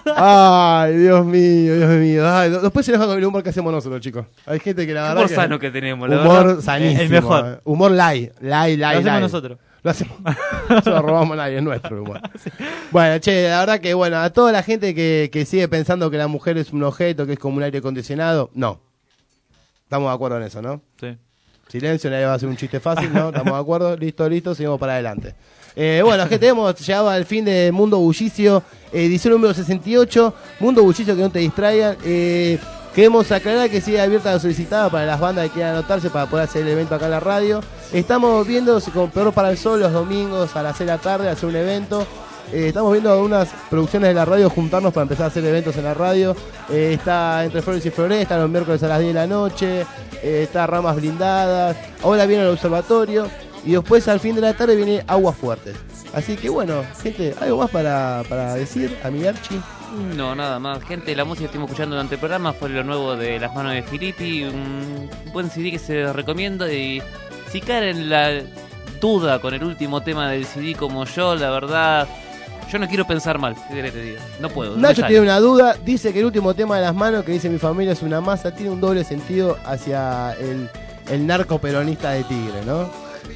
[SPEAKER 1] ay, Dios mío. Ay, después se enoja con el humor que hacemos nosotros, chicos. Hay gente que la verdad
[SPEAKER 5] Humor sano que tenemos, la
[SPEAKER 1] humor
[SPEAKER 5] verdad.
[SPEAKER 1] sanísimo.
[SPEAKER 6] El mejor.
[SPEAKER 1] Humor light.
[SPEAKER 6] Lo hacemos nosotros.
[SPEAKER 1] Lo hacemos. Se lo robamos a nadie, es nuestro humor. Sí. Bueno, che, la verdad que bueno, a toda la gente que sigue pensando que la mujer es un objeto, que es como un aire acondicionado, no. Estamos de acuerdo en eso, ¿no?
[SPEAKER 6] Sí.
[SPEAKER 1] Silencio, nadie va a hacer un chiste fácil, ¿no? ¿Estamos de acuerdo? Listo, seguimos para adelante. Bueno, gente, hemos llegado al fin de Mundo Bullicio, edición número 68. Mundo Bullicio, que no te distraigan. Queremos aclarar que sigue abierta la solicitada para las bandas que quieran anotarse para poder hacer el evento acá en la radio. Estamos viendo si con Peor para el Sol los domingos a las 6 de la tarde hacer un evento. Estamos viendo algunas producciones de la radio juntarnos para empezar a hacer eventos en la radio. Está Entre Flores y Flores, está los miércoles a las 10 de la noche. Está Ramas Blindadas. Ahora viene el Observatorio. Y después al fin de la tarde viene Aguas Fuertes. Así que bueno, gente, ¿algo más para decir a mi Archie?
[SPEAKER 5] No, nada más. Gente, la música que estuvimos escuchando durante el programa fue lo nuevo de Las Manos de Filippi. Un buen CD que se recomiendo. Y si caen en la duda con el último tema del CD como yo, la verdad, yo no quiero pensar mal. ¿Qué querés que te diga? No puedo.
[SPEAKER 1] Nacho tiene una duda. Dice que el último tema de Las Manos, que dice mi familia es una masa, tiene un doble sentido hacia el narco peronista de Tigre, ¿no?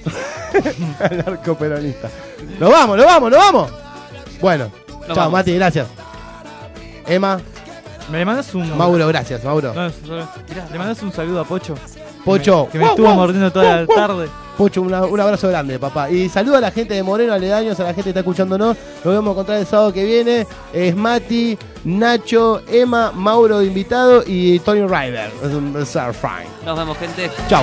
[SPEAKER 1] El narco peronista. ¡Nos vamos! Bueno, chao, Mati, gracias. Emma.
[SPEAKER 6] Me le mandas un...
[SPEAKER 1] Mauro, gracias, Mauro.
[SPEAKER 6] No, mirá, le mandas un saludo a Pocho.
[SPEAKER 1] Pocho.
[SPEAKER 6] Que me estuvo mordiendo toda la tarde.
[SPEAKER 1] Pocho, un abrazo grande, papá. Y saludo a la gente de Moreno, aledaños, a la gente que está escuchándonos. Nos vemos a encontrar el sábado que viene. Es Mati, Nacho, Emma, Mauro de invitado y Tony Ryder. Es un Surfine.
[SPEAKER 5] Nos vemos, gente.
[SPEAKER 1] Chau.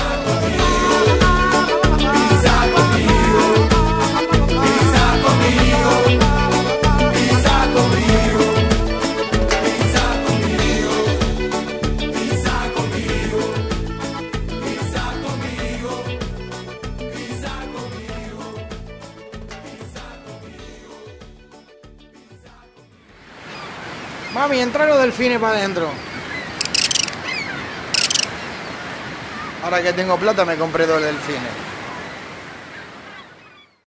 [SPEAKER 15] Mami, entra los delfines para adentro. Ahora que tengo plata me compré 2 delfines.